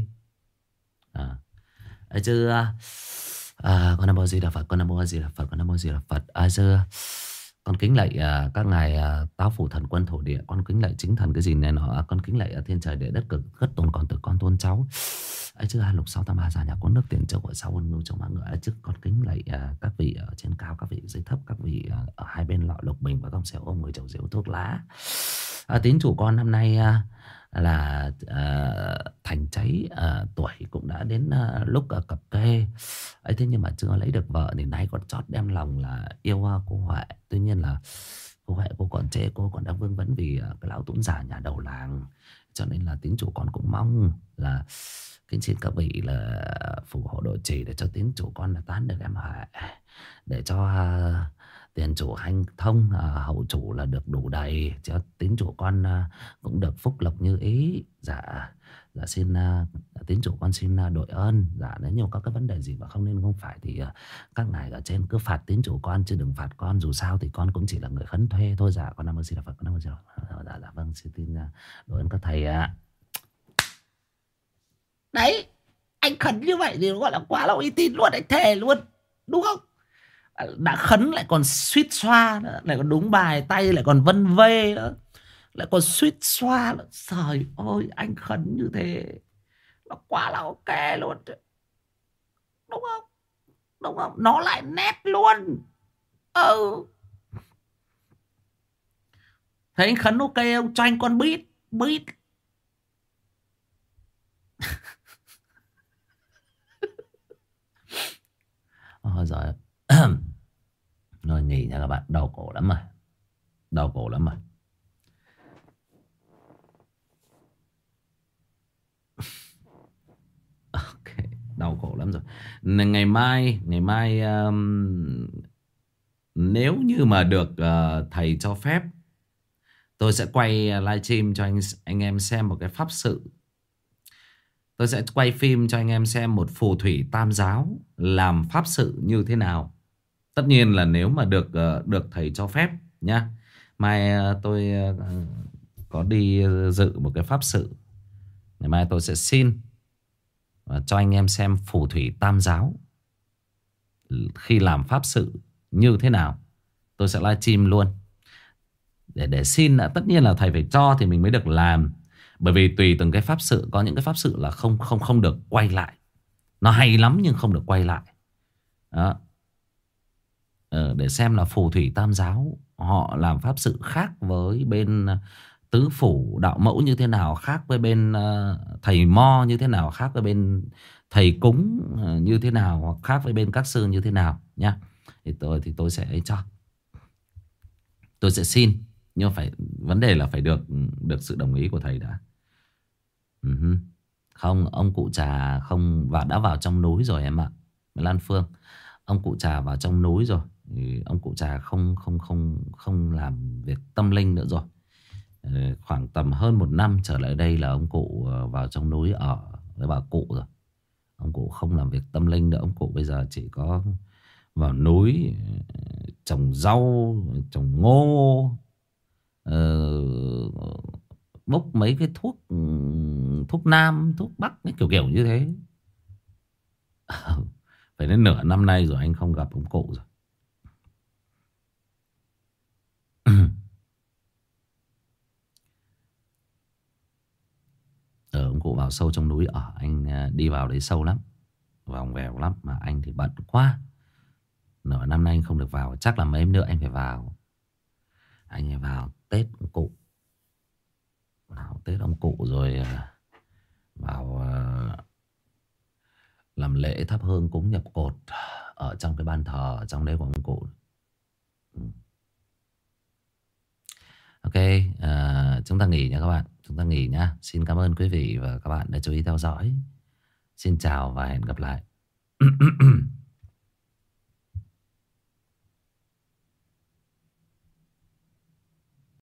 Chứ con Nam Mô Di Đà Phật, con Nam Mô Di Đà Phật, con Nam Mô Di Đà Phật. Chứ con kính lạy các ngài Táo Phủ Thần Quân Thổ Địa, con kính lạy chính thần cái gì này nọ, con kính lạy thiên trời địa đất cực khất tôn con tử con tôn cháu. Chứ lục sáu tam ba già nhà con nước tiền châu gọi sáu quân ngưu trong mạng ngựa. Chứ con kính lạy các vị ở trên cao, các vị dưới thấp, các vị ở hai bên lọ lục bình và con xẻo ôm người chầu rượu thuốc lá. Tín chủ con năm nay là thành cháy, tuổi cũng đã đến lúc cập kê ấy. Thế nhưng mà chưa lấy được vợ thì nay còn chót đem lòng là yêu cô Huệ. Tuy nhiên là cô Huệ cô còn trễ, cô còn đang vương vấn vì cái lão tún già nhà đầu làng. Cho nên là tín chủ con cũng mong là kính xin các vị là phù hộ độ trì để cho tín chủ con là tán được em Huệ, để cho tiền chủ hanh thông, hậu chủ là được đủ đầy, cho tín chủ con cũng được phúc lộc như ý. Dạ xin tín chủ con xin đội ơn. Dạ nếu như có cái vấn đề gì mà không nên không phải thì các ngài ở trên cứ phạt tín chủ con chứ đừng phạt con, dù sao thì con cũng chỉ là người khấn thuê thôi. Dạ con Nam Mô Di Đà Phật, con Nam Mô Di Đà Phật. Dạ vâng, xin tin đội ơn các thầy ạ. Đấy, anh khấn như vậy thì gọi là quá là uy tín luôn, anh thề luôn, đúng không? Đã khấn lại còn suýt xoa nữa, lại còn đúng bài, tay lại còn vân vê nữa, lại còn suýt xoa nữa. Trời ơi, anh khấn như thế nó quá là ok luôn, đúng không? Đúng không? Nó lại nét luôn. Thấy anh khấn ok không? Cho anh con beat. Rồi rồi nghỉ nha các bạn, đau cổ lắm rồi, đau cổ lắm rồi. Ok, đau cổ lắm rồi. Ngày mai nếu như mà được thầy cho phép, tôi sẽ quay livestream cho anh em xem một cái pháp sự. Tôi sẽ quay phim cho anh em xem một phù thủy tam giáo làm pháp sự như thế nào. Tất nhiên là nếu mà được thầy cho phép nhá. Mai tôi có đi dự một cái pháp sự. Ngày mai tôi sẽ xin và cho anh em xem phù thủy tam giáo khi làm pháp sự như thế nào. Tôi sẽ livestream luôn để xin. Tất nhiên là thầy phải cho thì mình mới được làm. Bởi vì tùy từng cái pháp sự, có những cái pháp sự là không được quay lại. Nó hay lắm nhưng không được quay lại. Đó. Để xem là phù thủy tam giáo họ làm pháp sự khác với bên tứ phủ đạo mẫu như thế nào, khác với bên thầy mo như thế nào, khác với bên thầy cúng như thế nào, hoặc khác với bên các sư như thế nào nhá. Thì tôi sẽ cho. Tôi sẽ xin, nhưng phải vấn đề là phải được sự đồng ý của thầy đã. Không, ông cụ Trà không đã vào trong núi rồi em ạ. Lan Phương, ông cụ Trà vào trong núi rồi. Thì ông cụ Trà không làm việc tâm linh nữa rồi. Khoảng tầm hơn 1 năm trở lại đây là ông cụ vào trong núi ở với bà cụ rồi. Ông cụ không làm việc tâm linh nữa. Ông cụ bây giờ chỉ có vào núi trồng rau, trồng ngô, bốc mấy cái thuốc nam, thuốc bắc, kiểu như thế. Phải đến nửa năm nay rồi anh không gặp ông cụ rồi. Ông cụ vào sâu trong núi ở. Anh đi vào đấy sâu lắm, vòng vèo lắm. Mà anh thì bận quá. Nửa năm nay anh không được vào. Chắc là mấy em nữa anh phải vào. Anh phải vào Tết ông cụ. Vào Tết ông cụ rồi vào làm lễ thắp hương cúng nhập cột ở trong cái ban thờ ở trong đấy của ông cụ. Ok, chúng ta nghỉ nha các bạn. Chúng ta nghỉ nha. Xin cảm ơn quý vị và các bạn đã chú ý theo dõi. Xin chào và hẹn gặp lại.